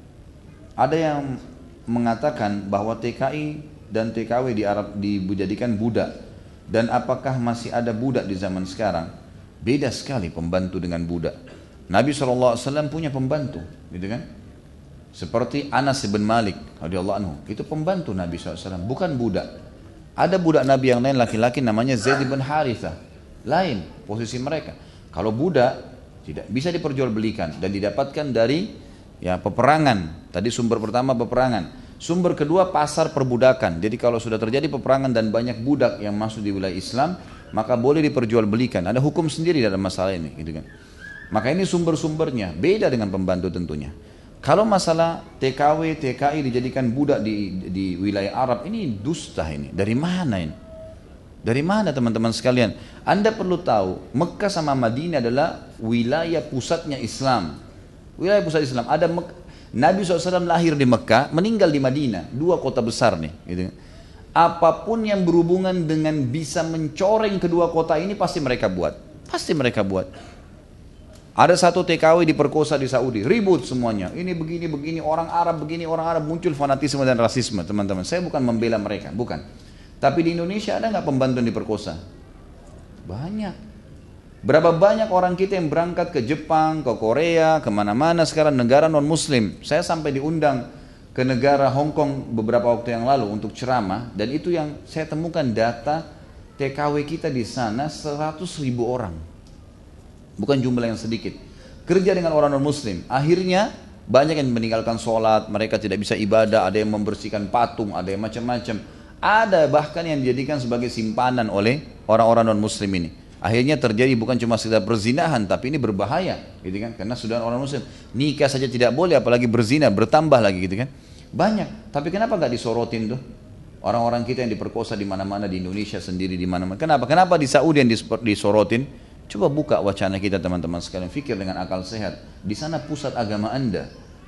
Ada yang mengatakan bahwa TKI dan TKW di Arab dijadikan budak, dan apakah masih ada budak di zaman sekarang? Beda sekali pembantu dengan budak. Nabi SAW punya pembantu, gitu kan? Seperti Anas bin Malik radhiyallahu anhu, itu pembantu Nabi SAW, bukan budak. Ada budak Nabi yang lain laki-laki namanya Zaid bin Harithah, lain posisi mereka. Kalau budak tidak bisa diperjualbelikan dan didapatkan dari ya peperangan. Tadi sumber pertama peperangan. Sumber kedua pasar perbudakan. Jadi kalau sudah terjadi peperangan dan banyak budak yang masuk di wilayah Islam, maka boleh diperjualbelikan. Ada hukum sendiri dalam masalah ini, gitu kan. Maka ini sumber-sumbernya beda dengan pembantu tentunya. Kalau masalah TKW, TKI dijadikan budak di wilayah Arab, ini dusta ini. Dari mana ini? Dari mana teman-teman sekalian? Anda perlu tahu, Mekah sama Madinah adalah wilayah pusatnya Islam. Wilayah pusat Islam. Ada Nabi SAW lahir di Mekah, meninggal di Madinah, 2 kota besar nih. Gitu. Apapun yang berhubungan dengan bisa mencoreng kedua kota ini pasti mereka buat. Pasti mereka buat. Ada satu TKW diperkosa di Saudi, ribut semuanya. Ini begini, orang Arab begini, orang Arab, muncul fanatisme dan rasisme, teman-teman. Saya bukan membela mereka, bukan. Tapi di Indonesia ada nggak pembantu yang diperkosa? Banyak. Berapa banyak orang kita yang berangkat ke Jepang, ke Korea, kemana-mana sekarang negara non-muslim. Saya sampai diundang ke negara Hong Kong beberapa waktu yang lalu untuk ceramah. Dan itu yang saya temukan data TKW kita di sana 100.000 orang. Bukan jumlah yang sedikit. Kerja dengan orang non-muslim. Akhirnya banyak yang meninggalkan sholat, mereka tidak bisa ibadah, ada yang membersihkan patung, ada yang macam-macam. Ada bahkan yang dijadikan sebagai simpanan oleh orang-orang non-muslim ini. Akhirnya terjadi bukan cuma sekedar berzinahan, tapi ini berbahaya, gitu kan? Karena sudah orang muslim nikah saja tidak boleh, apalagi berzina, bertambah lagi, gitu kan? Banyak. Tapi kenapa nggak disorotin tuh? Orang-orang kita yang diperkosa di mana-mana, di Indonesia sendiri di mana-mana. Kenapa? Kenapa di Saudi yang disorotin? Coba buka wacana kita teman-teman sekalian, fikir dengan akal sehat. Di sana pusat agama Anda.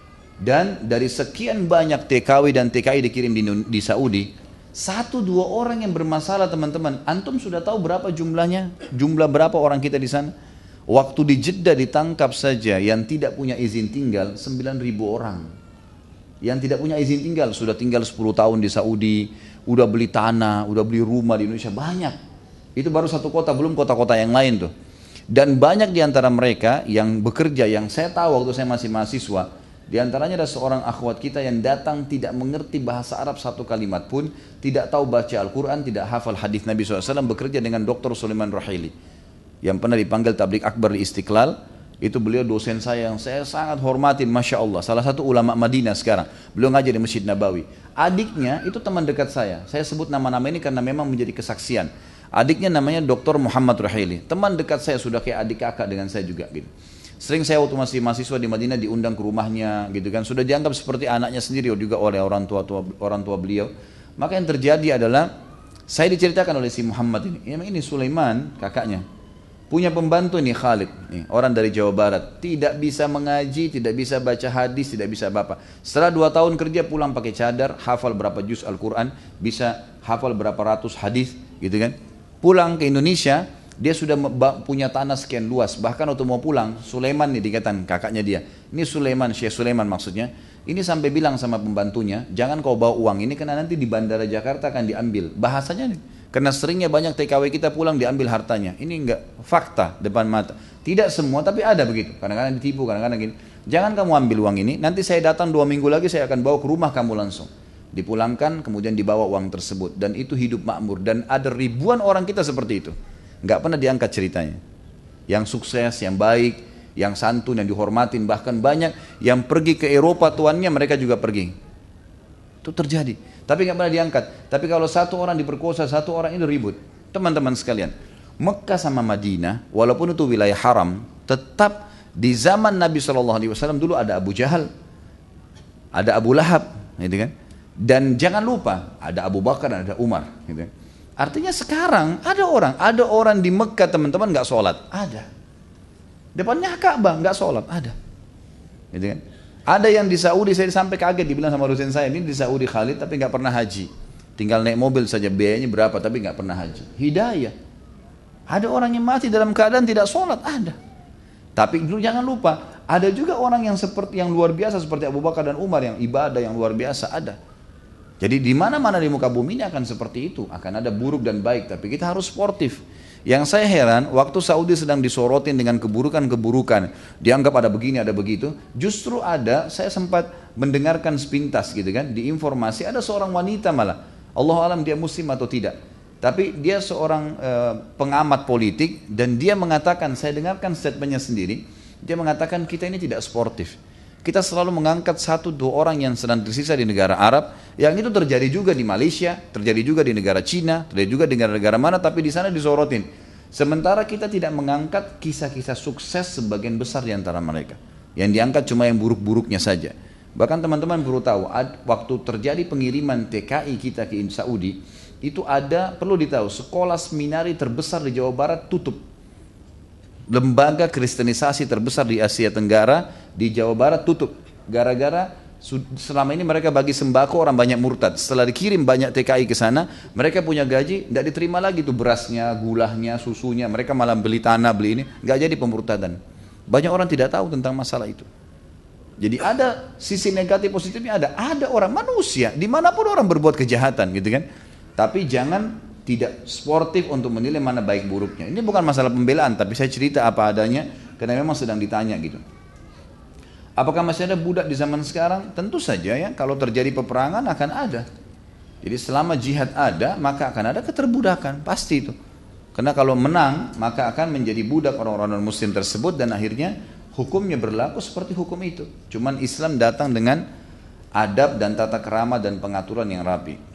Dan dari sekian banyak TKW dan TKI dikirim di Saudi, 1-2 orang yang bermasalah teman-teman. Antum sudah tahu berapa jumlahnya? Jumlah berapa orang kita di sana? Waktu di Jeddah ditangkap saja yang tidak punya izin tinggal 9.000 orang. Yang tidak punya izin tinggal sudah tinggal 10 tahun di Saudi, udah beli tanah, udah beli rumah di Indonesia, banyak. Itu baru satu kota, belum kota-kota yang lain tuh. Dan banyak di antara mereka yang bekerja, yang saya tahu waktu saya masih mahasiswa, di antaranya ada seorang akhwat kita yang datang tidak mengerti bahasa Arab satu kalimat pun, tidak tahu baca Al-Quran, tidak hafal hadis Nabi SAW, bekerja dengan Dr. Sulaiman Rahili yang pernah dipanggil tablik akbar di Istiqlal. Itu beliau dosen saya yang saya sangat hormatin, Masya Allah, salah satu ulama Madinah sekarang. Beliau ngajar di Masjid Nabawi. Adiknya itu teman dekat saya sebut nama-nama ini karena memang menjadi kesaksian. Adiknya namanya Dr. Muhammad Rahili, teman dekat saya, sudah kayak adik kakak dengan saya juga gitu. Sering saya waktu masih mahasiswa di Madinah diundang ke rumahnya gitu kan, sudah dianggap seperti anaknya sendiri juga oleh orang tua beliau. Maka yang terjadi adalah saya diceritakan oleh si Muhammad ini Sulaiman kakaknya, punya pembantu ini Khalid, nih, orang dari Jawa Barat, tidak bisa mengaji, tidak bisa baca hadis, tidak bisa apa. Setelah 2 tahun kerja pulang pakai cadar, hafal berapa juz Al-Quran, bisa hafal berapa ratus hadis, gitu kan. Pulang ke Indonesia, dia sudah punya tanah sekian luas. Bahkan waktu mau pulang, Sulaiman nih dikatakan kakaknya dia, ini Sulaiman, Syekh Sulaiman maksudnya, ini sampai bilang sama pembantunya, jangan kau bawa uang ini karena nanti di bandara Jakarta akan diambil. Bahasanya nih. Karena seringnya banyak TKW kita pulang diambil hartanya. Ini enggak fakta depan mata. Tidak semua tapi ada begitu. Kadang-kadang ditipu, kadang-kadang gini. Jangan kamu ambil uang ini, nanti saya datang 2 minggu lagi saya akan bawa ke rumah kamu langsung. Dipulangkan kemudian dibawa uang tersebut. Dan itu hidup makmur. Dan ada ribuan orang kita seperti itu. Enggak pernah diangkat ceritanya. Yang sukses, yang baik, yang santun, yang dihormatin. Bahkan banyak yang pergi ke Eropa tuannya mereka juga pergi. Itu terjadi. Tapi nggak pernah diangkat. Tapi kalau satu orang diperkosa, satu orang itu ribut. Teman-teman sekalian, Mekah sama Madinah, walaupun itu wilayah haram, tetap di zaman Nabi SAW dulu ada Abu Jahal, ada Abu Lahab, gitu kan? Dan jangan lupa ada Abu Bakar dan ada Umar. Gitu kan? Artinya sekarang ada orang di Mekah teman-teman nggak sholat, ada. Depannya Ka'bah nggak sholat, ada. Gitu kan? Ada yang di Saudi, saya sampai kaget dibilang sama dosen saya, ini di Saudi Khalid tapi nggak pernah haji. Tinggal naik mobil saja, biayanya berapa tapi nggak pernah haji. Hidayah. Ada orang yang mati dalam keadaan tidak sholat, ada. Tapi dulu jangan lupa, ada juga orang yang seperti yang luar biasa seperti Abu Bakar dan Umar yang ibadah yang luar biasa, ada. Jadi di mana-mana di muka bumi ini akan seperti itu, akan ada buruk dan baik, tapi kita harus sportif. Yang saya heran, waktu Saudi sedang disorotin dengan keburukan-keburukan, dianggap ada begini, ada begitu, justru ada, saya sempat mendengarkan sepintas gitu kan, di informasi ada seorang wanita malah, Allah alam dia muslim atau tidak, tapi dia seorang pengamat politik, dan dia mengatakan, saya dengarkan statementnya sendiri, dia mengatakan kita ini tidak sportif. Kita selalu mengangkat 1-2 orang yang sedang tersisa di negara Arab, yang itu terjadi juga di Malaysia, terjadi juga di negara Cina, terjadi juga di negara-negara mana, tapi di sana disorotin. Sementara kita tidak mengangkat kisah-kisah sukses sebagian besar di antara mereka. Yang diangkat cuma yang buruk-buruknya saja. Bahkan teman-teman perlu tahu, waktu terjadi pengiriman TKI kita ke Saudi, itu ada, perlu ditahu, sekolah seminari terbesar di Jawa Barat tutup. Lembaga kristenisasi terbesar di Asia Tenggara di Jawa Barat tutup gara-gara selama ini mereka bagi sembako orang banyak murtad. Setelah dikirim banyak TKI ke sana, mereka punya gaji tidak diterima lagi tuh berasnya, gulahnya, susunya. Mereka malah beli tanah, beli ini, nggak jadi pemurtadan. Banyak orang tidak tahu tentang masalah itu. Jadi ada sisi negatif positifnya, ada orang manusia dimanapun orang berbuat kejahatan gitu kan. Tapi jangan tidak sportif untuk menilai mana baik buruknya. Ini bukan masalah pembelaan, tapi saya cerita apa adanya karena memang sedang ditanya gitu. Apakah masih ada budak di zaman sekarang? Tentu saja ya, kalau terjadi peperangan akan ada. Jadi selama jihad ada, maka akan ada keterbudakan, pasti itu. Karena kalau menang, maka akan menjadi budak orang-orang non-muslim tersebut dan akhirnya hukumnya berlaku seperti hukum itu. Cuman Islam datang dengan adab dan tata krama dan pengaturan yang rapi.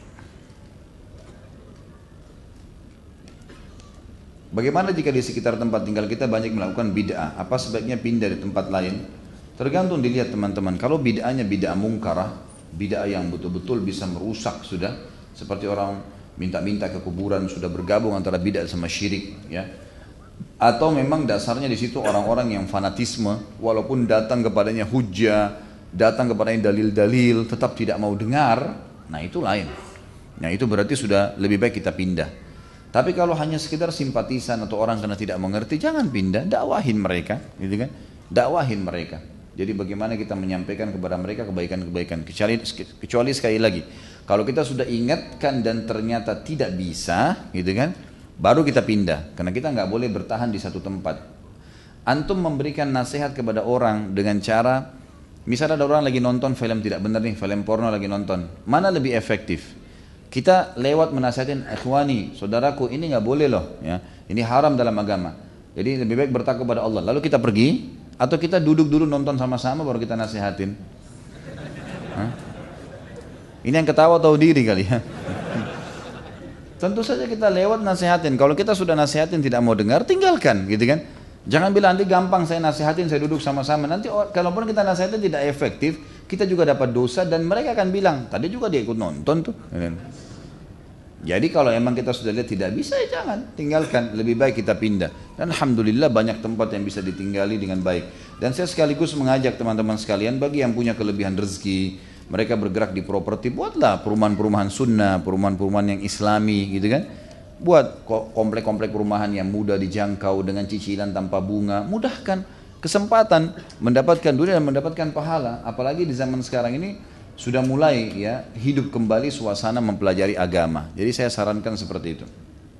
Bagaimana jika di sekitar tempat tinggal kita banyak melakukan bid'ah? Apa sebaiknya pindah di tempat lain? Tergantung dilihat teman-teman. Kalau bid'ahnya bid'ah mungkarah, bid'ah yang betul-betul bisa merusak sudah, seperti orang minta-minta ke kuburan, sudah bergabung antara bid'ah sama syirik, ya. Atau memang dasarnya di situ orang-orang yang fanatisme, walaupun datang kepadanya hujjah, datang kepadanya dalil-dalil, tetap tidak mau dengar. Nah itu lain. Nah itu berarti sudah lebih baik kita pindah. Tapi kalau hanya sekedar simpatisan atau orang karena tidak mengerti, jangan pindah, dakwahin mereka, gitu kan? Dakwahin mereka. Jadi bagaimana kita menyampaikan kepada mereka kebaikan-kebaikan. Kecuali sekali lagi, kalau kita sudah ingatkan dan ternyata tidak bisa, gitu kan? Baru kita pindah, karena kita nggak boleh bertahan di satu tempat. Antum memberikan nasihat kepada orang dengan cara, misalnya ada orang lagi nonton film tidak benar nih, film porno lagi nonton, mana lebih efektif? Kita lewat menasihatin, ikhwani, saudaraku, ini nggak boleh loh, ya. Ini haram dalam agama. Jadi lebih baik bertakwa kepada Allah. Lalu kita pergi, atau kita duduk dulu nonton sama-sama baru kita nasihatin. Hah? Ini yang ketawa tahu diri kali ya. Tentu saja kita lewat nasihatin. Kalau kita sudah nasihatin tidak mau dengar, tinggalkan, gitu kan. Jangan bilang nanti gampang saya nasihatin, saya duduk sama-sama. Nanti kalaupun kita nasihatin tidak efektif, kita juga dapat dosa dan mereka akan bilang, tadi juga dia ikut nonton tuh. Jadi kalau emang kita sudah lihat tidak bisa, ya jangan, tinggalkan. Lebih baik kita pindah. Dan alhamdulillah banyak tempat yang bisa ditinggali dengan baik. Dan saya sekaligus mengajak teman-teman sekalian, bagi yang punya kelebihan rezeki, mereka bergerak di properti, buatlah perumahan-perumahan sunnah, perumahan-perumahan yang islami gitu kan. Buat komplek-komplek perumahan yang mudah dijangkau dengan cicilan tanpa bunga, mudahkan kesempatan mendapatkan dunia dan mendapatkan pahala. Apalagi di zaman sekarang ini sudah mulai ya hidup kembali suasana mempelajari agama. Jadi saya sarankan seperti itu.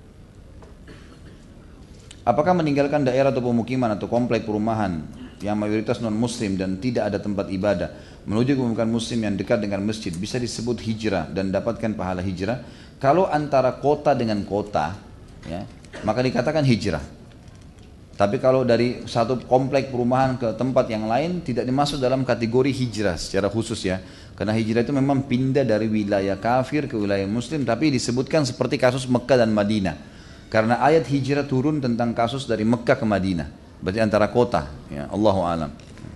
Apakah meninggalkan daerah atau pemukiman atau komplek perumahan yang mayoritas non muslim dan tidak ada tempat ibadah menuju ke pemukiman muslim yang dekat dengan masjid bisa disebut hijrah dan dapatkan pahala hijrah? Kalau antara kota dengan kota, ya, maka dikatakan hijrah. Tapi kalau dari satu komplek perumahan ke tempat yang lain tidak dimasuk dalam kategori hijrah secara khusus ya. Karena hijrah itu memang pindah dari wilayah kafir ke wilayah muslim, tapi disebutkan seperti kasus Mekah dan Madinah. Karena ayat hijrah turun tentang kasus dari Mekah ke Madinah. Berarti antara kota, ya, Allahu a'lam.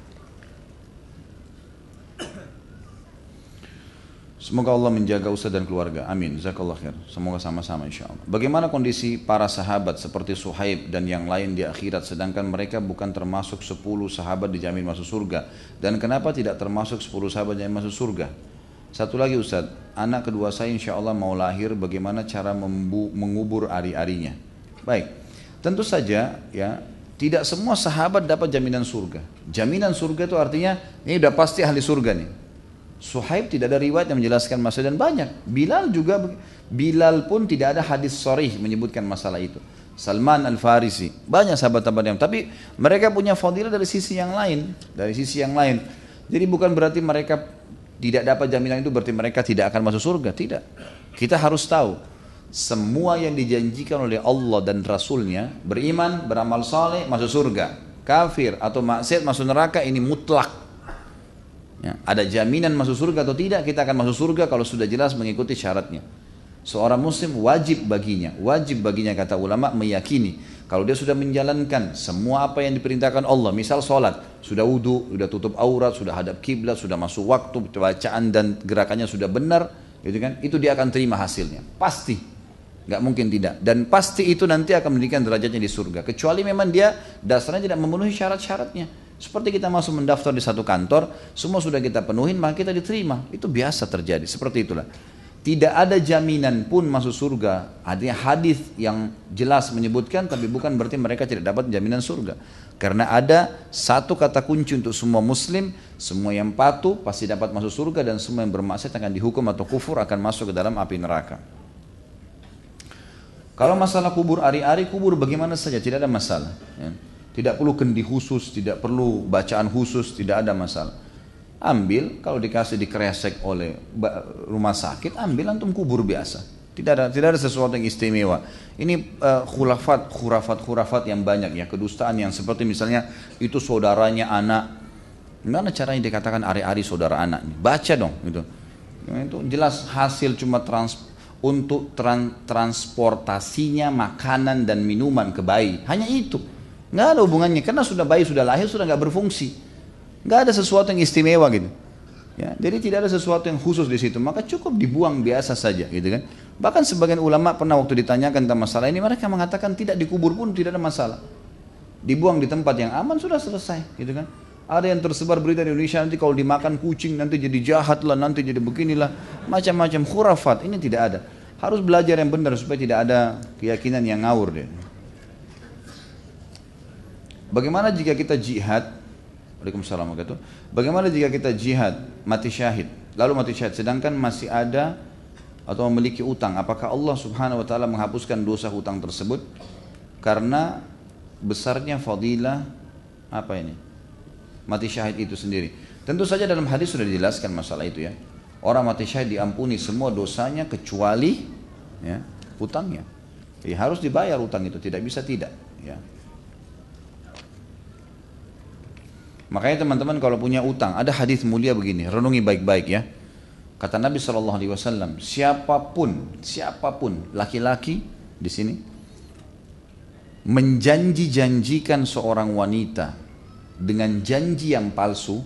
Semoga Allah menjaga Ustaz dan keluarga. Amin. Jazakallah khair. Semoga sama-sama insyaAllah. Bagaimana kondisi para sahabat seperti Suhaib dan yang lain di akhirat, sedangkan mereka bukan termasuk 10 sahabat dijamin masuk surga? Dan kenapa tidak termasuk 10 sahabat yang masuk surga? Satu lagi Ustaz, anak kedua saya insyaAllah mau lahir, bagaimana cara mengubur ari-arinya? Baik, tentu saja ya, tidak semua sahabat dapat jaminan surga. Jaminan surga itu artinya ini udah pasti ahli surga nih. Suhaib tidak ada riwayat yang menjelaskan masalah dan banyak. Bilal pun tidak ada hadis sharih menyebutkan masalah itu. Salman Al-Farisi, banyak sahabat-sahabat yang, tapi mereka punya fadilah dari sisi yang lain, Jadi bukan berarti mereka tidak dapat jaminan itu berarti mereka tidak akan masuk surga, tidak. Kita harus tahu semua yang dijanjikan oleh Allah dan Rasulnya, beriman, beramal saleh masuk surga, kafir atau maksiat masuk neraka, ini mutlak. Ya, ada jaminan masuk surga atau tidak, kita akan masuk surga kalau sudah jelas mengikuti syaratnya. Seorang muslim wajib baginya kata ulama meyakini kalau dia sudah menjalankan semua apa yang diperintahkan Allah, misal sholat, sudah wudu, sudah tutup aurat, sudah hadap kiblat, sudah masuk waktu, bacaan dan gerakannya sudah benar, gitu kan? Itu dia akan terima hasilnya, pasti, nggak mungkin tidak. Dan pasti itu nanti akan menjadikan derajatnya di surga, kecuali memang dia dasarnya tidak memenuhi syarat-syaratnya. Seperti kita masuk mendaftar di satu kantor, semua sudah kita penuhin, maka kita diterima. Itu biasa terjadi, seperti itulah. Tidak ada jaminan pun masuk surga. Artinya hadis yang jelas menyebutkan, tapi bukan berarti mereka tidak dapat jaminan surga. Karena ada satu kata kunci untuk semua muslim, semua yang patuh pasti dapat masuk surga, dan semua yang bermaksiat akan dihukum atau kufur akan masuk ke dalam api neraka. Kalau masalah kubur ari-ari, kubur bagaimana saja, tidak ada masalah. Ya. Tidak perlu kendi khusus, tidak perlu bacaan khusus, tidak ada masalah. Ambil, kalau dikasih dikresek oleh rumah sakit, ambil antum kubur biasa. Tidak ada sesuatu yang istimewa. Ini khurafat yang banyak ya, kedustaan yang seperti misalnya itu saudaranya anak. Gimana caranya dikatakan ari-ari saudara anak? Baca dong gitu. Itu jelas hasil cuma untuk transportasinya makanan dan minuman ke bayi. Hanya itu. Nggak ada hubungannya, karena sudah bayi sudah lahir, sudah nggak berfungsi, nggak ada sesuatu yang istimewa gitu. Ya, jadi tidak ada sesuatu yang khusus di situ, maka cukup dibuang biasa saja, gitu kan. Bahkan sebagian ulama pernah waktu ditanyakan tentang masalah ini, mereka mengatakan tidak dikubur pun tidak ada masalah, dibuang di tempat yang aman sudah selesai, gitu kan. Ada yang tersebar berita di Indonesia nanti kalau dimakan kucing nanti jadi jahat lah, nanti jadi beginilah, macam-macam khurafat. Ini tidak ada. Harus belajar yang benar supaya tidak ada keyakinan yang ngawur deh. Bagaimana jika kita jihad? Waalaikumsalam warahmatullahi wabarakatuh. Bagaimana jika kita jihad, mati syahid, lalu mati syahid, sedangkan masih ada atau memiliki utang? Apakah Allah Subhanahu Wa Taala menghapuskan dosa hutang tersebut? Karena besarnya fadilah apa ini? Mati syahid itu sendiri. Tentu saja dalam hadis sudah dijelaskan masalah itu ya. Orang mati syahid diampuni semua dosanya kecuali ya, hutangnya. Jadi harus dibayar hutang itu, tidak bisa tidak. Ya. Makanya teman-teman kalau punya utang, ada hadis mulia begini, renungi baik-baik ya. Kata Nabi SAW, siapapun laki-laki di sini menjanji-janjikan seorang wanita dengan janji yang palsu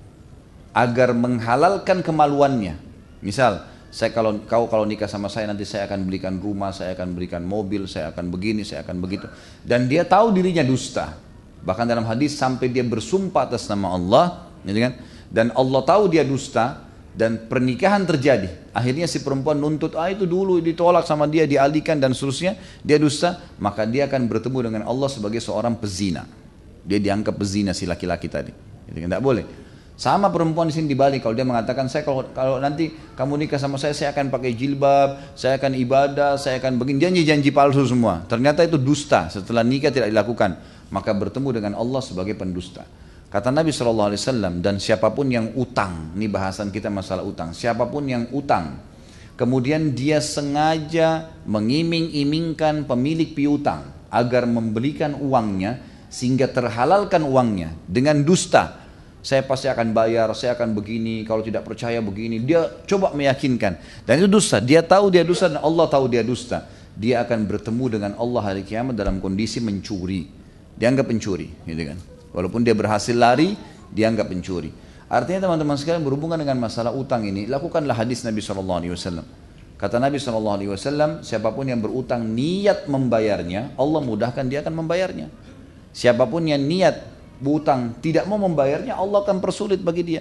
agar menghalalkan kemaluannya. Misal, kau kalau nikah sama saya nanti saya akan belikan rumah, saya akan berikan mobil, saya akan begini, saya akan begitu. Dan dia tahu dirinya dusta. Bahkan dalam hadis sampai dia bersumpah atas nama Allah, gitu kan? Dan Allah tahu dia dusta dan pernikahan terjadi. Akhirnya si perempuan nuntut, itu dulu ditolak sama dia, dialihkan dan seterusnya, dia dusta, maka dia akan bertemu dengan Allah sebagai seorang pezina. Dia dianggap pezina si laki-laki tadi. Gitu kan? Tidak boleh. Sama perempuan di sini dibalik, kalau dia mengatakan saya kalau nanti kamu nikah sama saya akan pakai jilbab, saya akan ibadah, saya akan begini, janji-janji palsu semua. Ternyata itu dusta, setelah nikah tidak dilakukan, maka bertemu dengan Allah sebagai pendusta. Kata Nabi SAW, dan siapapun yang utang, ini bahasan kita masalah utang, siapapun yang utang, kemudian dia sengaja mengiming-imingkan pemilik piutang agar memberikan uangnya sehingga terhalalkan uangnya dengan dusta. Saya pasti akan bayar, saya akan begini, kalau tidak percaya begini. Dia coba meyakinkan. Dan itu dusta. Dia tahu dia dusta dan Allah tahu dia dusta. Dia akan bertemu dengan Allah hari kiamat dalam kondisi mencuri. Dianggap pencuri, gitu kan. Walaupun dia berhasil lari, dianggap pencuri. Artinya teman-teman sekalian berhubungan dengan masalah utang ini, lakukanlah hadis Nabi SAW. Kata Nabi SAW, siapapun yang berutang niat membayarnya, Allah mudahkan dia akan membayarnya. Siapapun yang niat berutang tidak mau membayarnya, Allah akan persulit bagi dia.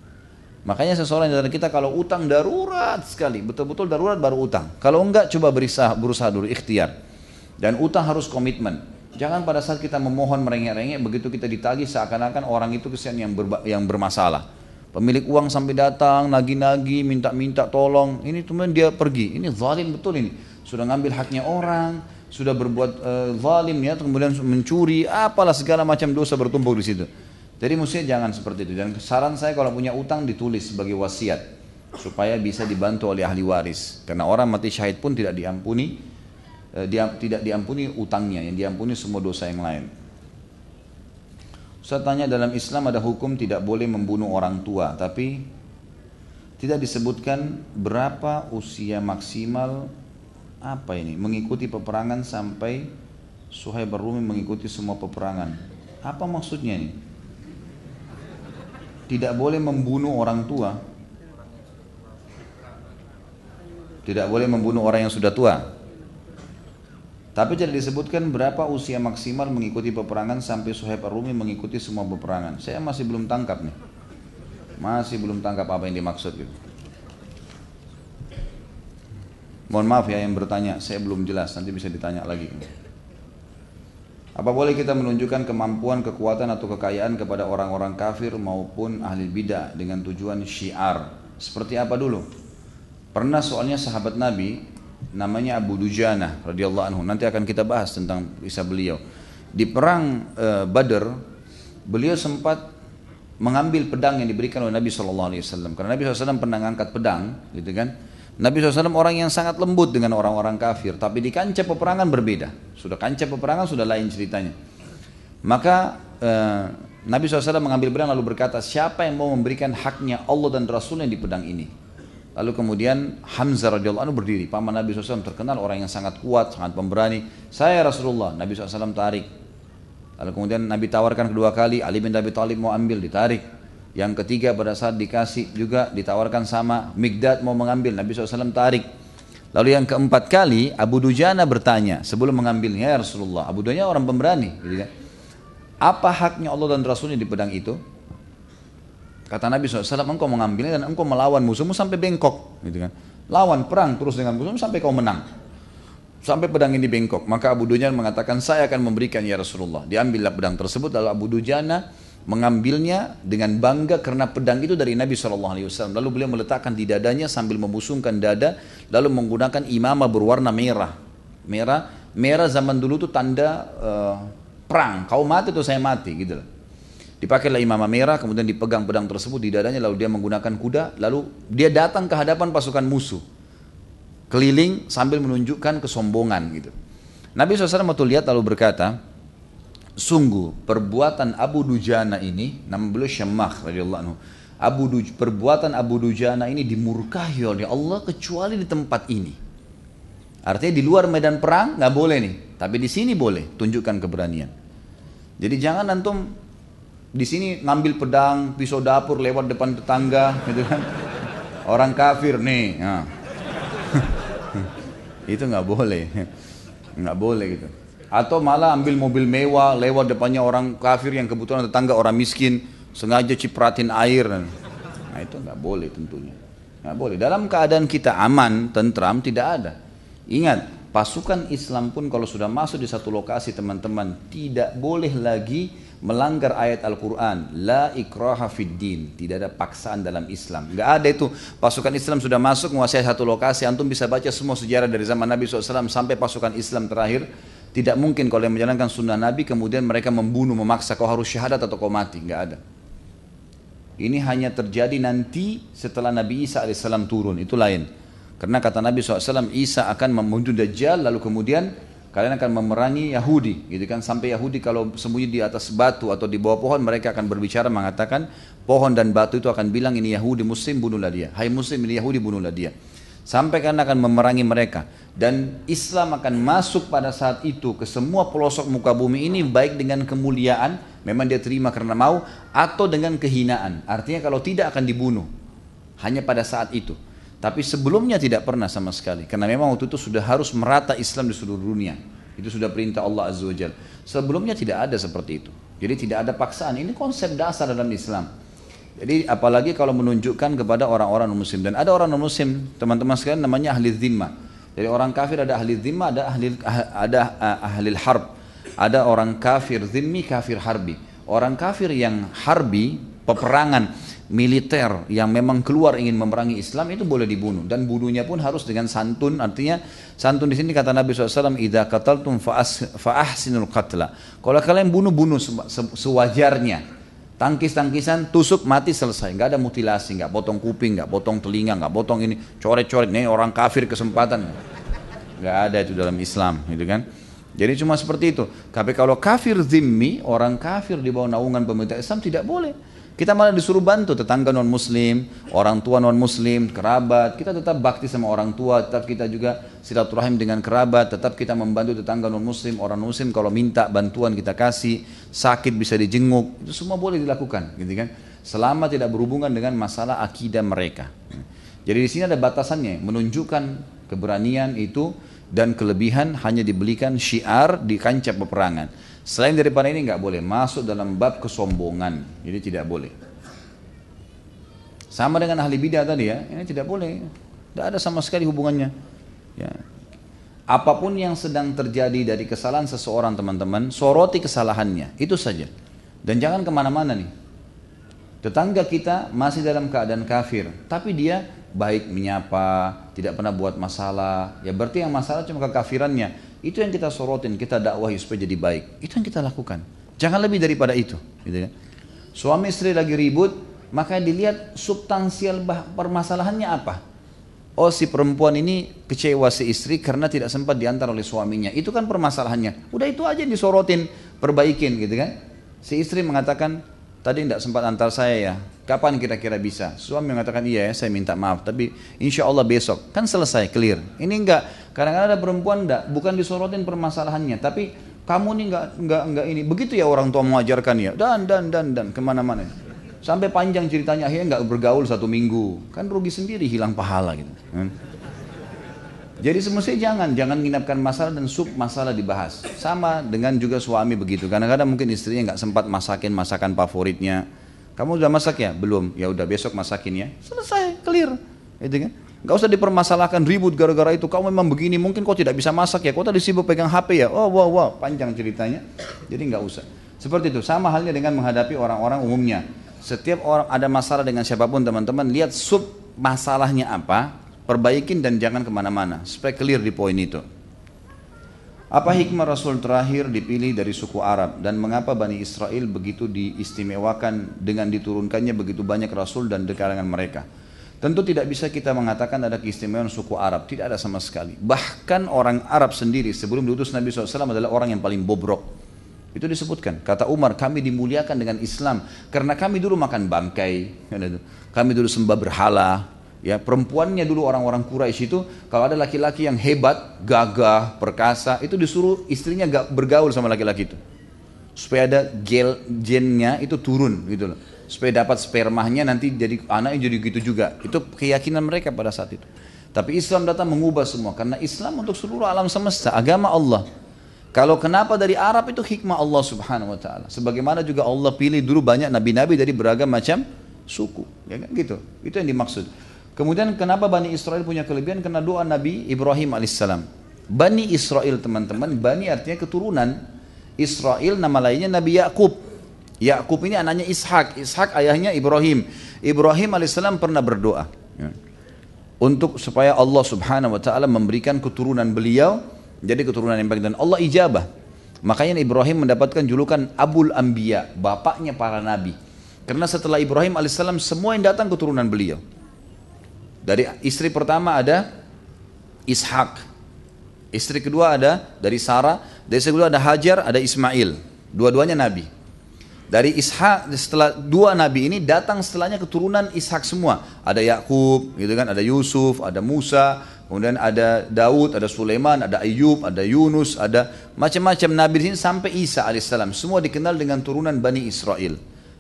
Makanya seseorang dari kita kalau utang darurat sekali, betul-betul darurat baru utang. Kalau enggak coba berusaha dulu, ikhtiar. Dan utang harus komitmen. Jangan pada saat kita memohon merengek-rengek, begitu kita ditagih seakan-akan orang itu kesian yang bermasalah. Pemilik uang sampai datang, nagih-nagih, minta-minta tolong. Ini kemudian dia pergi. Ini zalim betul ini. Sudah ngambil haknya orang, sudah berbuat zalim ya, kemudian mencuri, apalah segala macam dosa bertumpuk di situ. Jadi mestinya jangan seperti itu. Dan saran saya kalau punya utang ditulis sebagai wasiat supaya bisa dibantu oleh ahli waris. Karena orang mati syahid pun tidak diampuni, tidak diampuni utangnya, yang diampuni semua dosa yang lain. Saya tanya, dalam Islam ada hukum tidak boleh membunuh orang tua, tapi tidak disebutkan berapa usia maksimal mengikuti peperangan sampai Suhaib Ar-Rumi mengikuti semua peperangan. Apa maksudnya ini? Tidak boleh membunuh orang tua. Tidak boleh membunuh orang yang sudah tua. Tapi tidak disebutkan berapa usia maksimal mengikuti peperangan sampai Suhaib Ar-Rumi mengikuti semua peperangan. Saya masih belum tangkap nih. Masih belum tangkap apa yang dimaksud gitu. Mohon maaf ya yang bertanya, saya belum jelas, nanti bisa ditanya lagi. Apa boleh kita menunjukkan kemampuan, kekuatan atau kekayaan kepada orang-orang kafir maupun ahli bidah dengan tujuan syiar? Seperti apa dulu? Pernah soalnya sahabat Nabi, namanya Abu Dujana radhiyallahu anhu, nanti akan kita bahas tentang kisah beliau. Di perang Badr, beliau sempat mengambil pedang yang diberikan oleh Nabi SAW. Karena Nabi SAW pernah mengangkat pedang, gitu kan. Nabi SAW orang yang sangat lembut dengan orang-orang kafir, tapi di kancah peperangan berbeda. Sudah kancah peperangan sudah lain ceritanya. Maka Nabi SAW mengambil pedang lalu berkata, siapa yang mau memberikan haknya Allah dan Rasulnya di pedang ini? Lalu kemudian Hamzah radhiyallahu anhu berdiri, paman Nabi SAW terkenal orang yang sangat kuat, sangat pemberani. Saya Rasulullah. Nabi SAW tarik. Lalu kemudian Nabi tawarkan kedua kali, Ali bin Abi Thalib mau ambil, ditarik. Yang ketiga pada saat dikasih juga ditawarkan sama, Mikdad mau mengambil, Nabi SAW tarik. Lalu yang keempat kali Abu Dujana bertanya sebelum mengambilnya, ya Rasulullah, Abu Dujana orang pemberani, gitu kan? Apa haknya Allah dan Rasulnya di pedang itu? Kata Nabi SAW, engkau mengambilnya dan engkau melawan musuhmu sampai bengkok, gitu kan? Lawan perang terus dengan musuhmu sampai kau menang, sampai pedang ini bengkok. Maka Abu Dujana mengatakan, saya akan memberikan ya Rasulullah. Diambillah pedang tersebut, lalu Abu Dujana mengambilnya dengan bangga karena pedang itu dari Nabi SAW. Lalu beliau meletakkan di dadanya sambil membusungkan dada, lalu menggunakan imamah berwarna merah. Merah zaman dulu itu tanda perang, kau mati atau saya mati gitu. Dipakailah imamah merah, kemudian dipegang pedang tersebut di dadanya, lalu dia menggunakan kuda, lalu dia datang ke hadapan pasukan musuh, keliling sambil menunjukkan kesombongan gitu. Nabi SAW waktu lihat lalu berkata, sungguh perbuatan Abu Dujana ini, nama beliau Syammah radhiyallahu anhu, perbuatan Abu Dujana ini dimurkahi oleh Allah kecuali di tempat ini. Artinya di luar medan perang nggak boleh nih, tapi di sini boleh, tunjukkan keberanian. Jadi jangan antum di sini ngambil pedang, pisau dapur lewat depan tetangga, gitu kan? Orang kafir nih, nah. Itu nggak boleh, nggak boleh gitu. Atau malah ambil mobil mewah lewat depannya orang kafir yang kebetulan tetangga orang miskin, sengaja cipratin air. Nah itu nggak boleh tentunya, nggak boleh. Dalam keadaan kita aman, tentram, tidak ada. Ingat, pasukan Islam pun kalau sudah masuk di satu lokasi teman-teman, tidak boleh lagi melanggar ayat Al-Quran. La ikraha fid din, tidak ada paksaan dalam Islam. Nggak ada itu, pasukan Islam sudah masuk menguasai satu lokasi, antum bisa baca semua sejarah dari zaman Nabi SAW sampai pasukan Islam terakhir. Tidak mungkin kalau yang menjalankan sunnah Nabi kemudian mereka membunuh, memaksa kau harus syahadat atau kau mati, nggak ada. Ini hanya terjadi nanti setelah Nabi Isa AS turun, itu lain. Karena kata Nabi SAW, Isa akan membunuh Dajjal, lalu kemudian kalian akan memerangi Yahudi, gitu kan? Sampai Yahudi kalau sembunyi di atas batu atau di bawah pohon, mereka akan berbicara mengatakan, pohon dan batu itu akan bilang ini Yahudi Muslim, bunuhlah dia. Hai Muslim, ini Yahudi, bunuhlah dia. Sampai kalian akan memerangi mereka. Dan Islam akan masuk pada saat itu ke semua pelosok muka bumi ini, baik dengan kemuliaan, memang dia terima karena mau, atau dengan kehinaan. Artinya kalau tidak akan dibunuh, hanya pada saat itu. Tapi sebelumnya tidak pernah sama sekali. Karena memang waktu itu sudah harus merata Islam di seluruh dunia. Itu sudah perintah Allah Azza wa Jalla. Sebelumnya tidak ada seperti itu. Jadi tidak ada paksaan. Ini konsep dasar dalam Islam. Jadi apalagi kalau menunjukkan kepada orang-orang muslim. Dan ada orang muslim, teman-teman sekalian, namanya ahli zimmah. Jadi orang kafir ada ahli zimmah, ada ahli harb. Ada orang kafir zimmi, kafir harbi. Orang kafir yang harbi, peperangan militer yang memang keluar ingin memerangi Islam itu boleh dibunuh, dan bunuhnya pun harus dengan santun. Artinya santun di sini kata Nabi SAW, idza qataltum fa ahsinul qatla. Kalau kalian bunuh sewajarnya, tangkis-tangkisan, tusuk, mati, selesai. Nggak ada mutilasi, nggak potong kuping, nggak potong telinga, nggak potong ini, coret-coret. Nih orang kafir kesempatan, nggak ada itu dalam Islam, gitu kan? Jadi cuma seperti itu. Tapi kalau kafir zimmi, orang kafir di bawah naungan pemerintah Islam, tidak boleh. Kita malah disuruh bantu tetangga non muslim, orang tua non muslim, kerabat. Kita tetap bakti sama orang tua, tetap kita juga silaturahim dengan kerabat, tetap kita membantu tetangga non muslim, orang muslim kalau minta bantuan kita kasih, sakit bisa dijenguk, itu semua boleh dilakukan, gitu kan? Selama tidak berhubungan dengan masalah akidah mereka. Jadi di sini ada batasannya, menunjukkan keberanian itu dan kelebihan hanya dibelikan syiar di kancah peperangan. Selain daripada ini nggak boleh masuk dalam bab kesombongan, jadi tidak boleh. Sama dengan ahli bidah tadi ya, ini tidak boleh, tidak ada sama sekali hubungannya. Ya. Apapun yang sedang terjadi dari kesalahan seseorang teman-teman, soroti kesalahannya, itu saja. Dan jangan kemana-mana nih. Tetangga kita masih dalam keadaan kafir, tapi dia baik menyapa, tidak pernah buat masalah, ya berarti yang masalah cuma kekafirannya. Itu yang kita sorotin, kita dakwahi supaya jadi baik. Itu yang kita lakukan. Jangan lebih daripada itu. Gitu kan? Suami istri lagi ribut, maka dilihat substansial permasalahannya apa. Oh si perempuan ini kecewa si istri karena tidak sempat diantar oleh suaminya. Itu kan permasalahannya. Udah itu aja disorotin, perbaikin gitu kan. Si istri mengatakan, tadi tidak sempat antar saya ya. Kapan kira-kira bisa? Suami mengatakan iya ya, saya minta maaf. Tapi insya Allah besok. Kan selesai, clear. Ini enggak. Kadang-kadang ada perempuan enggak, bukan disorotin permasalahannya, tapi kamu nih enggak ini. Begitu ya orang tua mengajarkan ya. Dan kemana-mana. Sampai panjang ceritanya, akhirnya enggak bergaul 1 minggu. Kan rugi sendiri, hilang pahala gitu. Jadi semestinya jangan nginapkan masalah dan sub masalah dibahas. Sama dengan juga suami begitu. Kadang-kadang mungkin istrinya nggak sempat masakin masakan favoritnya. Kamu udah masak ya? Belum. Ya udah besok masakin ya. Selesai, clear. Itu kan? Nggak usah dipermasalahkan ribut gara-gara itu. Kamu memang begini, mungkin kau tidak bisa masak ya. Kau tadi sibuk pegang HP ya. Oh wow, panjang ceritanya. Jadi nggak usah. Seperti itu. Sama halnya dengan menghadapi orang-orang umumnya. Setiap orang ada masalah dengan siapapun teman-teman, lihat sub masalahnya apa. Perbaikin dan jangan kemana-mana, supaya clear di poin itu. Apa hikmah Rasul terakhir dipilih dari suku Arab dan mengapa Bani Israel begitu diistimewakan dengan diturunkannya begitu banyak Rasul dan di kalangan mereka? Tentu tidak bisa kita mengatakan ada keistimewaan suku Arab, tidak ada sama sekali. Bahkan orang Arab sendiri sebelum diutus Nabi SAW adalah orang yang paling bobrok. Itu disebutkan, kata Umar, kami dimuliakan dengan Islam karena kami dulu makan bangkai, kami dulu sembah berhala. Ya, perempuannya dulu orang-orang Quraisy itu kalau ada laki-laki yang hebat, gagah, perkasa, itu disuruh istrinya gak bergaul sama laki-laki itu. Supaya ada gennya itu turun gitu loh. Supaya dapat spermanya nanti jadi anaknya jadi gitu juga. Itu keyakinan mereka pada saat itu. Tapi Islam datang mengubah semua karena Islam untuk seluruh alam semesta, agama Allah. Kalau kenapa dari Arab itu hikmah Allah Subhanahu wa taala. Sebagaimana juga Allah pilih dulu banyak nabi-nabi dari beragam macam suku, ya kan gitu. Itu yang dimaksud. Kemudian kenapa Bani Israel punya kelebihan? Karena doa Nabi Ibrahim alaihissalam. Bani Israel teman-teman, Bani artinya keturunan. Israel nama lainnya Nabi Yakub. Yakub ini anaknya Ishak. Ishak ayahnya Ibrahim. Ibrahim alaihissalam pernah berdoa untuk supaya Allah subhanahu wa ta'ala memberikan keturunan beliau jadi keturunan yang baik, dan Allah ijabah. Makanya Ibrahim mendapatkan julukan Abul Anbiya, bapaknya para nabi. Karena setelah Ibrahim alaihissalam semua yang datang keturunan beliau. Dari istri pertama ada Ishak, istri kedua ada dari Sarah, dari istri kedua ada Hajar, ada Ismail, dua-duanya nabi. Dari Ishak, setelah dua nabi ini datang setelahnya keturunan Ishak semua. Ada Yakub, gitu kan, ada Yusuf, ada Musa, kemudian ada Daud, ada Sulaiman, ada Ayub, ada Yunus, ada macam-macam nabi di sini sampai Isa alaihissalam. Semua dikenal dengan turunan Bani Israel.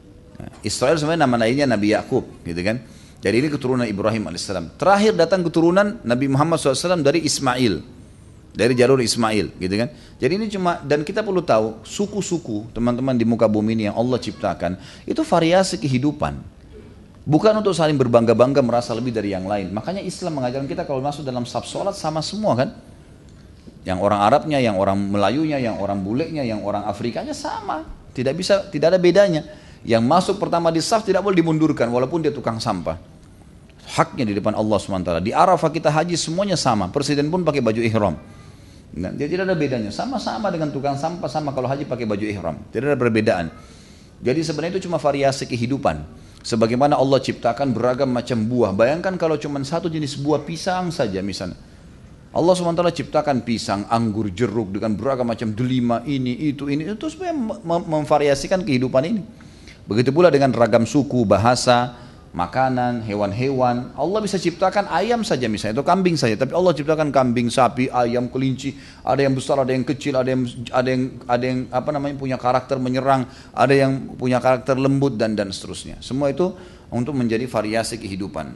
Israel sebenarnya nama lainnya Nabi Yakub, gitu kan. Jadi ini keturunan Ibrahim alaihissalam. Terakhir datang keturunan Nabi Muhammad SAW dari Ismail, dari jalur Ismail, gitu kan. Jadi ini cuma, dan kita perlu tahu suku-suku teman-teman di muka bumi ini yang Allah ciptakan itu variasi kehidupan. Bukan untuk saling berbangga-bangga merasa lebih dari yang lain. Makanya Islam mengajarkan kita kalau masuk dalam saf sholat sama semua kan. Yang orang Arabnya, yang orang Melayunya, yang orang bulenya, yang orang Afrikanya sama. Tidak bisa, tidak ada bedanya. Yang masuk pertama di saf tidak boleh dimundurkan walaupun dia tukang sampah. Haknya di depan Allah SWT. Di Arafah kita haji semuanya sama. Presiden pun pakai baju ihram. Nah, dia tidak ada bedanya. Sama-sama dengan tukang sampah, sama kalau haji pakai baju ihram. Tidak ada perbedaan. Jadi sebenarnya itu cuma variasi kehidupan. Sebagaimana Allah ciptakan beragam macam buah. Bayangkan kalau cuma satu jenis buah pisang saja misalnya. Allah SWT ciptakan pisang, anggur, jeruk dengan beragam macam delima, ini, itu supaya memvariasikan kehidupan ini. Begitu pula dengan ragam suku, bahasa, makanan, hewan-hewan. Allah bisa ciptakan ayam saja misalnya, atau kambing saja. Tapi Allah ciptakan kambing, sapi, ayam, kelinci. Ada yang besar, ada yang kecil, ada yang apa namanya punya karakter menyerang, ada yang punya karakter lembut dan seterusnya. Semua itu untuk menjadi variasi kehidupan.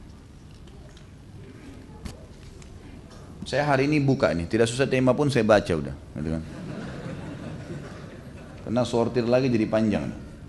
Saya hari ini buka ini, tidak susah tema pun saya baca udah, gitu kan. Karena sortir lagi jadi panjang.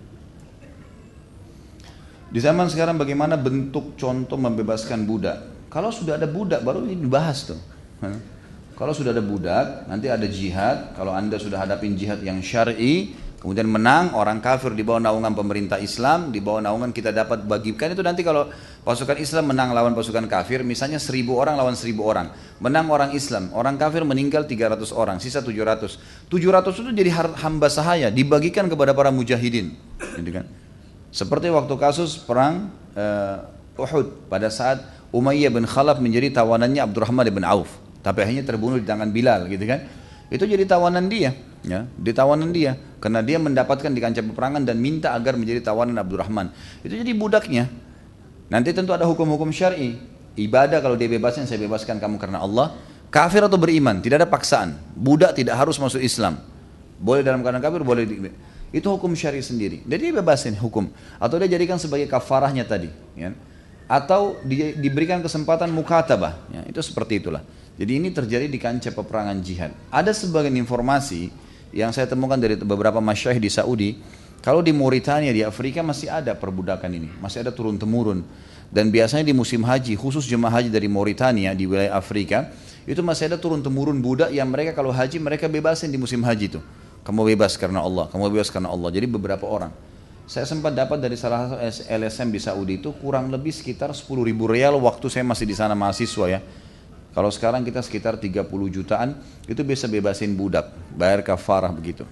Di zaman sekarang bagaimana bentuk contoh membebaskan budak? Kalau sudah ada budak baru ini dibahas tuh. Kalau sudah ada budak, nanti ada jihad. Kalau anda sudah hadapin jihad yang syar'i, kemudian menang, orang kafir di bawah naungan pemerintah Islam, di bawah naungan kita dapat bagikan itu nanti kalau pasukan Islam menang lawan pasukan kafir, misalnya 1000 orang lawan 1000 orang, menang orang Islam, orang kafir meninggal 300 orang, sisa 700. 700 itu jadi hamba sahaya, dibagikan kepada para mujahidin, gitu kan? Seperti waktu kasus perang Uhud pada saat Umayyah bin Khalaf menjadi tawanannya Abdurrahman bin Auf, tapi akhirnya terbunuh di tangan Bilal, gitu kan? Itu jadi tawanan dia, ya, ditawanan dia karena dia mendapatkan di kancah peperangan dan minta agar menjadi tawanan Abdurrahman. Itu jadi budaknya. Nanti tentu ada hukum-hukum syar'i. Ibadah kalau dia bebaskan, saya bebaskan kamu karena Allah. Kafir atau beriman, tidak ada paksaan. Budak tidak harus masuk Islam. Boleh dalam keadaan kafir, boleh itu hukum syar'i sendiri. Jadi dia bebasin hukum. Atau dia jadikan sebagai kafarahnya tadi, ya. Atau diberikan kesempatan mukatabah, ya. Itu seperti itulah. Jadi ini terjadi di kancah peperangan jihad. Ada sebagian informasi yang saya temukan dari beberapa masyayikh di Saudi. Kalau di Mauritania, di Afrika masih ada perbudakan ini, masih ada turun-temurun. Dan biasanya di musim haji, khusus jemaah haji dari Mauritania di wilayah Afrika, itu masih ada turun-temurun budak yang mereka kalau haji mereka bebasin di musim haji itu. Kamu bebas karena Allah, kamu bebas karena Allah. Jadi beberapa orang. Saya sempat dapat dari salah satu LSM di Saudi itu kurang lebih sekitar 10.000 rial waktu saya masih di sana mahasiswa ya. Kalau sekarang kita sekitar 30 jutaan, itu bisa bebasin budak, bayar kafarah begitu.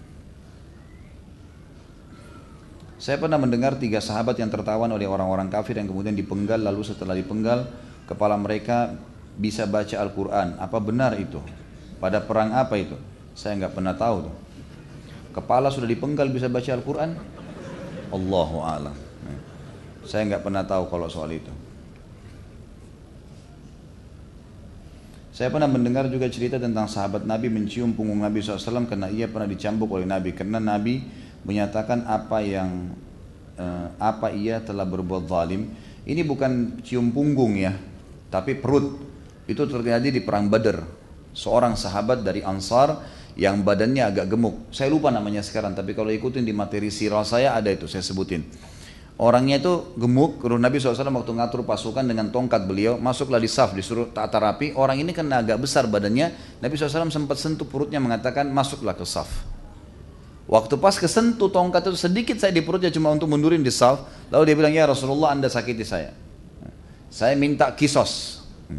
Saya pernah mendengar 3 sahabat yang tertawan oleh orang-orang kafir yang kemudian dipenggal, lalu setelah dipenggal, kepala mereka bisa baca Al-Quran. Apa benar itu? Pada perang apa itu? Saya nggak pernah tahu tuh. Kepala sudah dipenggal bisa baca Al-Quran? Allahu a'lam. Saya nggak pernah tahu kalau soal itu. Saya pernah mendengar juga cerita tentang sahabat Nabi mencium punggung Nabi SAW karena ia pernah dicambuk oleh Nabi. Karena Nabi menyatakan apa ia telah berbuat zalim. Ini bukan cium punggung ya, tapi perut. Itu terjadi di perang Badar. Seorang sahabat dari Ansar yang badannya agak gemuk. Saya lupa namanya sekarang, tapi kalau ikutin di materi sirah saya ada itu, saya sebutin. Orangnya itu gemuk, Nabi SAW waktu ngatur pasukan dengan tongkat beliau, masuklah di saf, disuruh tata rapi. Orang ini kena agak besar badannya, Nabi SAW sempat sentuh perutnya mengatakan masuklah ke saf. Waktu pas kesentuh tongkat itu sedikit saya di perutnya cuma untuk mundurin di saf, lalu dia bilang, ya Rasulullah Anda sakiti saya minta kisos.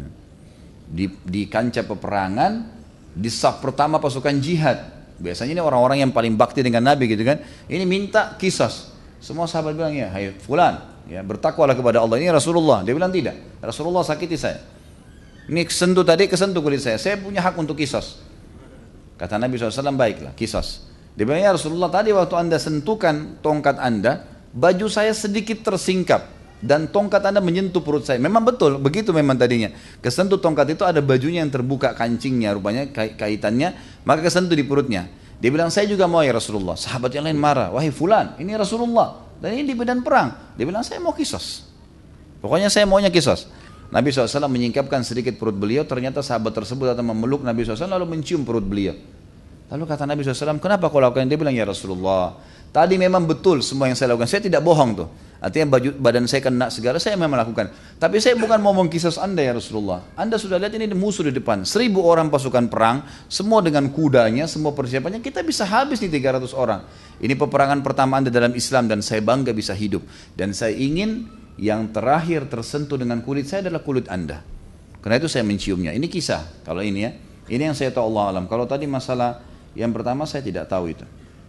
Di kancah peperangan, di saf pertama pasukan jihad, biasanya ini orang-orang yang paling bakti dengan Nabi gitu kan, ini minta kisos. Semua sahabat bilang, ya hai fulan, ya bertakwalah kepada Allah. Ini Rasulullah. Dia bilang tidak, Rasulullah sakiti saya. Ini kesentuh kulit saya punya hak untuk kisos. Kata Nabi SAW, baiklah kisos. Dia bilang, ya Rasulullah tadi waktu Anda sentuhkan tongkat Anda, baju saya sedikit tersingkap dan tongkat Anda menyentuh perut saya. Memang betul, begitu memang tadinya. Kesentuh tongkat itu ada bajunya yang terbuka kancingnya, rupanya kaitannya, maka kesentuh di perutnya. Dia bilang, saya juga mau ya Rasulullah. Sahabat yang lain marah, wahai fulan, ini Rasulullah dan ini di medan perang. Dia bilang, saya mau kisos. Pokoknya saya maunya kisos. Nabi SAW menyingkapkan sedikit perut beliau. Ternyata sahabat tersebut datang memeluk Nabi SAW lalu mencium perut beliau. Lalu kata Nabi SAW, kenapa kau lakukan? Dia bilang, ya Rasulullah, tadi memang betul semua yang saya lakukan. Saya tidak bohong tuh. Artinya badan saya kena segala, saya memang lakukan. Tapi saya bukan mau mengkisos Anda ya Rasulullah. Anda sudah lihat ini musuh di depan. 1000 orang pasukan perang, semua dengan kudanya, semua persiapannya. Kita bisa habis nih 300 orang. Ini peperangan pertama Anda dalam Islam dan saya bangga bisa hidup. Dan saya ingin yang terakhir tersentuh dengan kulit saya adalah kulit Anda. Karena itu saya menciumnya. Ini kisah. Kalau ini ya, ini yang saya tahu Allah alam. Kalau tadi masalah yang pertama saya tidak tahu itu.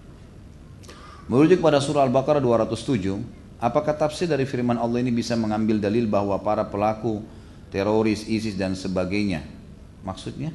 Merujuk pada surah Al-Baqarah 207. Apakah tafsir dari firman Allah ini bisa mengambil dalil bahwa para pelaku teroris, ISIS dan sebagainya? Maksudnya?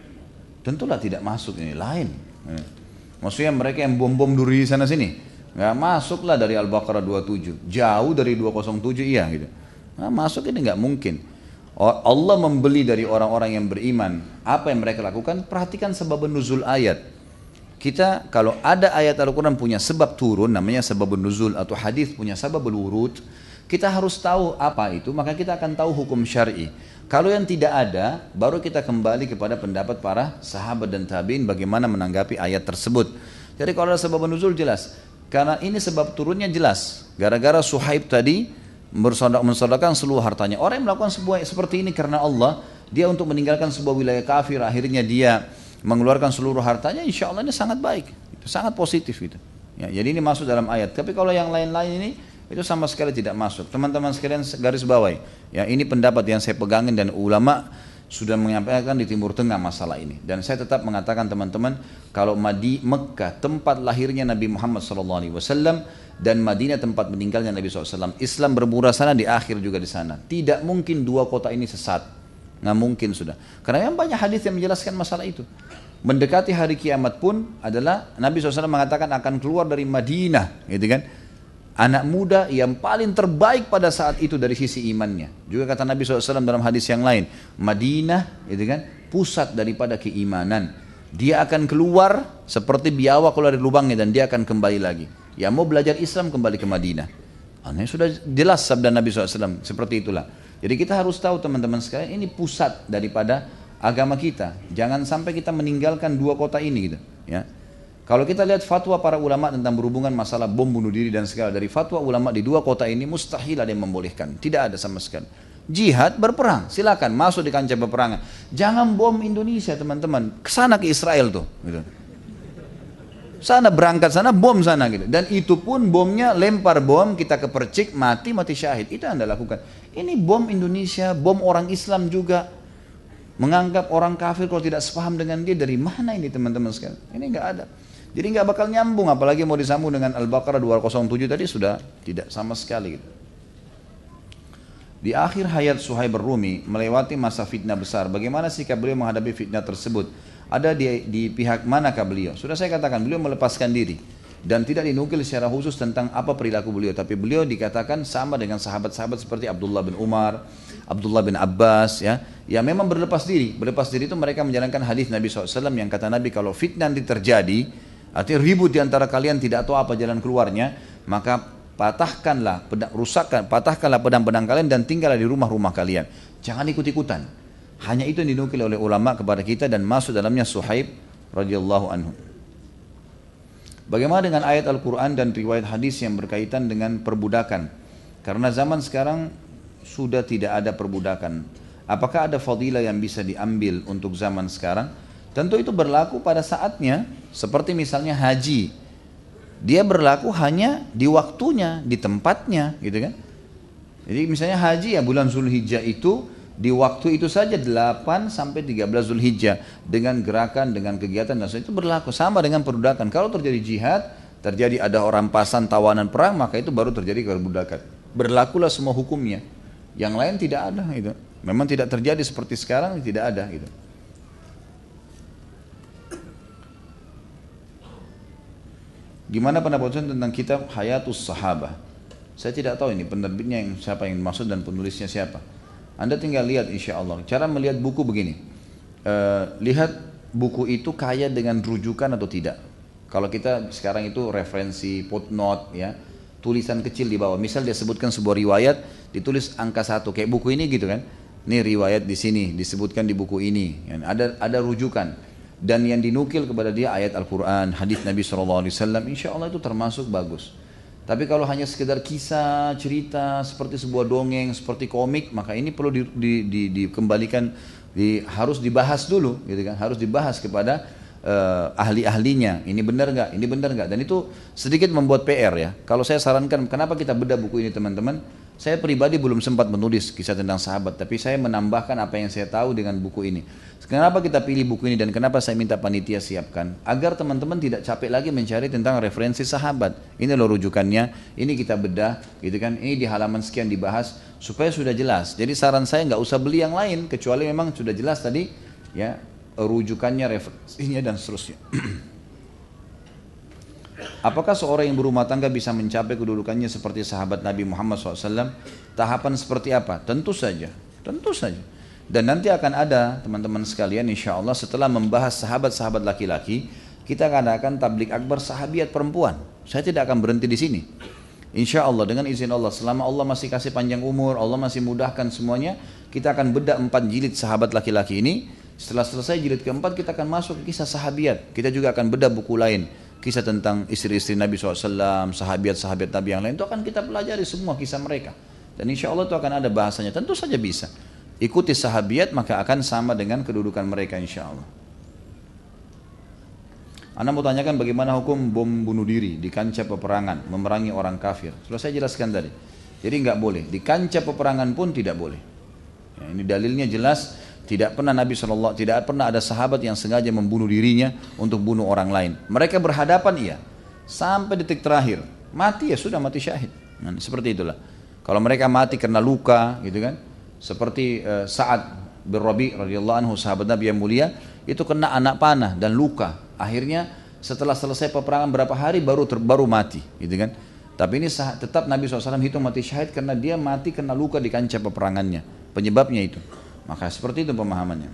Tentulah tidak masuk, ini lain. Maksudnya mereka yang bom-bom duri sana sini. Nggak masuklah dari Al-Baqarah 27. Jauh dari 207 iya gitu. Nah, masuk ini nggak mungkin. Allah membeli dari orang-orang yang beriman. Apa yang mereka lakukan? Perhatikan sebab nuzul ayat. Kita kalau ada ayat Al-Quran punya sebab turun, namanya sebab nuzul, atau hadis punya sebab wurud, kita harus tahu apa itu, maka kita akan tahu hukum syar'i. Kalau yang tidak ada, baru kita kembali kepada pendapat para sahabat dan tabi'in bagaimana menanggapi ayat tersebut. Jadi kalau ada sebab nuzul jelas, karena ini sebab turunnya jelas. Gara-gara Suhaib tadi mensedekahkan seluruh hartanya. Orang yang melakukan seperti ini karena Allah, dia untuk meninggalkan sebuah wilayah kafir, akhirnya dia mengeluarkan seluruh hartanya, insya Allah ini sangat baik, itu sangat positif gitu. Ya, jadi ini masuk dalam ayat. Tapi kalau yang lain-lain ini itu sama sekali tidak masuk. Teman-teman sekalian garis bawahi. Ya, ini pendapat yang saya pegangin dan ulama sudah menyampaikan di Timur Tengah masalah ini. Dan saya tetap mengatakan teman-teman, kalau Mekah tempat lahirnya Nabi Muhammad SAW dan Madinah tempat meninggalnya Nabi SAW, Islam bermurah sana di akhir juga di sana. Tidak mungkin dua kota ini sesat. Nggak mungkin sudah. Karena memang banyak hadis yang menjelaskan masalah itu. Mendekati hari kiamat pun adalah Nabi SAW mengatakan akan keluar dari Madinah, gitu kan? Anak muda yang paling terbaik pada saat itu dari sisi imannya. Juga kata Nabi SAW dalam hadis yang lain, Madinah, gitu kan? Pusat daripada keimanan. Dia akan keluar seperti biawak keluar dari lubangnya dan dia akan kembali lagi. Yang mau belajar Islam kembali ke Madinah. Ini sudah jelas sabda Nabi SAW seperti itulah. Jadi kita harus tahu teman-teman sekalian, ini pusat daripada agama kita. Jangan sampai kita meninggalkan dua kota ini gitu. Ya. Kalau kita lihat fatwa para ulama tentang berhubungan masalah bom bunuh diri dan segala, dari fatwa ulama di dua kota ini mustahil ada yang membolehkan. Tidak ada sama sekali. Jihad berperang, silakan masuk di kancah peperangan. Jangan bom Indonesia teman-teman. Kesana ke Israel tuh. Gitu. Sana berangkat sana bom sana gitu. Dan itu pun bomnya lempar bom, kita kepercik mati syahid. Itu Anda lakukan. Ini bom Indonesia, bom orang Islam juga. Menganggap orang kafir kalau tidak sepaham dengan dia, dari mana ini teman-teman sekalian? Ini enggak ada. Jadi enggak bakal nyambung, apalagi mau disambung dengan Al-Baqarah 207 tadi sudah tidak sama sekali gitu. Di akhir hayat Suhaib Ar-Rumi melewati masa fitnah besar. Bagaimana sikap beliau menghadapi fitnah tersebut? Ada di pihak manakah beliau? Sudah saya katakan, beliau melepaskan diri. Dan tidak dinukil secara khusus tentang apa perilaku beliau. Tapi beliau dikatakan sama dengan sahabat-sahabat seperti Abdullah bin Umar, Abdullah bin Abbas, ya memang berlepas diri. Berlepas diri itu mereka menjalankan hadis Nabi SAW yang kata Nabi kalau fitnah nanti terjadi, artinya ribut di antara kalian tidak tahu apa jalan keluarnya, maka patahkanlah pedang-pedang kalian dan tinggallah di rumah-rumah kalian. Jangan ikut-ikutan. Hanya itu yang dinukil oleh ulama kepada kita dan masuk dalamnya Suhaib radhiyallahu anhu. Bagaimana dengan ayat Al-Quran dan riwayat hadis yang berkaitan dengan perbudakan? Karena zaman sekarang sudah tidak ada perbudakan. Apakah ada fadilah yang bisa diambil untuk zaman sekarang? Tentu itu berlaku pada saatnya, seperti misalnya haji. Dia berlaku hanya di waktunya, di tempatnya, gitu kan? Jadi misalnya haji ya bulan Zulhijjah itu, di waktu itu saja 8 sampai 13 Zulhijjah dengan gerakan, dengan kegiatan dan itu berlaku sama dengan perbudakan. Kalau terjadi jihad, terjadi ada orang rampasan, tawanan perang, maka itu baru terjadi perbudakan. Berlakulah semua hukumnya. Yang lain tidak ada itu. Memang tidak terjadi seperti sekarang, tidak ada gitu. Gimana pendapat Ustaz tentang kitab Hayatus Sahabah? Saya tidak tahu ini penerbitnya yang siapa yang maksud dan penulisnya siapa. Anda tinggal lihat insya Allah. Cara melihat buku begini. Lihat buku itu kaya dengan rujukan atau tidak. Kalau kita sekarang itu referensi, footnote, ya, tulisan kecil di bawah. Misal dia sebutkan sebuah riwayat, ditulis angka 1. Kayak buku ini gitu kan. Ini riwayat di sini, disebutkan di buku ini. Ada rujukan. Dan yang dinukil kepada dia ayat Al-Quran, hadis Nabi SAW, insya Allah itu termasuk bagus. Tapi kalau hanya sekedar kisah, cerita, seperti sebuah dongeng, seperti komik, maka ini perlu dikembalikan, harus dibahas dulu, gitu kan? Harus dibahas kepada ahli-ahlinya. Ini benar nggak? Ini benar nggak? Dan itu sedikit membuat PR ya. Kalau saya sarankan, kenapa kita bedah buku ini teman-teman? Saya pribadi belum sempat menulis kisah tentang sahabat, tapi saya menambahkan apa yang saya tahu dengan buku ini. Kenapa kita pilih buku ini dan kenapa saya minta panitia siapkan? Agar teman-teman tidak capek lagi mencari tentang referensi sahabat. Ini loh rujukannya, ini kita bedah, gitu kan? Ini di halaman sekian dibahas supaya sudah jelas. Jadi saran saya nggak usah beli yang lain kecuali memang sudah jelas tadi, ya rujukannya, referensinya dan seterusnya. Apakah seorang yang berumah tangga bisa mencapai kedudukannya seperti sahabat Nabi Muhammad SAW? Tahapan seperti apa? Tentu saja, tentu saja. Dan nanti akan ada teman-teman sekalian insya Allah setelah membahas sahabat-sahabat laki-laki, kita akan tablik akbar sahabiat perempuan. Saya tidak akan berhenti di sini. Insya Allah dengan izin Allah, selama Allah masih kasih panjang umur, Allah masih mudahkan semuanya, kita akan bedah 4 jilid sahabat laki-laki ini. Setelah selesai jilid keempat, kita akan masuk ke kisah sahabiat. Kita juga akan bedah buku lain. Kisah tentang istri-istri Nabi SAW, sahabat-sahabat Nabi yang lain, itu akan kita pelajari semua kisah mereka. Dan insya Allah itu akan ada bahasanya, tentu saja bisa. Ikuti sahabiat maka akan sama dengan kedudukan mereka insya Allah. Anda mau tanyakan bagaimana hukum bom bunuh diri di kancah peperangan, memerangi orang kafir. Sudah saya jelaskan tadi. Jadi nggak boleh, di kancah peperangan pun tidak boleh. Ya, ini dalilnya jelas. Tidak pernah Nabi SAW, tidak pernah ada sahabat yang sengaja membunuh dirinya untuk bunuh orang lain. Mereka berhadapan iya, sampai detik terakhir. Mati ya sudah, mati syahid. Nah, seperti itulah. Kalau mereka mati karena luka, gitu kan? Seperti Sa'ad bin Rabi' radhiyallahu anhu, sahabat Nabi yang mulia, itu kena anak panah dan luka. Akhirnya setelah selesai peperangan berapa hari baru mati, gitu kan? Tapi ini tetap Nabi SAW hitung mati syahid karena dia mati kena luka di kancah peperangannya. Penyebabnya itu. Maka seperti itu pemahamannya.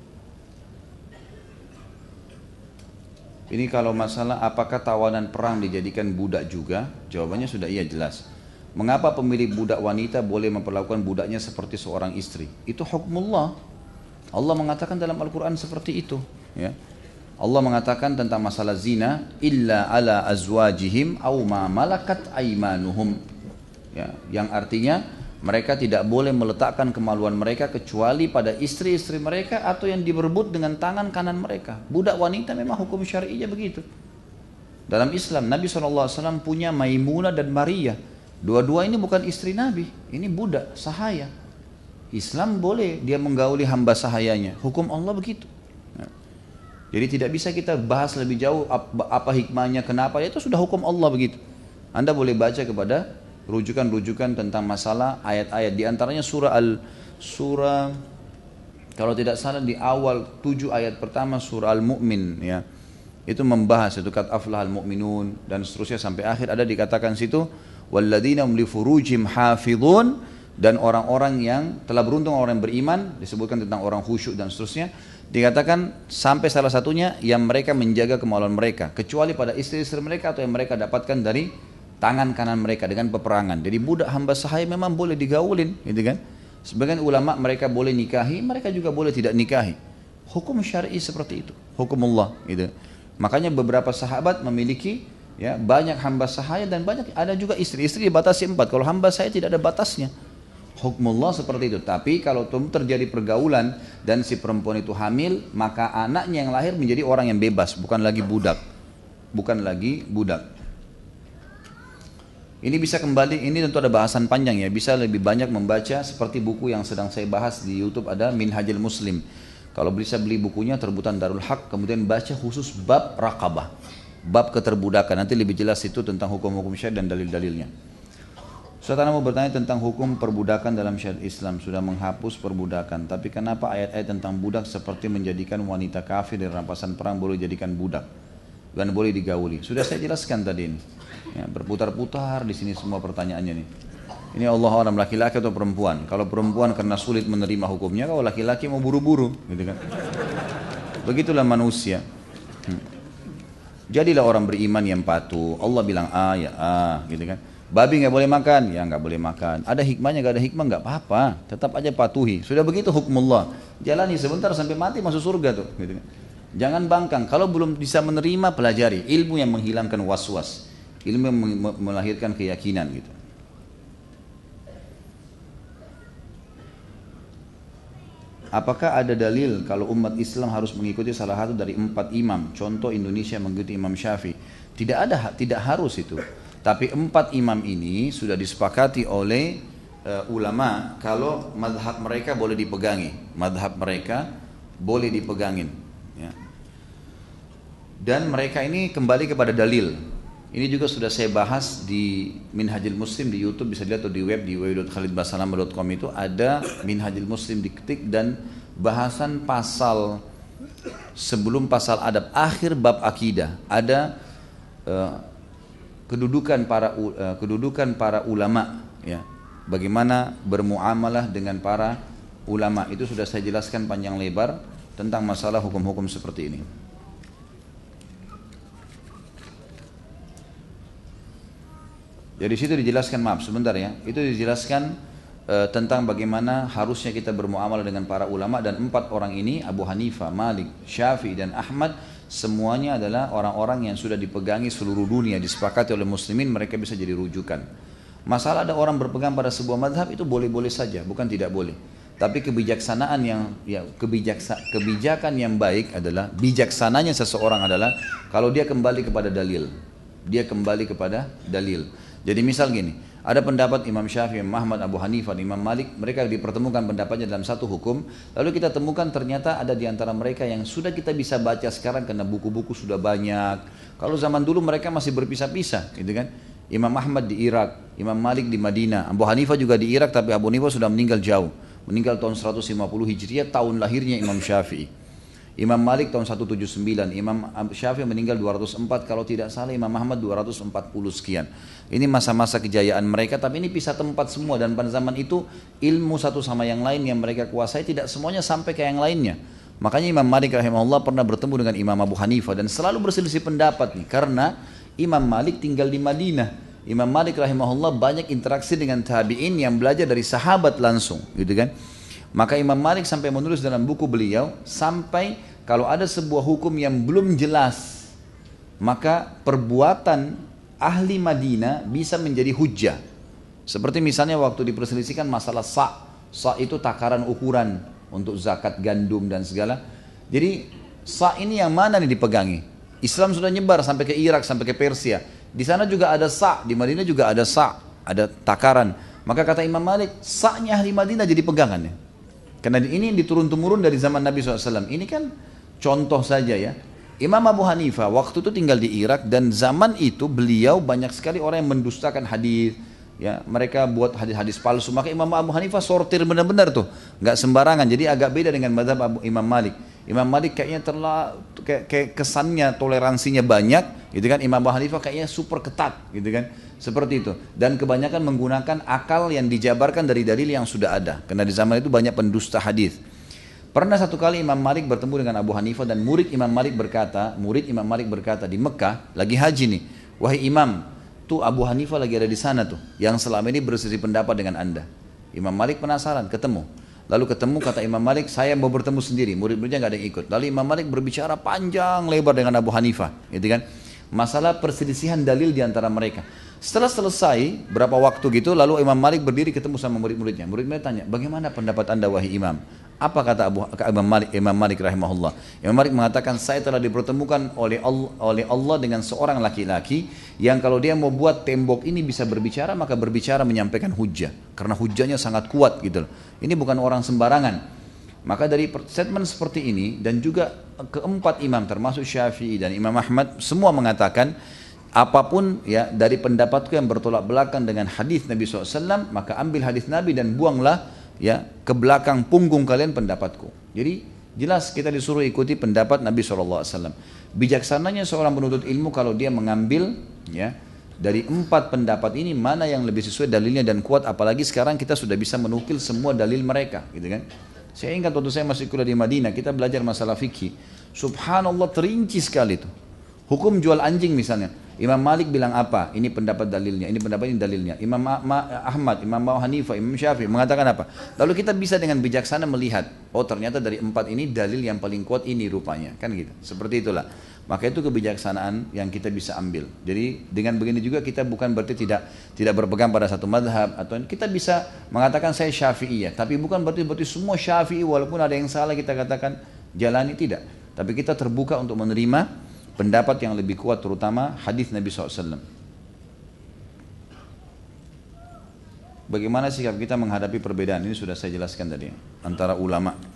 Ini kalau masalah apakah tawanan perang dijadikan budak juga? Jawabannya sudah iya jelas. Mengapa pemilik budak wanita boleh memperlakukan budaknya seperti seorang istri? Itu hukmullah. Allah mengatakan dalam Al-Quran seperti itu. Ya. Allah mengatakan tentang masalah zina, illa ala azwajihim aw ma malakat aimanuhum. Ya, yang artinya mereka tidak boleh meletakkan kemaluan mereka kecuali pada istri-istri mereka atau yang diberebut dengan tangan kanan mereka. Budak wanita memang hukum syar'inya begitu. Dalam Islam, Nabi SAW punya Maimunah dan Maria. Dua-dua ini bukan istri Nabi, ini budak, sahaya. Islam boleh dia menggauli hamba sahayanya. Hukum Allah begitu. Jadi tidak bisa kita bahas lebih jauh apa hikmahnya, kenapa, itu sudah hukum Allah begitu. Anda boleh baca kepada rujukan-rujukan tentang masalah ayat-ayat, di antaranya surah kalau tidak salah di awal 7 ayat pertama surah Al-Mu'min, ya. Itu membahas itu qad aflahal mu'minun dan seterusnya sampai akhir ada dikatakan situ walladzina hum li furujihim hafizun Dan orang-orang yang telah beruntung orang yang beriman, disebutkan tentang orang khusyuk dan seterusnya, dikatakan sampai salah satunya yang mereka menjaga kemaluan mereka, kecuali pada istri-istri mereka atau yang mereka dapatkan dari tangan kanan mereka dengan peperangan. Jadi budak hamba sahaya memang boleh digaulin, gitu kan? Sebagian ulama mereka boleh nikahi, mereka juga boleh tidak nikahi. Hukum syar'i seperti itu, hukum Allah, gitu. Makanya beberapa sahabat memiliki ya banyak hamba sahaya dan banyak ada juga istri-istri dibatasi 4. Kalau hamba sahaya tidak ada batasnya. Hukumullah seperti itu. Tapi kalau terjadi pergaulan dan si perempuan itu hamil, maka anaknya yang lahir menjadi orang yang bebas, bukan lagi budak. Bukan lagi budak. Ini bisa kembali, ini tentu ada bahasan panjang ya, bisa lebih banyak membaca seperti buku yang sedang saya bahas di YouTube, ada Minhajul Muslim. Kalau bisa beli bukunya Terbutan Darul Haq, kemudian baca khusus bab raqabah, bab keterbudakan. Nanti lebih jelas itu tentang hukum-hukum syariat dan dalil-dalilnya. Saudara mau bertanya tentang hukum perbudakan dalam syariat Islam, sudah menghapus perbudakan, tapi kenapa ayat-ayat tentang budak seperti menjadikan wanita kafir dan rampasan perang boleh dijadikan budak dan boleh digauli? Sudah saya jelaskan tadi ini. Ya, berputar-putar di sini semua pertanyaannya nih. Ini Allah orang laki-laki atau perempuan. Kalau perempuan karena sulit menerima hukumnya, kalau laki-laki mau buru-buru, gitu kan? Begitulah manusia. Jadilah orang beriman yang patuh. Allah bilang A ya A, gitu kan? Babi nggak boleh makan, ya nggak boleh makan. Ada hikmahnya, nggak ada hikmah nggak apa-apa. Tetap aja patuhi. Sudah begitu hukumullah. Jalani sebentar sampai mati masuk surga tuh. Gitu kan. Jangan bangkang. Kalau belum bisa menerima, pelajari ilmu yang menghilangkan was-was, ilmu yang melahirkan keyakinan gitu. Apakah ada dalil kalau umat Islam harus mengikuti salah satu dari 4 imam? Contoh Indonesia mengikuti Imam Syafi'i. Tidak ada, tidak harus itu. Tapi 4 imam ini sudah disepakati oleh ulama kalau madhab mereka boleh dipegangi. Madhab mereka boleh dipegangin. Ya. Dan mereka ini kembali kepada dalil. Ini juga sudah saya bahas di Minhajul Muslim di YouTube, bisa dilihat, atau di web di www.khalidbasalamah.com itu ada Minhajul Muslim diketik dan bahasan pasal sebelum pasal adab akhir bab akidah ada kedudukan para ulama ya, bagaimana bermuamalah dengan para ulama. Itu sudah saya jelaskan panjang lebar tentang masalah hukum-hukum seperti ini. Jadi situ dijelaskan, maaf sebentar ya, itu dijelaskan tentang bagaimana harusnya kita bermuamalah dengan para ulama. Dan 4 orang ini, Abu Hanifah, Malik, Syafi'i dan Ahmad, semuanya adalah orang-orang yang sudah dipegangi seluruh dunia, disepakati oleh muslimin, mereka bisa jadi rujukan. Masalah ada orang berpegang pada sebuah madhab itu boleh-boleh saja, bukan tidak boleh. Tapi kebijaksanaan yang kebijakan yang baik adalah, bijaksananya seseorang adalah kalau dia kembali kepada dalil. Dia kembali kepada dalil. Jadi misal gini, ada pendapat Imam Syafi'i, Imam Ahmad, Abu Hanifah, Imam Malik, mereka dipertemukan pendapatnya dalam satu hukum, lalu kita temukan ternyata ada di antara mereka yang sudah kita bisa baca sekarang karena buku-buku sudah banyak. Kalau zaman dulu mereka masih berpisah-pisah, gitu kan? Imam Ahmad di Irak, Imam Malik di Madinah, Abu Hanifah juga di Irak, tapi Abu Hanifah sudah meninggal jauh, meninggal tahun 150 Hijriah, tahun lahirnya Imam Syafi'i. Imam Malik tahun 179, Imam Syafi'i meninggal 204, kalau tidak salah Imam Ahmad 240 sekian. Ini masa-masa kejayaan mereka, tapi ini pisah tempat semua. Dan pada zaman itu ilmu satu sama yang lain yang mereka kuasai tidak semuanya sampai ke yang lainnya. Makanya Imam Malik rahimahullah pernah bertemu dengan Imam Abu Hanifah dan selalu berselisih pendapat nih, karena Imam Malik tinggal di Madinah. Imam Malik rahimahullah banyak interaksi dengan tabi'in yang belajar dari sahabat langsung, gitu kan. Maka Imam Malik sampai menulis dalam buku beliau, sampai kalau ada sebuah hukum yang belum jelas, maka perbuatan ahli Madinah bisa menjadi hujjah. Seperti misalnya waktu diperselisihkan masalah sa'. Sa' itu takaran ukuran untuk zakat gandum dan segala. Jadi sa' ini yang mana nih dipegangi? Islam sudah nyebar sampai ke Irak, sampai ke Persia. Di sana juga ada sa', di Madinah juga ada sa', ada takaran. Maka kata Imam Malik, sa'nya ahli Madinah jadi pegangannya. Karena ini diturun-temurun dari zaman Nabi SAW. Ini kan contoh saja ya. Imam Abu Hanifah waktu itu tinggal di Irak, dan zaman itu beliau banyak sekali orang yang mendustakan hadis. Ya, mereka buat hadis-hadis palsu. Maka Imam Abu Hanifah sortir benar-benar tuh, nggak sembarangan. Jadi agak beda dengan mazhab Imam Malik. Imam Malik kayaknya kayak kesannya toleransinya banyak, gitu kan. Imam Abu Hanifah kayaknya super ketat, gitu kan. Seperti itu. Dan kebanyakan menggunakan akal yang dijabarkan dari dalil yang sudah ada. Karena di zaman itu banyak pendusta hadis. Pernah satu kali Imam Malik bertemu dengan Abu Hanifah dan murid Imam Malik berkata di Mekah, lagi haji nih, wahai Imam, tuh Abu Hanifah lagi ada di sana tuh, yang selama ini berselisih pendapat dengan anda. Imam Malik penasaran, ketemu. Lalu ketemu, kata Imam Malik, saya mau bertemu sendiri, murid-muridnya nggak ada yang ikut. Lalu Imam Malik berbicara panjang lebar dengan Abu Hanifah, gitu kan? Masalah perselisihan dalil di antara mereka. Setelah selesai, berapa waktu gitu, lalu Imam Malik berdiri ketemu sama murid-muridnya. Murid-muridnya tanya, bagaimana pendapat anda wahai Imam? Apa kata Imam Malik rahimahullah? Imam Malik mengatakan, saya telah dipertemukan oleh Allah dengan seorang laki-laki yang kalau dia mau buat tembok ini bisa berbicara, maka berbicara menyampaikan hujjah. Karena hujjahnya sangat kuat gitu loh. Ini bukan orang sembarangan. Maka dari statement seperti ini dan juga keempat imam termasuk Syafi'i dan Imam Ahmad semua mengatakan apapun ya dari pendapatku yang bertolak belakang dengan hadis Nabi SAW, maka ambil hadis Nabi dan buanglah ya ke belakang punggung kalian pendapatku. Jadi jelas kita disuruh ikuti pendapat Nabi SAW. Bijaksananya seorang penuntut ilmu kalau dia mengambil ya dari empat pendapat ini mana yang lebih sesuai dalilnya dan kuat, apalagi sekarang kita sudah bisa menukil semua dalil mereka, gitu kan? Saya ingat waktu saya masih kuliah di Madinah, kita belajar masalah fikih. Subhanallah terinci sekali itu. Hukum jual anjing misalnya. Imam Malik bilang apa? Ini pendapat dalilnya, ini pendapat ini dalilnya. Imam Ahmad, Imam Abu Hanifah, Imam Syafi'i mengatakan apa? Lalu kita bisa dengan bijaksana melihat, oh ternyata dari empat ini dalil yang paling kuat ini rupanya. Kan gitu. Seperti itulah. Maka itu kebijaksanaan yang kita bisa ambil. Jadi dengan begini juga kita bukan berarti tidak berpegang pada satu madhab, atau kita bisa mengatakan saya Syafi'iyah, tapi bukan berarti semua Syafi'i walaupun ada yang salah kita katakan jalani, tidak. Tapi kita terbuka untuk menerima pendapat yang lebih kuat, terutama hadis Nabi SAW. Bagaimana sikap kita menghadapi perbedaan ini sudah saya jelaskan tadi antara ulama.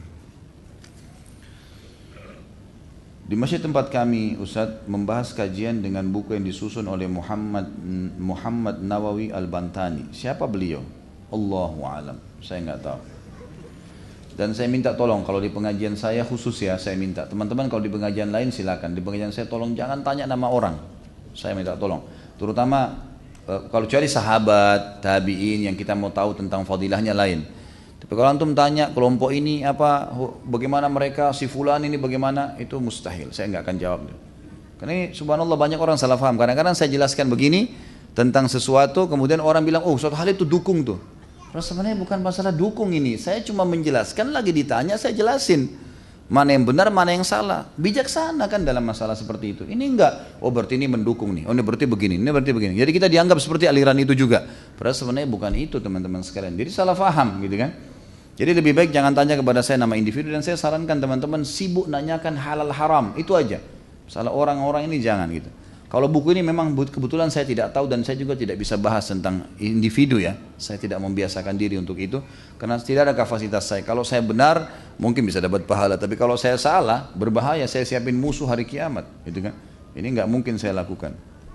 Di masjid tempat kami, Ustadz, membahas kajian dengan buku yang disusun oleh Muhammad Nawawi Al-Bantani. Siapa beliau? Allahu a'lam. Saya nggak tahu. Dan saya minta tolong kalau di pengajian saya khusus ya, saya minta teman-teman kalau di pengajian lain silakan. Di pengajian saya tolong jangan tanya nama orang. Saya minta tolong. Terutama kalau cari sahabat, tabi'in yang kita mau tahu tentang fadilahnya lain. Tapi kalau antum tanya kelompok ini apa, bagaimana mereka, si fulan ini bagaimana, itu mustahil. Saya nggak akan jawab. Karena ini subhanallah banyak orang salah paham. Kadang-kadang saya jelaskan begini tentang sesuatu, kemudian orang bilang, oh suatu hal itu dukung tuh. Karena sebenarnya bukan masalah dukung ini. Saya cuma menjelaskan, lagi ditanya saya jelasin. Mana yang benar, mana yang salah. Bijaksana kan dalam masalah seperti itu. Ini enggak, oh berarti ini mendukung nih. Oh ini berarti begini, ini berarti begini. Jadi kita dianggap seperti aliran itu juga. Padahal sebenarnya bukan itu teman-teman sekalian. Jadi salah paham gitu kan. Jadi lebih baik jangan tanya kepada saya nama individu, dan saya sarankan teman-teman sibuk nanyakan halal haram, itu aja. Salah orang-orang ini jangan gitu. Kalau buku ini memang kebetulan saya tidak tahu dan saya juga tidak bisa bahas tentang individu ya. Saya tidak membiasakan diri untuk itu karena tidak ada kapasitas saya. Kalau saya benar mungkin bisa dapat pahala, tapi kalau saya salah berbahaya, saya siapin musuh hari kiamat, gitu kan. Ini nggak mungkin saya lakukan.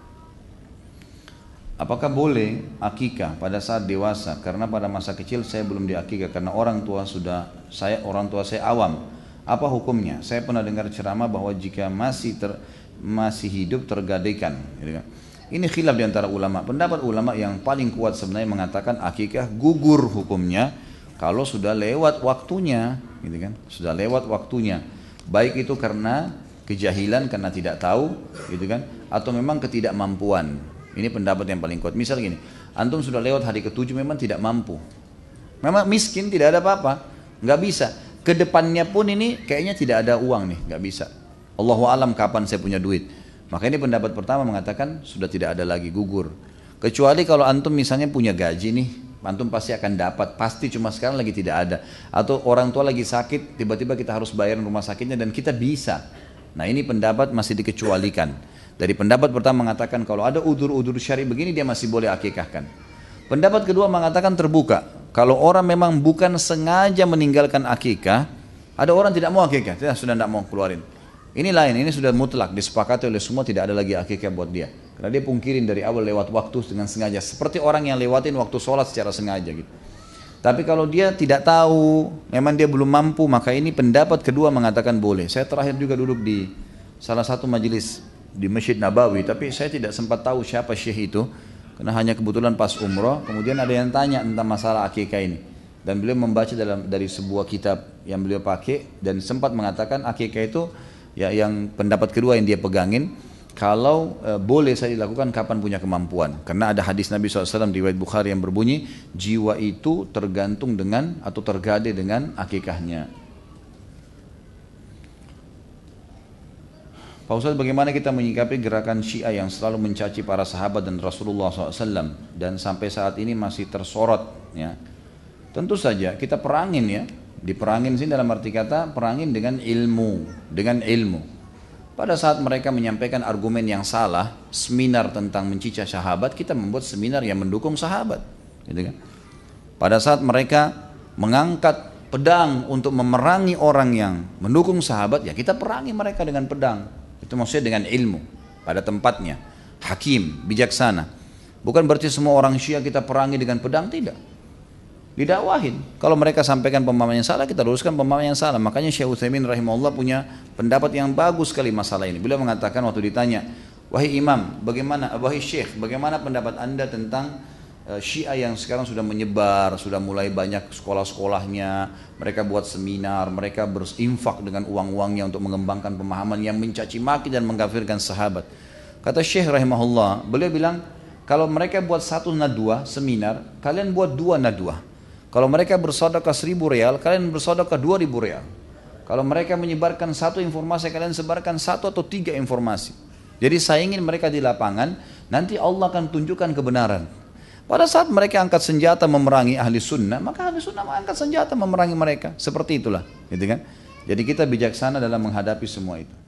Apakah boleh akikah pada saat dewasa? Karena pada masa kecil saya belum diakikah karena orang tua saya awam. Apa hukumnya? Saya pernah dengar ceramah bahwa jika masih hidup tergadaikan. Ini khilaf di antara ulama. Pendapat ulama yang paling kuat sebenarnya mengatakan akikah gugur hukumnya kalau sudah lewat waktunya, gitu kan? Sudah lewat waktunya. Baik itu karena kejahilan, karena tidak tahu, gitu kan? Atau memang ketidakmampuan. Ini pendapat yang paling kuat. Misal gini, antum sudah lewat hari ke-7 memang tidak mampu. Memang miskin, tidak ada apa-apa. Nggak bisa. Kedepannya pun ini kayaknya tidak ada uang nih, nggak bisa. Allahu alam kapan saya punya duit. Maka ini pendapat pertama mengatakan sudah tidak ada lagi, gugur. Kecuali kalau antum misalnya punya gaji nih, antum pasti akan dapat. Pasti cuma sekarang lagi tidak ada. Atau orang tua lagi sakit, tiba-tiba kita harus bayar rumah sakitnya dan kita bisa. Nah ini pendapat masih dikecualikan. Dari pendapat pertama mengatakan kalau ada udzur-udzur syar'i begini dia masih boleh akikahkan. Pendapat kedua mengatakan terbuka. Kalau orang memang bukan sengaja meninggalkan akikah, ada orang tidak mau akikah, sudah tidak mau keluarin. Ini lain, ini sudah mutlak disepakati oleh semua, tidak ada lagi akikah buat dia. Karena dia pungkirin dari awal lewat waktu dengan sengaja. Seperti orang yang lewatin waktu sholat secara sengaja gitu. Tapi kalau dia tidak tahu, memang dia belum mampu, maka ini pendapat kedua mengatakan boleh. Saya terakhir juga duduk di salah satu majelis di Masjid Nabawi, tapi saya tidak sempat tahu siapa syekh itu, karena hanya kebetulan pas umroh. Kemudian ada yang tanya tentang masalah akikah ini, dan beliau membaca dari sebuah kitab yang beliau pakai, dan sempat mengatakan akikah itu ya, yang pendapat kedua yang dia pegangin, kalau boleh saya dilakukan kapan punya kemampuan. Karena ada hadis Nabi SAW di riwayat Bukhari yang berbunyi, jiwa itu tergantung dengan atau tergade dengan akikahnya. Pak Ustaz, bagaimana kita menyikapi gerakan Syiah yang selalu mencaci para sahabat dan Rasulullah SAW dan sampai saat ini masih tersorot? Ya. Tentu saja kita perangin ya. Diperangin sini dalam arti kata perangin dengan ilmu, Pada saat mereka menyampaikan argumen yang salah, seminar tentang mencicah sahabat, kita membuat seminar yang mendukung sahabat. Gitu kan? Pada saat mereka mengangkat pedang untuk memerangi orang yang mendukung sahabat, ya kita perangi mereka dengan pedang. Itu maksudnya dengan ilmu, pada tempatnya. Hakim, bijaksana. Bukan berarti semua orang Syiah kita perangi dengan pedang, tidak. Didakwahin. Kalau mereka sampaikan pemahaman yang salah, kita luruskan pemahaman yang salah. Makanya Syekh Utsaimin rahimahullah punya pendapat yang bagus sekali masalah ini. Beliau mengatakan waktu ditanya, wahai imam, wahai syekh, bagaimana pendapat anda tentang Syiah yang sekarang sudah menyebar, sudah mulai banyak sekolah-sekolahnya, mereka buat seminar, mereka berinfak dengan uang-uangnya untuk mengembangkan pemahaman yang mencaci maki dan mengkafirkan sahabat. Kata Syekh rahimahullah, beliau bilang, kalau mereka buat 1 nadwa seminar, kalian buat 2 nadwa. Kalau mereka bersedekah 1.000 rial, kalian bersedekah 2.000 rial. Kalau mereka menyebarkan 1 informasi, kalian sebarkan 1 atau 3 informasi. Jadi saya ingin mereka di lapangan, nanti Allah akan tunjukkan kebenaran. Pada saat mereka angkat senjata memerangi ahli sunnah, maka ahli sunnah mengangkat senjata memerangi mereka. Seperti itulah, gitu kan? Jadi kita bijaksana dalam menghadapi semua itu.